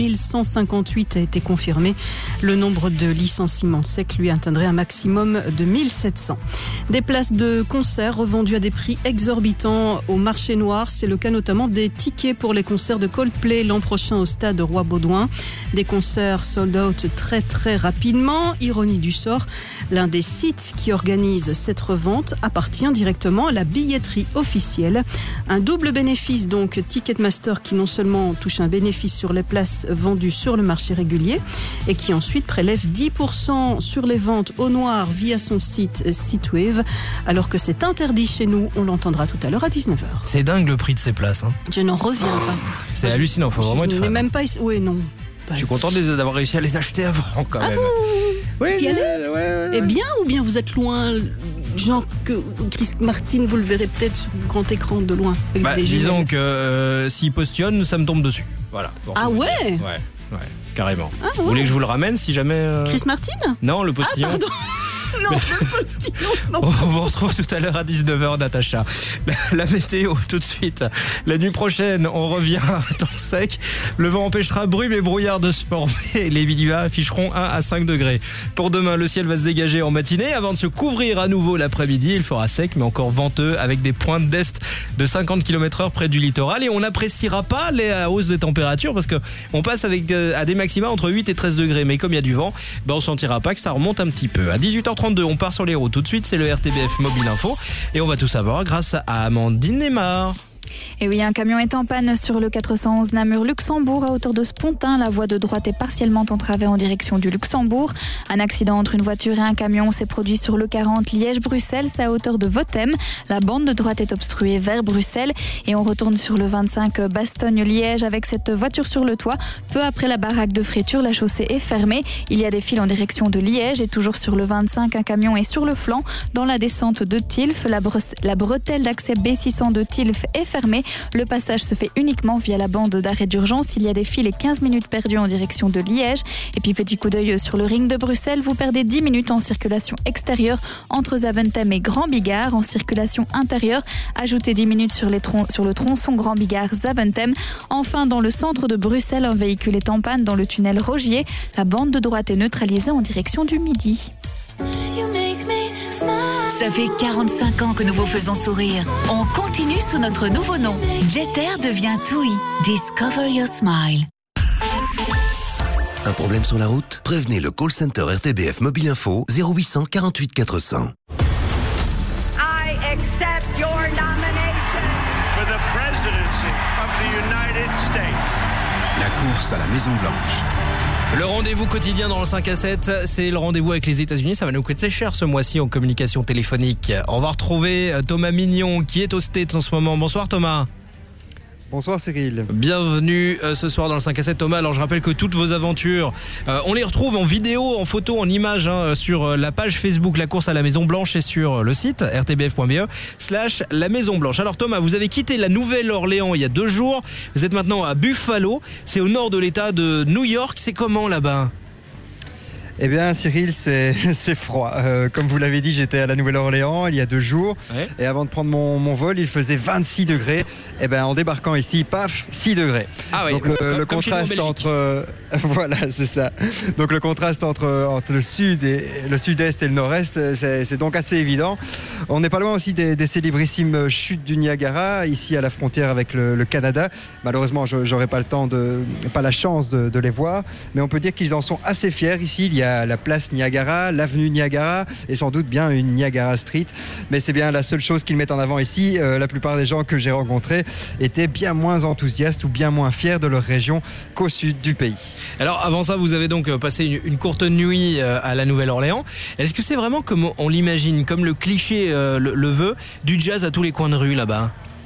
Speaker 28: 3158, a été confirmé. Le nombre de licenciements secs lui atteindrait un maximum de 1700. Des places de concert revendues à des prix exorbitants au marché noir. C'est le cas notamment des tickets pour les concerts de Coldplay l'an prochain au stade Roi-Baudouin. Des concerts sold out très très rapidement. Ironie du sort, l'un des sites qui organise cette revente appartient directement à la billetterie officielle. Un double bénéfice donc, Ticketmaster qui non seulement touche un bénéfice sur les places vendues sur le marché régulier et qui ensuite prélève 10% sur les ventes au noir via son site Sitewave, alors que c'est interdit chez nous. On l'entendra tout à l'heure à 19h.
Speaker 1: C'est dingue le prix de ces places. Hein.
Speaker 28: Je n'en reviens pas.
Speaker 1: C'est hallucinant, faut vraiment être fan.
Speaker 28: Même pas ici. Oui, non.
Speaker 1: Je suis content d'avoir réussi à les acheter avant quand même.
Speaker 28: Oui, Et bien ou bien vous êtes loin, genre que Chris Martin, vous le verrez peut-être sur le grand écran de loin.
Speaker 1: Disons que s'il postillonne, ça me tombe dessus. Voilà.
Speaker 28: Ah ouais.
Speaker 1: Ouais, carrément. Vous voulez que je vous le ramène si jamais
Speaker 28: Chris Martin?
Speaker 1: Non, le postillon.
Speaker 28: Ah pardon. Non, le postillon, non.
Speaker 1: On vous retrouve tout à l'heure à 19h, Natacha. La météo, tout de suite. La nuit prochaine, on revient à temps sec. Le vent empêchera brume et brouillard de se former. Les minima afficheront 1 à 5 degrés. Pour demain, le ciel va se dégager en matinée avant de se couvrir à nouveau l'après-midi. Il fera sec, mais encore venteux, avec des pointes d'est de 50 km/h près du littoral. Et on n'appréciera pas la hausse des températures parce qu'on passe à des maxima entre 8 et 13 degrés. Mais comme il y a du vent, on sentira pas que ça remonte un petit peu. À 18h32, on part sur les routes tout de suite, c'est le RTBF Mobile Info et on va tout savoir grâce à Amandine Neymar.
Speaker 2: Et oui, un camion est en panne sur le 411 Namur-Luxembourg à hauteur de Spontin. La voie de droite est partiellement entravée en direction du Luxembourg. Un accident entre une voiture et un camion s'est produit sur le 40 Liège-Bruxelles, c'est à hauteur de Votem. La bande de droite est obstruée vers Bruxelles et on retourne sur le 25 Bastogne-Liège avec cette voiture sur le toit. Peu après la baraque de Fréture, la chaussée est fermée. Il y a des files en direction de Liège et toujours sur le 25, un camion est sur le flanc. Dans la descente de Tilf, la bretelle d'accès B600 de Tilf est fermée. Le passage se fait uniquement via la bande d'arrêt d'urgence. Il y a des files et 15 minutes perdues en direction de Liège. Et puis petit coup d'œil sur le ring de Bruxelles, vous perdez 10 minutes en circulation extérieure entre Zaventem et Grand Bigard. En circulation intérieure, ajoutez 10 minutes sur le tronçon Grand Bigard-Zaventem. Enfin, dans le centre de Bruxelles, un véhicule est en panne dans le tunnel Rogier. La bande de droite est neutralisée en direction du Midi.
Speaker 4: Ça fait 45 ans que nous vous faisons sourire. On continue sous notre nouveau nom. Jeter devient TUI. Discover your smile.
Speaker 7: Un problème sur la route? Prévenez le call center RTBF Mobile Info 0800 48 400.
Speaker 9: I accept your nomination for the presidency of the United States.
Speaker 3: La course à la Maison-Blanche.
Speaker 1: Le rendez-vous quotidien dans le 5 à 7, c'est le rendez-vous avec les États-Unis. Ça va nous coûter cher ce mois-ci en communication téléphonique. On va retrouver Thomas Mignon qui est au States en ce moment. Bonsoir Thomas.
Speaker 15: Bonsoir Cyril.
Speaker 1: Bienvenue ce soir dans le 5 à 7 Thomas. Alors je rappelle que toutes vos aventures, on les retrouve en vidéo, en photo, en images sur la page Facebook La Course à la Maison Blanche et sur le site rtbf.be/la Maison Blanche. Alors Thomas, vous avez quitté la Nouvelle-Orléans il y a 2 jours. Vous êtes maintenant à Buffalo. C'est au nord de l'État de New York. C'est comment là-bas ?
Speaker 15: Eh bien Cyril, c'est froid. Comme vous l'avez dit, j'étais à la Nouvelle-Orléans il y a 2 jours. Ouais. Et avant de prendre mon vol, il faisait 26 degrés. Et bien en débarquant ici, paf, 6 degrés.
Speaker 1: Ah oui,
Speaker 15: donc le contraste entre... voilà, c'est ça. Donc le contraste entre le sud et le sud-est et le nord-est, c'est donc assez évident. On n'est pas loin aussi des célébrissimes chutes du Niagara, ici à la frontière avec le Canada. Malheureusement, j'aurai pas la chance de les voir. Mais on peut dire qu'ils en sont assez fiers. Ici, il y a la place Niagara, l'avenue Niagara et sans doute bien une Niagara Street. Mais c'est bien la seule chose qu'ils mettent en avant ici. La plupart des gens que j'ai rencontrés étaient bien moins enthousiastes ou bien moins fiers de leur région qu'au sud du pays.
Speaker 1: Alors avant ça, vous avez donc passé une courte nuit à la Nouvelle-Orléans. Est-ce que c'est vraiment comme on l'imagine, comme le cliché le veut, du jazz à tous les coins de rue là-bas ?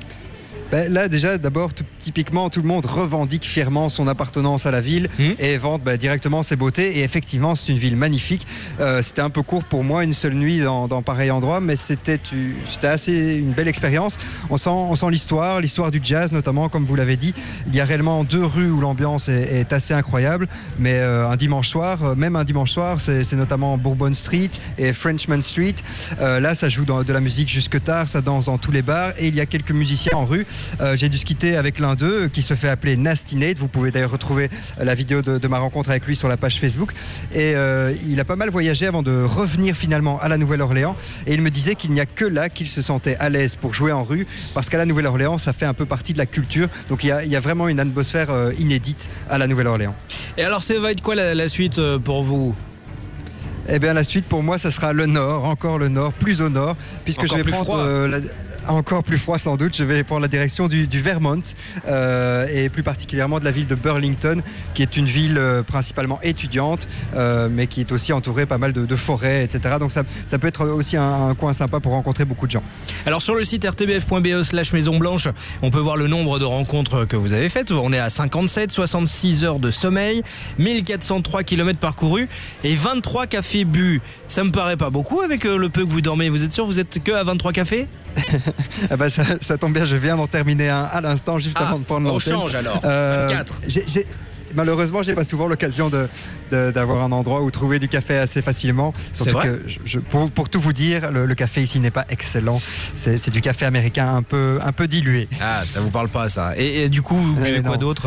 Speaker 15: Là, déjà, d'abord, typiquement, tout le monde revendique fièrement son appartenance à la ville et vante directement ses beautés. Et effectivement, c'est une ville magnifique. C'était un peu court pour moi, une seule nuit dans pareil endroit, mais c'était assez une belle expérience. On sent l'histoire du jazz, notamment, comme vous l'avez dit. Il y a réellement 2 rues où l'ambiance est assez incroyable. Mais un dimanche soir, c'est notamment Bourbon Street et Frenchman Street. Là, ça joue de la musique jusque tard, ça danse dans tous les bars et il y a quelques musiciens en rue. J'ai discuté avec l'un d'eux qui se fait appeler Nasty Nate. Vous pouvez d'ailleurs retrouver la vidéo de ma rencontre avec lui sur la page Facebook. Et il a pas mal voyagé avant de revenir finalement à la Nouvelle-Orléans. Et il me disait qu'il n'y a que là qu'il se sentait à l'aise pour jouer en rue, parce qu'à la Nouvelle-Orléans, ça fait un peu partie de la culture. Donc il y a vraiment une atmosphère inédite à la Nouvelle-Orléans.
Speaker 1: Et alors, ça va être quoi la suite pour vous ?
Speaker 15: Eh bien, la suite pour moi, ça sera le nord, encore le nord, plus au nord, puisque
Speaker 1: encore
Speaker 15: je vais prendre encore plus froid sans doute. Je vais prendre la direction du Vermont et plus particulièrement de la ville de Burlington, qui est une ville principalement étudiante, mais qui est aussi entourée pas mal de forêts, etc. Donc ça peut être aussi un coin sympa pour rencontrer beaucoup de gens.
Speaker 1: Alors sur le site rtbf.be/Maison Blanche, on peut voir le nombre de rencontres que vous avez faites. On est à 66 heures de sommeil, 1403 km parcourus et 23 cafés bu. Ça me paraît pas beaucoup avec le peu que vous dormez. Vous êtes sûr vous êtes que à 23 cafés?
Speaker 15: Ça tombe bien, je viens d'en terminer un à l'instant juste avant de prendre l'antenne.
Speaker 1: On change alors, 24.
Speaker 15: Malheureusement, j'ai pas souvent l'occasion d'avoir un endroit où trouver du café assez facilement. Surtout que, pour tout vous dire, le café ici n'est pas excellent. C'est du café américain un peu dilué.
Speaker 1: Ah, ça vous parle pas ça. Et du coup, vous buvez quoi d'autre ?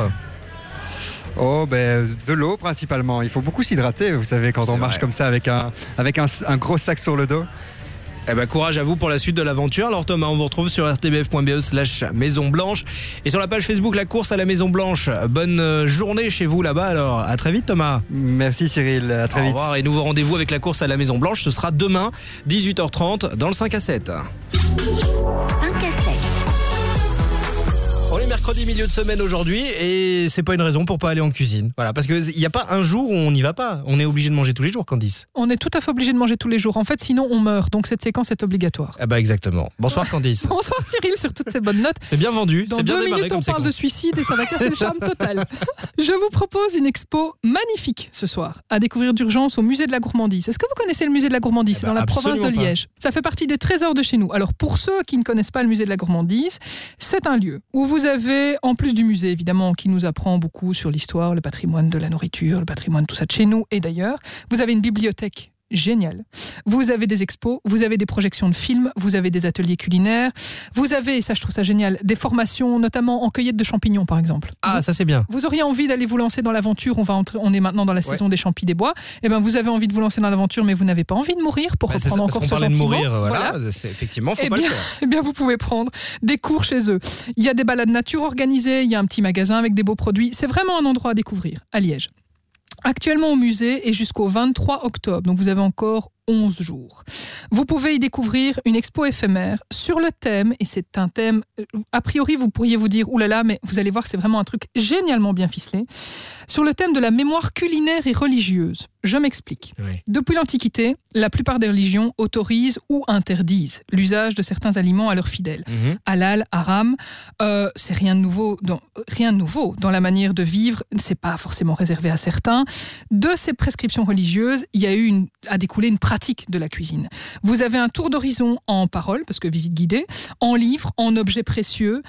Speaker 15: De l'eau principalement. Il faut beaucoup s'hydrater, vous savez, quand on marche comme ça avec un gros sac sur le dos.
Speaker 1: Courage à vous pour la suite de l'aventure. Alors Thomas, on vous retrouve sur rtbf.be/Maison Blanche et sur la page Facebook La Course à la Maison Blanche. Bonne journée chez vous là-bas. Alors à très vite Thomas.
Speaker 15: Merci Cyril, à très vite.
Speaker 1: Au revoir et nouveau rendez-vous avec La Course à la Maison Blanche. Ce sera demain 18h30 dans le 5 à 7.
Speaker 18: 5 à 7.
Speaker 1: On est mercredi milieu de semaine aujourd'hui et c'est pas une raison pour pas aller en cuisine. Voilà, parce qu'il n'y a pas un jour où on n'y va pas. On est obligé de manger tous les jours, Candice.
Speaker 11: On est tout à fait obligé de manger tous les jours. En fait, sinon on meurt. Donc cette séquence est obligatoire.
Speaker 1: Exactement. Bonsoir Candice.
Speaker 11: Bonsoir Cyril sur toutes ces bonnes notes.
Speaker 1: C'est bien vendu.
Speaker 11: Dans
Speaker 1: c'est bien
Speaker 11: 2 minutes on parle de suicide et ça va casser le charme total. Je vous propose une expo magnifique ce soir à découvrir d'urgence au musée de la gourmandise. Est-ce que vous connaissez le musée de la gourmandise? C'est dans la province de Liège. Ça fait partie des trésors de chez nous. Alors pour ceux qui ne connaissent pas le musée de la gourmandise, c'est un lieu où vous avez, en plus du musée évidemment qui nous apprend beaucoup sur l'histoire, le patrimoine de la nourriture, le patrimoine tout ça de chez nous et d'ailleurs, vous avez une bibliothèque génial. Vous avez des expos, vous avez des projections de films, vous avez des ateliers culinaires, vous avez, ça je trouve ça génial, des formations notamment en cueillette de champignons par exemple.
Speaker 1: Ça c'est bien.
Speaker 11: Vous auriez envie d'aller vous lancer dans l'aventure, on est maintenant dans la saison des champis des bois, et vous avez envie de vous lancer dans l'aventure mais vous n'avez pas envie de mourir pour reprendre encore ce
Speaker 1: sentiment.
Speaker 11: De
Speaker 1: mourir, voilà. Effectivement, faut pas le faire.
Speaker 11: Eh bien vous pouvez prendre des cours chez eux. Il y a des balades nature organisées, il y a un petit magasin avec des beaux produits, c'est vraiment un endroit à découvrir à Liège. Actuellement au musée et jusqu'au 23 octobre, donc vous avez encore 11 jours. Vous pouvez y découvrir une expo éphémère sur le thème, et c'est un thème, a priori vous pourriez vous dire oulala, mais vous allez voir c'est vraiment un truc génialement bien ficelé, sur le thème de la mémoire culinaire et religieuse. Je m'explique. Oui. Depuis l'Antiquité, la plupart des religions autorisent ou interdisent l'usage de certains aliments à leurs fidèles. Halal, haram, c'est rien de nouveau dans la manière de vivre, c'est pas forcément réservé à certains. De ces prescriptions religieuses, il y a découlé une pratique de la cuisine. Vous avez un tour d'horizon en paroles, parce que visite guidée, en livres, en objets précieux,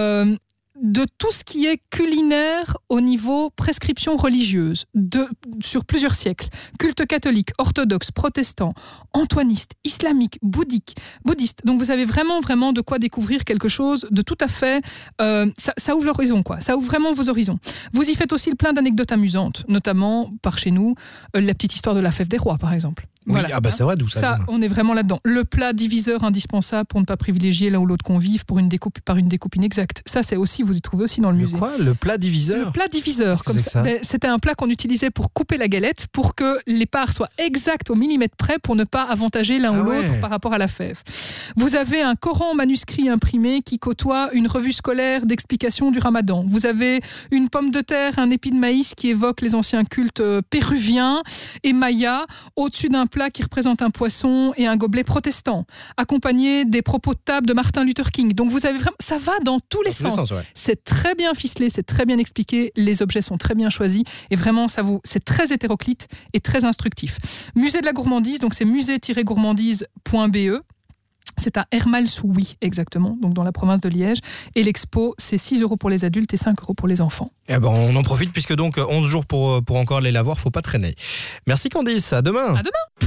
Speaker 11: de tout ce qui est culinaire au niveau prescription religieuse, sur plusieurs siècles. Culte catholique, orthodoxe, protestant, antoiniste, islamique, bouddhiste. Donc vous avez vraiment, vraiment de quoi découvrir quelque chose de tout à fait... ça ouvre l'horizon, quoi. Ça ouvre vraiment vos horizons. Vous y faites aussi plein d'anecdotes amusantes, notamment, par chez nous, la petite histoire de la fève des rois, par exemple.
Speaker 1: Oui, voilà. C'est vrai, d'où ça vient.
Speaker 11: On est vraiment là-dedans. Le plat diviseur indispensable pour ne pas privilégier l'un ou l'autre convive par une découpe inexacte. Ça, c'est aussi, vous y trouvez aussi dans le musée.
Speaker 1: Quoi ? Le plat diviseur ?
Speaker 11: Le plat diviseur, comme ça. C'était un plat qu'on utilisait pour couper la galette, pour que les parts soient exactes au millimètre près, pour ne pas avantager l'un ou l'autre par rapport à la fève. Vous avez un Coran manuscrit imprimé qui côtoie une revue scolaire d'explication du Ramadan. Vous avez une pomme de terre, un épi de maïs qui évoque les anciens cultes péruviens et mayas, au-dessus d'un plat qui représente un poisson et un gobelet protestant, accompagné des propos de table de Martin Luther King. Donc vous avez vraiment, ça va dans tous les sens.
Speaker 1: Ouais.
Speaker 11: C'est très bien ficelé, c'est très bien expliqué, les objets sont très bien choisis et vraiment c'est très hétéroclite et très instructif. Musée de la gourmandise, donc c'est musée-gourmandise.be. C'est à Hermal-sous-Huy, exactement, donc dans la province de Liège. Et l'expo, c'est 6 € pour les adultes et 5 € pour les enfants.
Speaker 1: Eh ben, on en profite puisque donc 11 jours pour encore aller la voir, faut pas traîner. Merci Candice, à demain.
Speaker 11: À demain.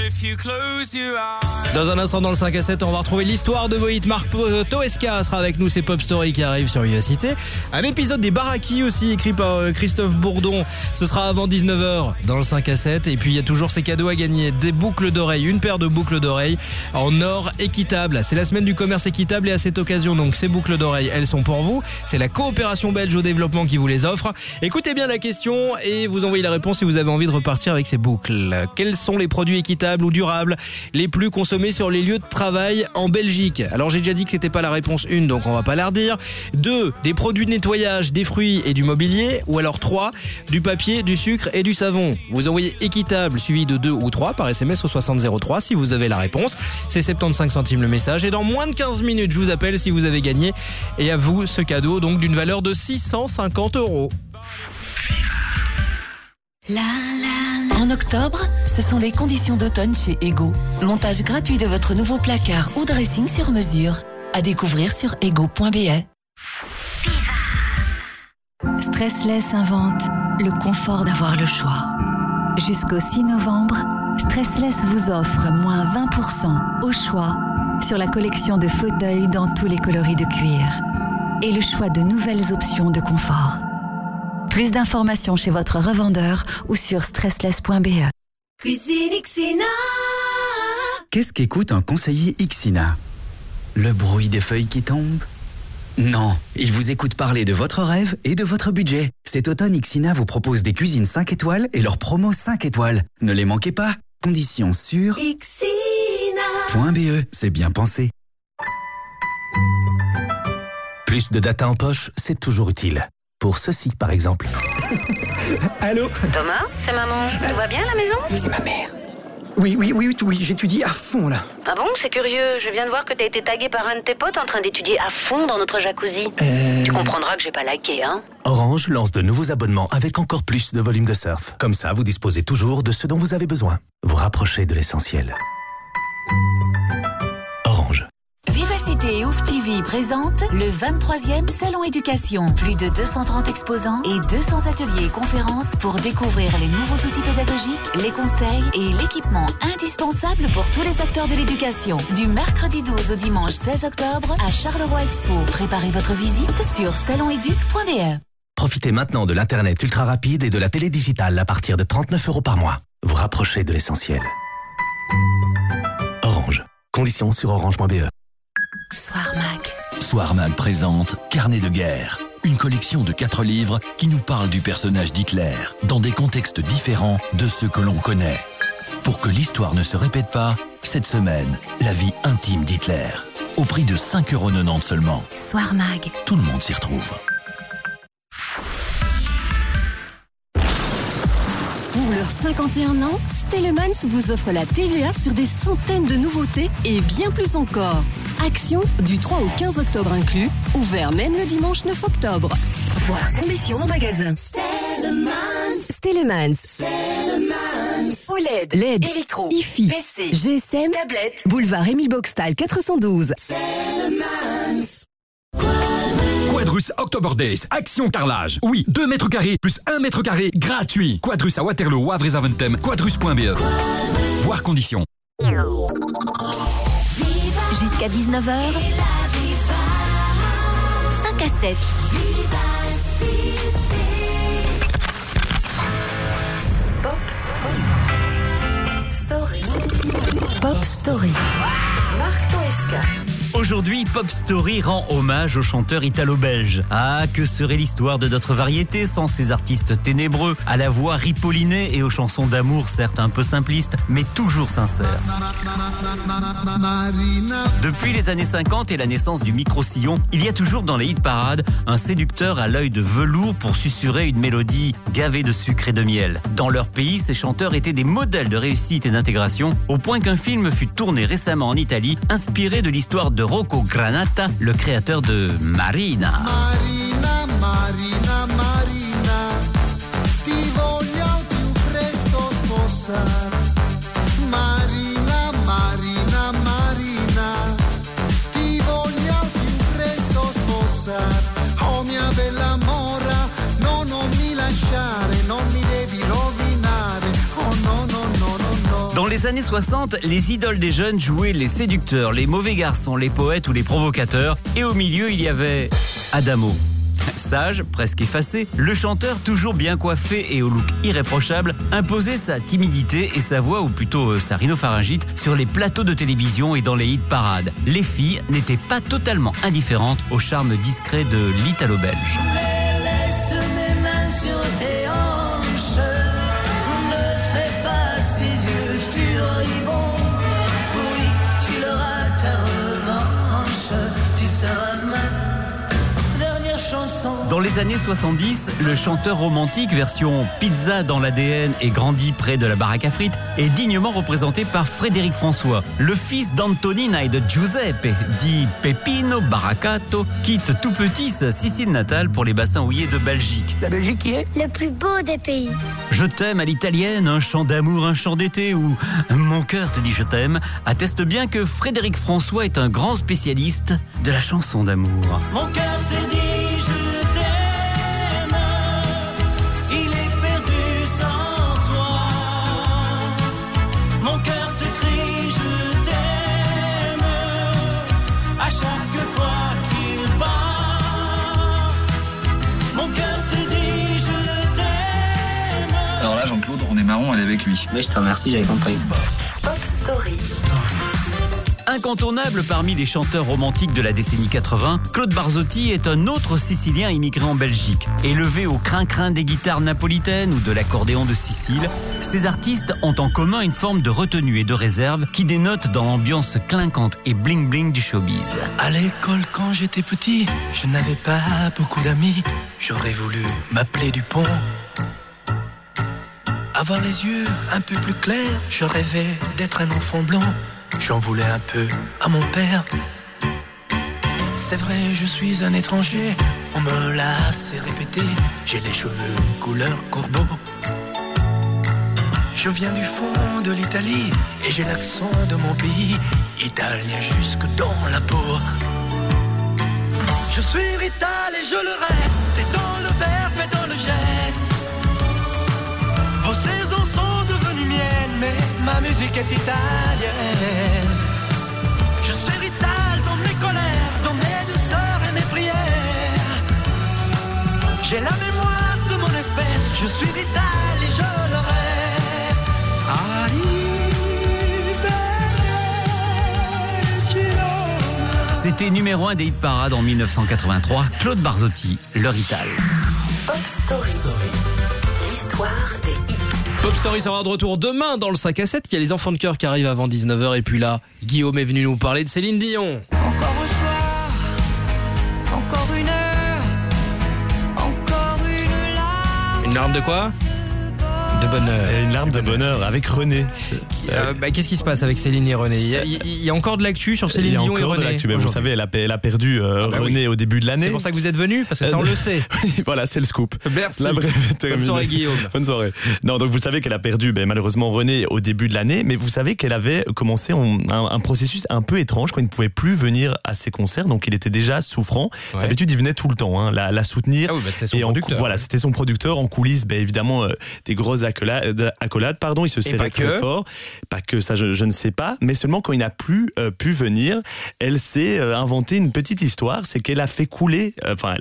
Speaker 1: Dans un instant dans le 5 à 7, on va retrouver l'histoire de vos hits. Marc Toesca sera avec nous, c'est Pop Story qui arrive sur Vivacité. Un épisode des Baraki aussi, écrit par Christophe Bourdon. Ce sera avant 19h dans le 5 à 7. Et puis il y a toujours ces cadeaux à gagner, des boucles d'oreilles, une paire de boucles d'oreilles en or équitable. C'est la semaine du commerce équitable et à cette occasion, donc ces boucles d'oreilles, elles sont pour vous. C'est la coopération belge au développement qui vous les offre. Écoutez bien la question et vous envoyez la réponse si vous avez envie de repartir avec ces boucles. Quels sont les produits équitables ou durables les plus consommés sur les lieux de travail en Belgique? Alors j'ai déjà dit que c'était pas la réponse 1, donc on va pas la redire. 2, des produits de nettoyage, des fruits et du mobilier. Ou alors 3, du papier, du sucre et du savon. Vous envoyez équitable suivi de 2 ou 3 par SMS au 6003 si vous avez la réponse. C'est 75 centimes le message. Et dans moins de 15 minutes, je vous appelle si vous avez gagné. Et à vous ce cadeau donc d'une valeur de 650 €.
Speaker 4: En octobre, ce sont les conditions d'automne chez Ego. Montage gratuit de votre nouveau placard ou dressing sur mesure. À découvrir sur ego.be.
Speaker 5: Stressless invente le confort d'avoir le choix. Jusqu'au 6 novembre, Stressless vous offre moins 20% au choix sur la collection de fauteuils dans tous les coloris de cuir et le choix de nouvelles options de confort. Plus d'informations chez votre revendeur ou sur stressless.be.
Speaker 17: Cuisine Ixina.
Speaker 19: Qu'est-ce qu'écoute un conseiller Ixina? Le bruit des feuilles qui tombent? Non, il vous écoute parler de votre rêve et de votre budget. Cet automne, Ixina vous propose des cuisines 5 étoiles et leurs promos 5 étoiles. Ne les manquez pas. Conditions sur Ixina.be, c'est bien pensé. Plus de data en poche, c'est toujours utile. Pour ceci, par exemple.
Speaker 21: Allô?
Speaker 22: Thomas, c'est maman. Tout va bien à la maison?
Speaker 21: C'est ma mère. Oui, j'étudie à fond, là.
Speaker 22: Ah bon? C'est curieux. Je viens de voir que t'as été tagué par un de tes potes en train d'étudier à fond dans notre jacuzzi. Tu comprendras que j'ai pas liké, hein?
Speaker 19: Orange lance de nouveaux abonnements avec encore plus de volume de surf. Comme ça, vous disposez toujours de ce dont vous avez besoin. Vous rapprochez de l'essentiel. Orange.
Speaker 4: Vivacité et Ouf TV présente le 23e Salon Éducation. Plus de 230 exposants et 200 ateliers et conférences pour découvrir les nouveaux outils pédagogiques, les conseils et l'équipement indispensable pour tous les acteurs de l'éducation. Du mercredi 12 au dimanche 16 octobre à Charleroi Expo. Préparez votre visite sur saloneduc.be.
Speaker 19: Profitez maintenant de l'Internet ultra rapide et de la télé digitale à partir de 39 € par mois. Vous rapprochez de l'essentiel. Orange. Conditions sur orange.be.
Speaker 4: Soir Mag.
Speaker 23: Soir Mag présente Carnet de guerre, une collection de 4 livres qui nous parlent du personnage d'Hitler dans des contextes différents de ceux que l'on connaît. Pour que l'histoire ne se répète pas, cette semaine, la vie intime d'Hitler, au prix de 5,90 € seulement.
Speaker 4: Soir Mag.
Speaker 23: Tout le monde s'y retrouve.
Speaker 12: Pour leurs 51 ans, Stellemans vous offre la TVA sur des centaines de nouveautés et bien plus encore. Action du 3 au 15 octobre inclus, ouvert même le dimanche 9 octobre. Voir conditions en magasin. Stellemans. OLED, LED, électro, IFI, PC, GSM, tablette, boulevard Émile Boxtal 412.
Speaker 27: Quadrus October Days, action carrelage. Oui, 2 mètres carrés plus 1 mètre carré gratuit. Quadrus à Waterloo, Wavre et Zaventem, quadrus.be. Voir conditions.
Speaker 4: Jusqu'à 19h, 5 à 7.
Speaker 12: Pop Story. Marc Toesca.
Speaker 6: Aujourd'hui, Pop Story rend hommage au chanteur italo-belge. Ah, que serait l'histoire de notre variété sans ces artistes ténébreux, à la voix ripollinée et aux chansons d'amour certes un peu simplistes, mais toujours sincères. Depuis les années 50 et la naissance du micro-sillon, il y a toujours dans les hit parades un séducteur à l'œil de velours pour susurrer une mélodie gavée de sucre et de miel. Dans leur pays, ces chanteurs étaient des modèles de réussite et d'intégration, au point qu'un film fut tourné récemment en Italie, inspiré de l'histoire de Rocco Granata, le créateur de Marina.
Speaker 8: Marina, Marina, Marina, ti voglio al più presto sposare. Marina, Marina, Marina, ti voglio al più presto sposare. Oh mia bella mora, no, non mi lasciare, non mi devi rovinare. Oh no, no, no, no, no.
Speaker 6: Dans les années 60, les idoles des jeunes jouaient les séducteurs, les mauvais garçons, les poètes ou les provocateurs. Et au milieu, il y avait Adamo. Sage, presque effacé, le chanteur toujours bien coiffé et au look irréprochable imposait sa timidité et sa voix, ou plutôt sa rhinopharyngite, sur les plateaux de télévision et dans les hit parades. Les filles n'étaient pas totalement indifférentes au charme discret de l'italo-belge.
Speaker 8: Laisse mes mains sur tes hanches, ne fais pas ces yeux furibonds. Oui, tu l'auras ta revanche, tu seras ma dernière chanson.
Speaker 6: Dans les années 70, le chanteur romantique version pizza dans l'ADN et grandi près de la baraque à frites est dignement représenté par Frédéric François. Le fils d'Antonina et de Giuseppe, dit Peppino Baraccato, quitte tout petit sa Sicile natale pour les bassins houillés de Belgique.
Speaker 8: La Belgique qui est
Speaker 22: Le plus beau des pays.
Speaker 6: Je t'aime à l'italienne, un chant d'amour, un chant d'été ou Mon cœur te dit je t'aime atteste bien que Frédéric François est un grand spécialiste de la chanson d'amour.
Speaker 8: Mon cœur te dit je t'aime, il est perdu sans toi. Mon cœur te crie je t'aime, à chaque fois qu'il bat. Mon cœur te dit je t'aime.
Speaker 13: Alors là, Jean-Claude, on est marrant, elle est avec lui.
Speaker 14: Mais je te remercie, j'avais compris.
Speaker 12: Pop Story.
Speaker 6: Incontournable parmi les chanteurs romantiques de la décennie 80, Claude Barzotti est un autre Sicilien immigré en Belgique. Élevé au crin-crin des guitares napolitaines ou de l'accordéon de Sicile, ces artistes ont en commun une forme de retenue et de réserve qui dénote dans l'ambiance clinquante et bling-bling du showbiz.
Speaker 16: À l'école, quand j'étais petit, je n'avais pas beaucoup d'amis. J'aurais voulu m'appeler Dupont. Avoir les yeux un peu plus clairs, je rêvais d'être un enfant blanc. J'en voulais un peu à mon père. C'est vrai, je suis un étranger, on me l'a assez répété. J'ai les cheveux couleur corbeau. Je viens du fond de l'Italie et j'ai l'accent de mon pays, italien jusque dans la peau. Je suis rital et je le reste, et dans le verbe et dans le geste. Vos saisons sont devenues miennes, mais ma musique est italienne. Je suis rital dans mes colères, dans mes douceurs et mes prières. J'ai la mémoire de mon espèce, je suis rital et je le reste.
Speaker 6: C'était numéro 1 des hit parades en 1983, Claude Barzotti, le rital.
Speaker 12: Pop Story. L'histoire des hits.
Speaker 1: Pop Story sera de retour demain dans le 5 à 7. Il y a les enfants de cœur qui arrivent avant 19h. Et puis là, Guillaume est venu nous parler de Céline Dion.
Speaker 8: Encore un soir, encore une heure, encore une larme.
Speaker 1: Une larme de quoi ? De bonheur.
Speaker 24: Une larme de bonheur avec René.
Speaker 1: Qu'est-ce qui se passe avec Céline et René ? Il y a encore de l'actu sur Céline Dion et René.
Speaker 24: Il y a encore de l'actu, mais vous savez, elle a perdu René au début de l'année.
Speaker 1: C'est pour ça que vous êtes venu, parce que ça on le sait.
Speaker 24: Voilà, c'est le scoop.
Speaker 1: Merci.
Speaker 24: La brève est terminée.
Speaker 1: Bonne soirée Guillaume.
Speaker 24: Bonne soirée. Non, donc vous savez qu'elle a perdu malheureusement René au début de l'année, mais vous savez qu'elle avait commencé un processus un peu étrange quand il ne pouvait plus venir à ses concerts, donc il était déjà souffrant. Ouais. D'habitude, il venait tout le temps, la soutenir.
Speaker 1: Ah oui, c'était son producteur.
Speaker 24: Voilà, c'était son producteur en coulisses, évidemment des grosses accolades, il se serrait très fort. Pas que ça, je ne sais pas, mais seulement quand il n'a plus pu venir, elle s'est inventé une petite histoire, c'est qu'elle a fait couler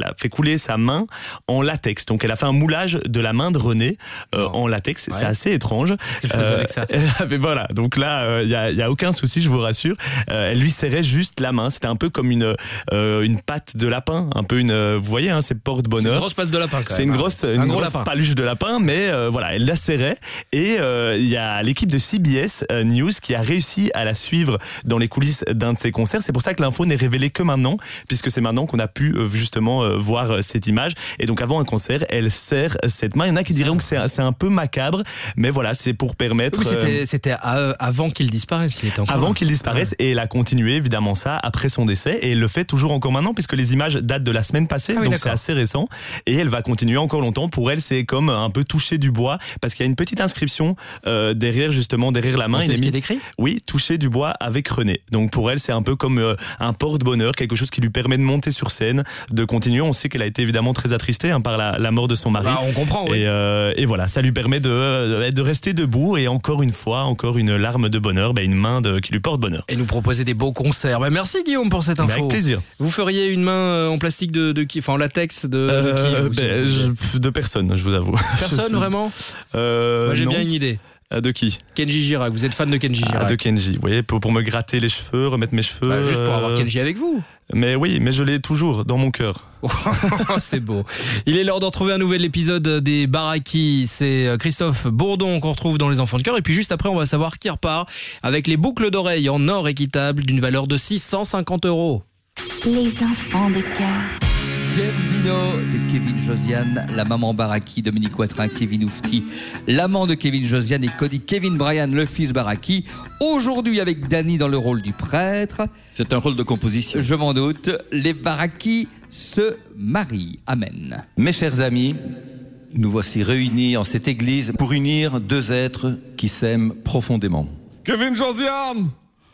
Speaker 24: sa main en latex. Donc elle a fait un moulage de la main de René en latex. Ouais. C'est assez étrange.
Speaker 1: Qu'est-ce qu'elle faisait avec ça?
Speaker 24: Mais voilà, donc là, il y a aucun souci, je vous rassure. Elle lui serrait juste la main. C'était un peu comme une patte de lapin, un peu vous voyez, hein, c'est porte-bonheur.
Speaker 1: C'est une grosse patte de lapin.
Speaker 24: C'est une grosse paluche de lapin, mais voilà, elle la serrait. Et il y a l'équipe de CBS News qui a réussi à la suivre dans les coulisses d'un de ses concerts. C'est pour ça que l'info n'est révélée que maintenant, puisque c'est maintenant qu'on a pu justement voir cette image. Et donc avant un concert, elle serre cette main. Il y en a qui diront que c'est un peu macabre, mais voilà, c'est pour permettre.
Speaker 1: Oui, c'était avant qu'il disparaisse.
Speaker 24: Avant qu'il disparaisse, et elle a continué évidemment ça après son décès, et elle le fait toujours encore maintenant, puisque les images datent de la semaine passée, donc c'est assez récent. Et elle va continuer encore longtemps. Pour elle, c'est comme un peu toucher du bois, parce qu'il y a une petite inscription derrière la main.
Speaker 1: C'est ce qui est écrit ?
Speaker 24: Oui, toucher du bois avec René. Donc pour elle, c'est un peu comme un porte-bonheur, quelque chose qui lui permet de monter sur scène, de continuer. On sait qu'elle a été évidemment très attristée par la mort de son mari.
Speaker 1: On comprend, oui.
Speaker 24: Et voilà, ça lui permet de rester debout, et encore une fois, encore une larme de bonheur, une main qui lui porte bonheur.
Speaker 1: Et nous proposer des beaux concerts. Merci Guillaume pour cette info.
Speaker 24: Avec plaisir.
Speaker 1: Vous feriez une main en plastique de qui, en latex de qui
Speaker 24: de personne, je vous avoue.
Speaker 1: Personne vraiment. Moi j'ai bien une idée.
Speaker 24: De qui?
Speaker 1: Kenji Girac, vous êtes fan de Kenji Girac?
Speaker 24: De Kenji, oui, pour me gratter les cheveux, remettre mes cheveux.
Speaker 1: Juste pour avoir Kenji avec vous.
Speaker 24: Mais oui, mais je l'ai toujours dans mon cœur.
Speaker 1: C'est beau. Il est l'heure d'en retrouver un nouvel épisode des Baraki. C'est Christophe Bourdon qu'on retrouve dans Les Enfants de Cœur. Et puis juste après, on va savoir qui repart avec les boucles d'oreilles en or équitable d'une valeur de 650 €.
Speaker 18: Les Enfants de Cœur.
Speaker 2: James Dino, c'est Kevin Josiane, la maman Baraki, Dominique Watrin, Kevin Oufti, l'amant de Kevin Josiane et Cody Kevin Bryan, le fils Baraki. Aujourd'hui avec Danny dans le rôle du prêtre.
Speaker 7: C'est un rôle de composition.
Speaker 2: Je m'en doute. Les Baraki se marient. Amen.
Speaker 7: Mes chers amis, nous voici réunis en cette église pour unir deux êtres qui s'aiment profondément.
Speaker 10: Kevin Josiane,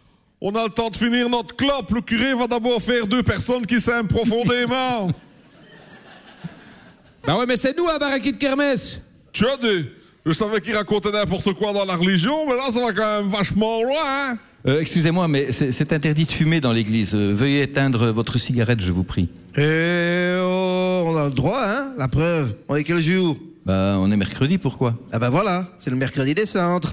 Speaker 10: on a le temps de finir notre clope. Le curé va d'abord faire deux personnes qui s'aiment profondément.
Speaker 14: Ben ouais, mais c'est nous à Baraki de Kermesse.
Speaker 10: Tu as dit, je savais qu'il racontait n'importe quoi dans la religion, mais là ça va quand même vachement loin, hein.
Speaker 7: Excusez-moi, mais c'est interdit de fumer dans l'église. Veuillez éteindre votre cigarette, je vous prie.
Speaker 20: On a le droit, hein. La preuve, on est quel jour?
Speaker 7: On est mercredi, pourquoi?
Speaker 20: Ah ben voilà, c'est le mercredi des Centres.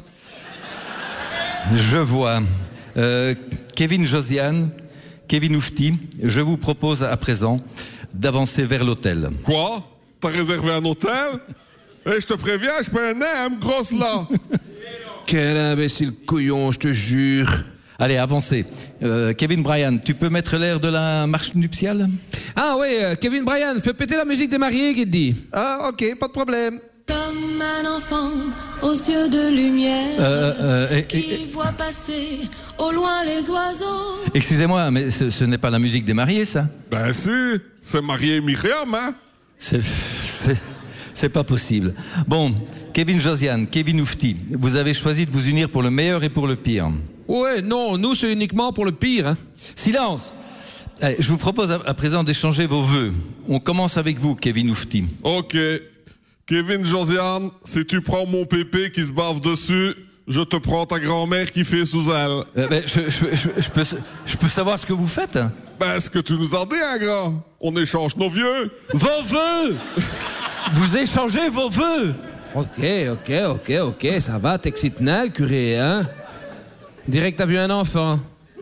Speaker 7: Je vois. Kevin Josiane, Kevin Oufti, je vous propose à présent d'avancer vers l'hôtel.
Speaker 10: Quoi? T'as réservé un hôtel? Je te préviens, je peux un grosse là.
Speaker 14: Quel imbécile couillon, je te jure.
Speaker 7: Allez, avancez. Kevin Bryan, tu peux mettre l'air de la marche nuptiale?
Speaker 14: Ah oui, Kevin Bryan, fais péter la musique des mariés, qui te dit.
Speaker 20: Ah ok, pas de problème.
Speaker 17: Comme un enfant aux yeux de lumière qui voit passer au loin les oiseaux.
Speaker 7: Excusez-moi, mais ce n'est pas la musique des mariés, ça?
Speaker 10: Ben si, c'est marié Myriam, hein.
Speaker 7: C'est pas possible. Bon, Kevin Josiane, Kevin Oufti, vous avez choisi de vous unir pour le meilleur et pour le pire.
Speaker 14: Ouais, non, nous c'est uniquement pour le pire, hein.
Speaker 7: Silence! Allez, je vous propose à présent d'échanger vos vœux. On commence avec vous, Kevin Oufti.
Speaker 10: Ok. Kevin Josiane, si tu prends mon pépé qui se bave dessus, je te prends ta grand-mère qui fait sous elle.
Speaker 7: Je peux savoir ce que vous faites?
Speaker 10: Ce que tu nous as dit, hein, grand. On échange nos vœux.
Speaker 7: Vos vœux? Vous échangez vos vœux?
Speaker 14: Ok, ça va, t'excites le curé, hein? Direct, t'as vu un enfant.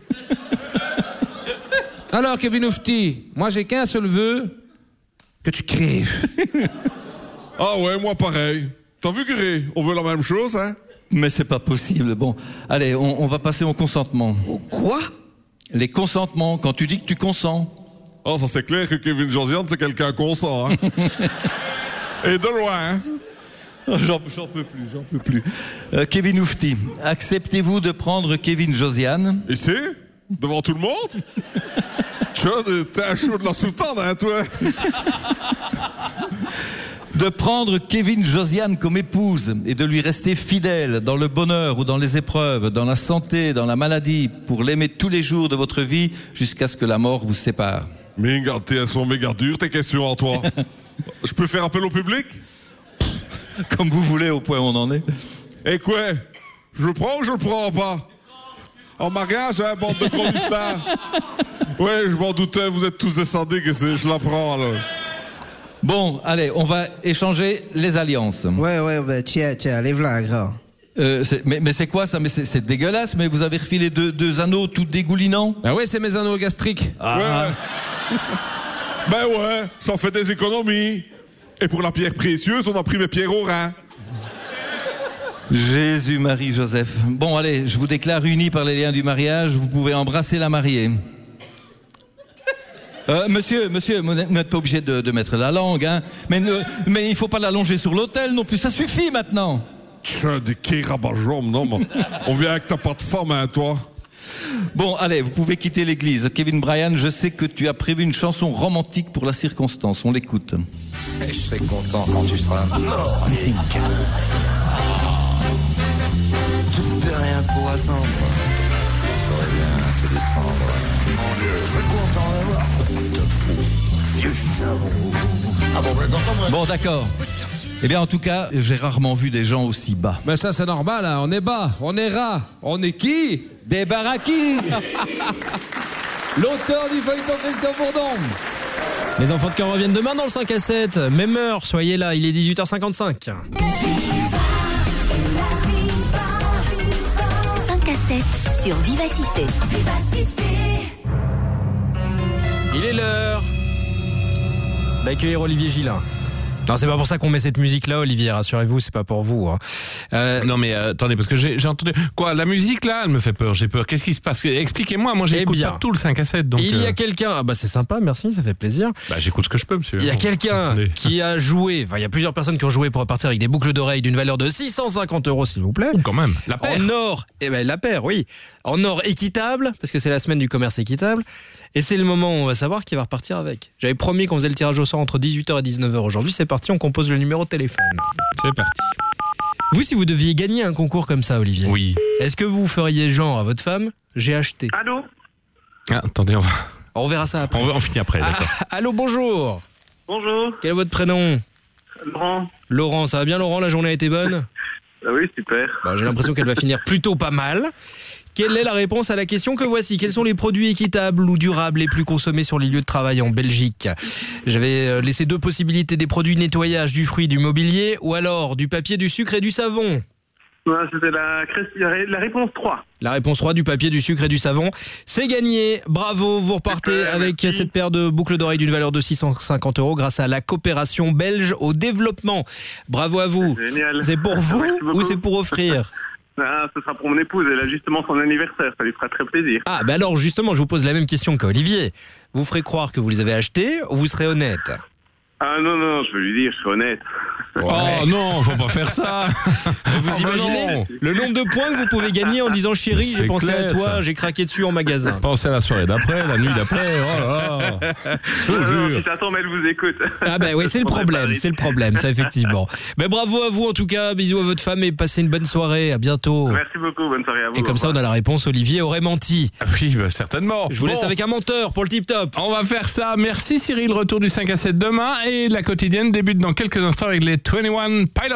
Speaker 14: Alors, Kevin Oufti, moi j'ai qu'un seul vœu, que tu crèves.
Speaker 10: Ah ouais, moi pareil. T'as vu, curé? On veut la même chose, hein?
Speaker 7: Mais c'est pas possible. Bon, allez, on va passer au consentement.
Speaker 20: Au quoi?
Speaker 7: Les consentements, quand tu dis que tu consens.
Speaker 10: Ah, ça c'est clair que Kevin Josiane, c'est quelqu'un consent, hein? Et de loin, hein?
Speaker 7: J'en peux plus. Kevin Oufti, acceptez-vous de prendre Kevin Josiane?
Speaker 10: Ici? Devant tout le monde? T'es un chaud de la soutane, hein, toi?
Speaker 7: De prendre Kevin Josiane comme épouse et de lui rester fidèle dans le bonheur ou dans les épreuves, dans la santé, dans la maladie, pour l'aimer tous les jours de votre vie jusqu'à ce que la mort vous sépare.
Speaker 10: Mais elles sont méga dures, tes questions à toi. Je peux faire appel au public?
Speaker 7: Comme vous voulez, au point où on en est.
Speaker 10: Et quoi? Je le prends ou je le prends pas? En mariage, hein, bande de conistars. Ouais, je m'en doutais, vous êtes tous des sadiques et je la prends alors.
Speaker 7: Bon, allez, on va échanger les alliances.
Speaker 20: Ouais, tiens, lève-la, gras.
Speaker 7: Mais c'est quoi ça? Mais c'est dégueulasse, mais vous avez refilé deux anneaux tout dégoulinants?
Speaker 14: Ah ouais, c'est mes anneaux gastriques.
Speaker 10: Ouais. Ben ouais, ça en fait des économies. Et pour la pierre précieuse, on a pris mes pierres au rein.
Speaker 7: Jésus, Marie, Joseph. Bon, allez, je vous déclare unis par les liens du mariage. Vous pouvez embrasser la mariée. Monsieur, vous n'êtes pas obligé de mettre la langue, hein. Mais il faut pas l'allonger sur l'autel non plus. Ça suffit maintenant.
Speaker 10: Tiens, des kérabajom, non, mais on vient avec t'as pas de femme, hein, toi.
Speaker 7: Bon, allez, vous pouvez quitter l'église. Kevin Bryan, je sais que tu as prévu une chanson romantique pour la circonstance. On l'écoute.
Speaker 3: Je serai content quand tu seras mort, Eric. Tu ne peux rien pour attendre. Je saurais bien te descendre. Mon Dieu, je serai content d'avoir ta peau. Vieux chameau. Ah bon,
Speaker 7: bon, d'accord. Eh bien, en tout cas, j'ai rarement vu des gens aussi bas.
Speaker 14: Mais ça, c'est normal, hein. On est bas, on est ras. On est qui?
Speaker 7: Des baraquis.
Speaker 14: L'auteur du feuilleton Christophe Bourdon.
Speaker 1: Les enfants de cœur reviennent demain dans le 5 à 7. Même heure, soyez là, il est 18h55.
Speaker 12: 5 à 7 sur Vivacité.
Speaker 1: Il est l'heure d'accueillir Olivier Gillin. Non, c'est pas pour ça qu'on met cette musique-là, Olivier, rassurez-vous, c'est pas pour vous. Hein.
Speaker 5: Non mais attendez, parce que j'ai entendu... Quoi, la musique là, elle me fait peur, j'ai peur. Qu'est-ce qui se passe? Expliquez-moi, moi j'écoute pas tout le 5 à 7. Donc,
Speaker 1: il y a quelqu'un... Ah bah c'est sympa, merci, ça fait plaisir.
Speaker 5: Bah j'écoute ce que je peux, monsieur.
Speaker 1: Il y a quelqu'un qui a joué, enfin il y a plusieurs personnes qui ont joué pour repartir avec des boucles d'oreilles d'une valeur de 650 €, s'il vous plaît.
Speaker 5: Quand même, la paire.
Speaker 1: En or, la paire, oui. En or équitable, parce que c'est la semaine du commerce équitable. Et c'est le moment où on va savoir qui va repartir avec. J'avais promis qu'on faisait le tirage au sort entre 18h et 19h. Aujourd'hui, c'est parti, on compose le numéro de téléphone.
Speaker 5: C'est parti.
Speaker 1: Vous, si vous deviez gagner un concours comme ça, Olivier,
Speaker 5: oui.
Speaker 1: Est-ce que vous feriez genre à votre femme, j'ai acheté?
Speaker 9: Allô?
Speaker 5: Ah, attendez,
Speaker 1: on verra ça après.
Speaker 5: On finit après, d'accord.
Speaker 1: Allô, bonjour.
Speaker 9: Bonjour.
Speaker 1: Quel est votre prénom?
Speaker 9: Laurent.
Speaker 1: Laurent, ça va bien Laurent? La journée a été bonne?
Speaker 9: Oui, super.
Speaker 1: Bah, j'ai l'impression qu'elle va finir plutôt pas mal. Quelle est la réponse à la question que voici? Quels sont les produits équitables ou durables les plus consommés sur les lieux de travail en Belgique? J'avais laissé deux possibilités, des produits de nettoyage, du fruit, du mobilier, ou alors du papier, du sucre et du savon.
Speaker 9: C'était la réponse 3.
Speaker 1: La réponse 3, du papier, du sucre et du savon. C'est gagné. Bravo, vous repartez avec cette paire de boucles d'oreilles d'une valeur de 650 € grâce à la coopération belge au développement. Bravo à vous.
Speaker 9: Génial.
Speaker 1: C'est pour vous ou c'est pour offrir?
Speaker 9: Ah, ce sera pour mon épouse, elle a justement son anniversaire, ça lui fera très plaisir.
Speaker 1: Ah, bah alors justement, je vous pose la même question qu'à Olivier. Vous ferez croire que vous les avez achetés ou vous serez honnête?
Speaker 9: Ah non, je veux lui dire, je suis honnête.
Speaker 5: Oh non, faut pas faire ça.
Speaker 1: Vous imaginez le nombre de points que vous pouvez gagner en disant chérie, j'ai pensé à toi, j'ai craqué dessus en magasin.
Speaker 5: Pensez à la soirée d'après, la nuit d'après. Oh là là. Je vous jure.
Speaker 9: Si ça tombe, elle vous écoute.
Speaker 1: Ah ben oui, c'est le problème, ça effectivement. Mais bravo à vous en tout cas, bisous à votre femme et passez une bonne soirée, à bientôt.
Speaker 9: Merci beaucoup, bonne soirée à vous.
Speaker 1: Et comme ça on a la réponse, Olivier aurait menti.
Speaker 5: Ah oui, bah, certainement.
Speaker 1: Je vous laisse avec un menteur pour le tip top.
Speaker 5: On va faire ça, merci Cyril, retour du 5 à 7 demain et la quotidienne débute dans quelques instants avec les 21 Pilots.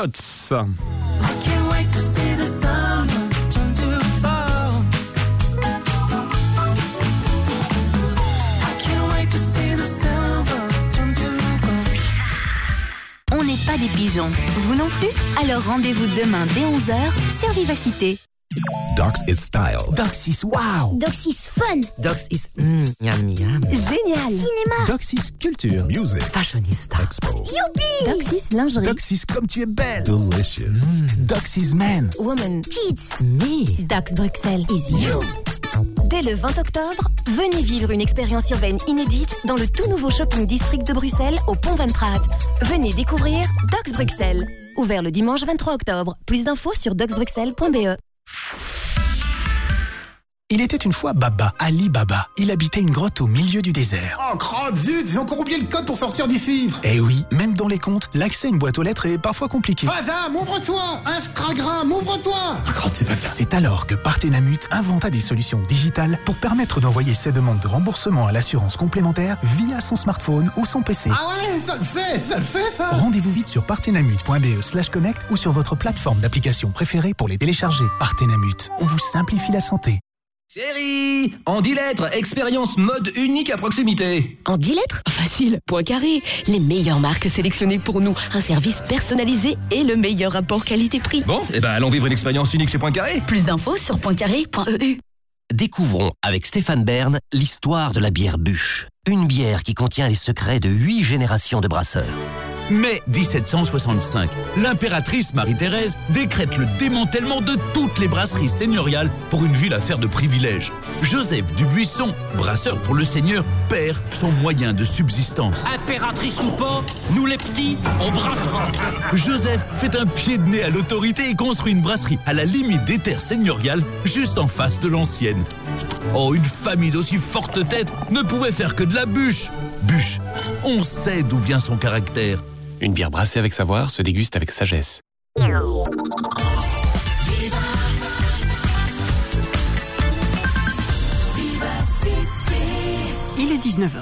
Speaker 12: On n'est pas des pigeons. Vous non plus? Alors rendez-vous demain dès 11h sur Vivacité.
Speaker 11: Docs is style.
Speaker 15: Docs is wow.
Speaker 11: Docs is fun.
Speaker 15: Docs is yum yum.
Speaker 11: Génial.
Speaker 15: Cinéma.
Speaker 11: Docs is culture. Music.
Speaker 15: Fashionista.
Speaker 11: Expo.
Speaker 15: Youpi.
Speaker 11: Docs is lingerie.
Speaker 15: Docs is comme tu es belle.
Speaker 11: Delicious.
Speaker 15: Docs is man.
Speaker 11: Woman. Kids.
Speaker 15: Me.
Speaker 12: Docs Bruxelles is you. Dès le 20 octobre, venez vivre une expérience urbaine inédite dans le tout nouveau shopping district de Bruxelles au Pont Van Praat. Venez découvrir Docs Bruxelles. Ouvert le dimanche 23 octobre. Plus d'infos sur docsbruxelles.be.
Speaker 15: Il était une fois Baba, Ali Baba. Il habitait une grotte au milieu du désert.
Speaker 4: Oh, crotte, zut, j'ai encore oublié le code pour sortir du fivre.
Speaker 15: Eh oui, même dans les contes, l'accès à une boîte aux lettres est parfois compliqué.
Speaker 4: Fazam, ouvre-toi. Instagram, ouvre-toi.
Speaker 15: Ah, crotte, c'est pas ça. C'est alors que Partenamut inventa des solutions digitales pour permettre d'envoyer ses demandes de remboursement à l'assurance complémentaire via son smartphone ou son PC.
Speaker 4: Ah ouais, ça le fait ça.
Speaker 15: Rendez-vous vite sur partenamut.be/connect ou sur votre plateforme d'application préférée pour les télécharger. Partenamut, on vous simplifie la santé.
Speaker 19: Chérie, en 10 lettres, expérience mode unique à proximité.
Speaker 21: En 10 lettres ? Facile, Poincaré. Les meilleures marques sélectionnées pour nous, un service personnalisé et le meilleur rapport qualité-prix.
Speaker 19: Bon, allons vivre une expérience unique chez Poincaré.
Speaker 21: Plus d'infos sur poincaré.eu.
Speaker 23: Découvrons avec Stéphane Bern l'histoire de la bière Bûche. Une bière qui contient les secrets de 8 générations de brasseurs.
Speaker 25: Mai 1765, l'impératrice Marie-Thérèse décrète le démantèlement de toutes les brasseries seigneuriales pour une ville à faire de privilèges. Joseph Dubuisson, brasseur pour le seigneur, perd son moyen de subsistance.
Speaker 26: Impératrice ou pas, nous les petits, on brassera.
Speaker 25: Joseph fait un pied de nez à l'autorité et construit une brasserie à la limite des terres seigneuriales, juste en face de l'ancienne. Oh, une famille d'aussi forte tête ne pouvait faire que de la bûche. Bûche, on sait d'où vient son caractère.
Speaker 27: Une bière brassée avec savoir se déguste avec sagesse.
Speaker 28: Il est 19h.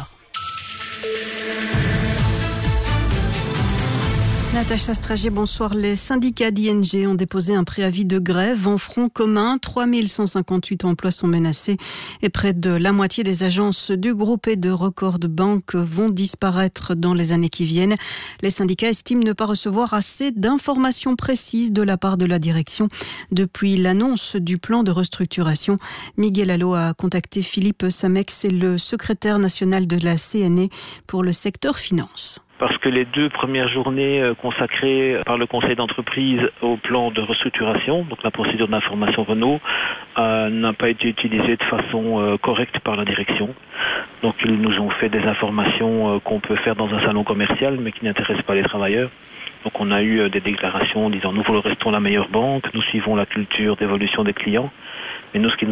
Speaker 28: Natacha Stragé, bonsoir. Les syndicats d'ING ont déposé un préavis de grève en front commun. 3158 emplois sont menacés et près de la moitié des agences du groupe et de Record Bank vont disparaître dans les années qui viennent. Les syndicats estiment ne pas recevoir assez d'informations précises de la part de la direction depuis l'annonce du plan de restructuration. Miguel Allo a contacté Philippe Samex, c'est le secrétaire national de la CNE pour le secteur finance.
Speaker 29: Parce que les 2 premières journées consacrées par le conseil d'entreprise au plan de restructuration, donc la procédure d'information Renault, n'a pas été utilisée de façon correcte par la direction. Donc ils nous ont fait des informations qu'on peut faire dans un salon commercial, mais qui n'intéressent pas les travailleurs. Donc on a eu des déclarations disant nous restons la meilleure banque, nous suivons la culture d'évolution des clients. Mais nous, ce qui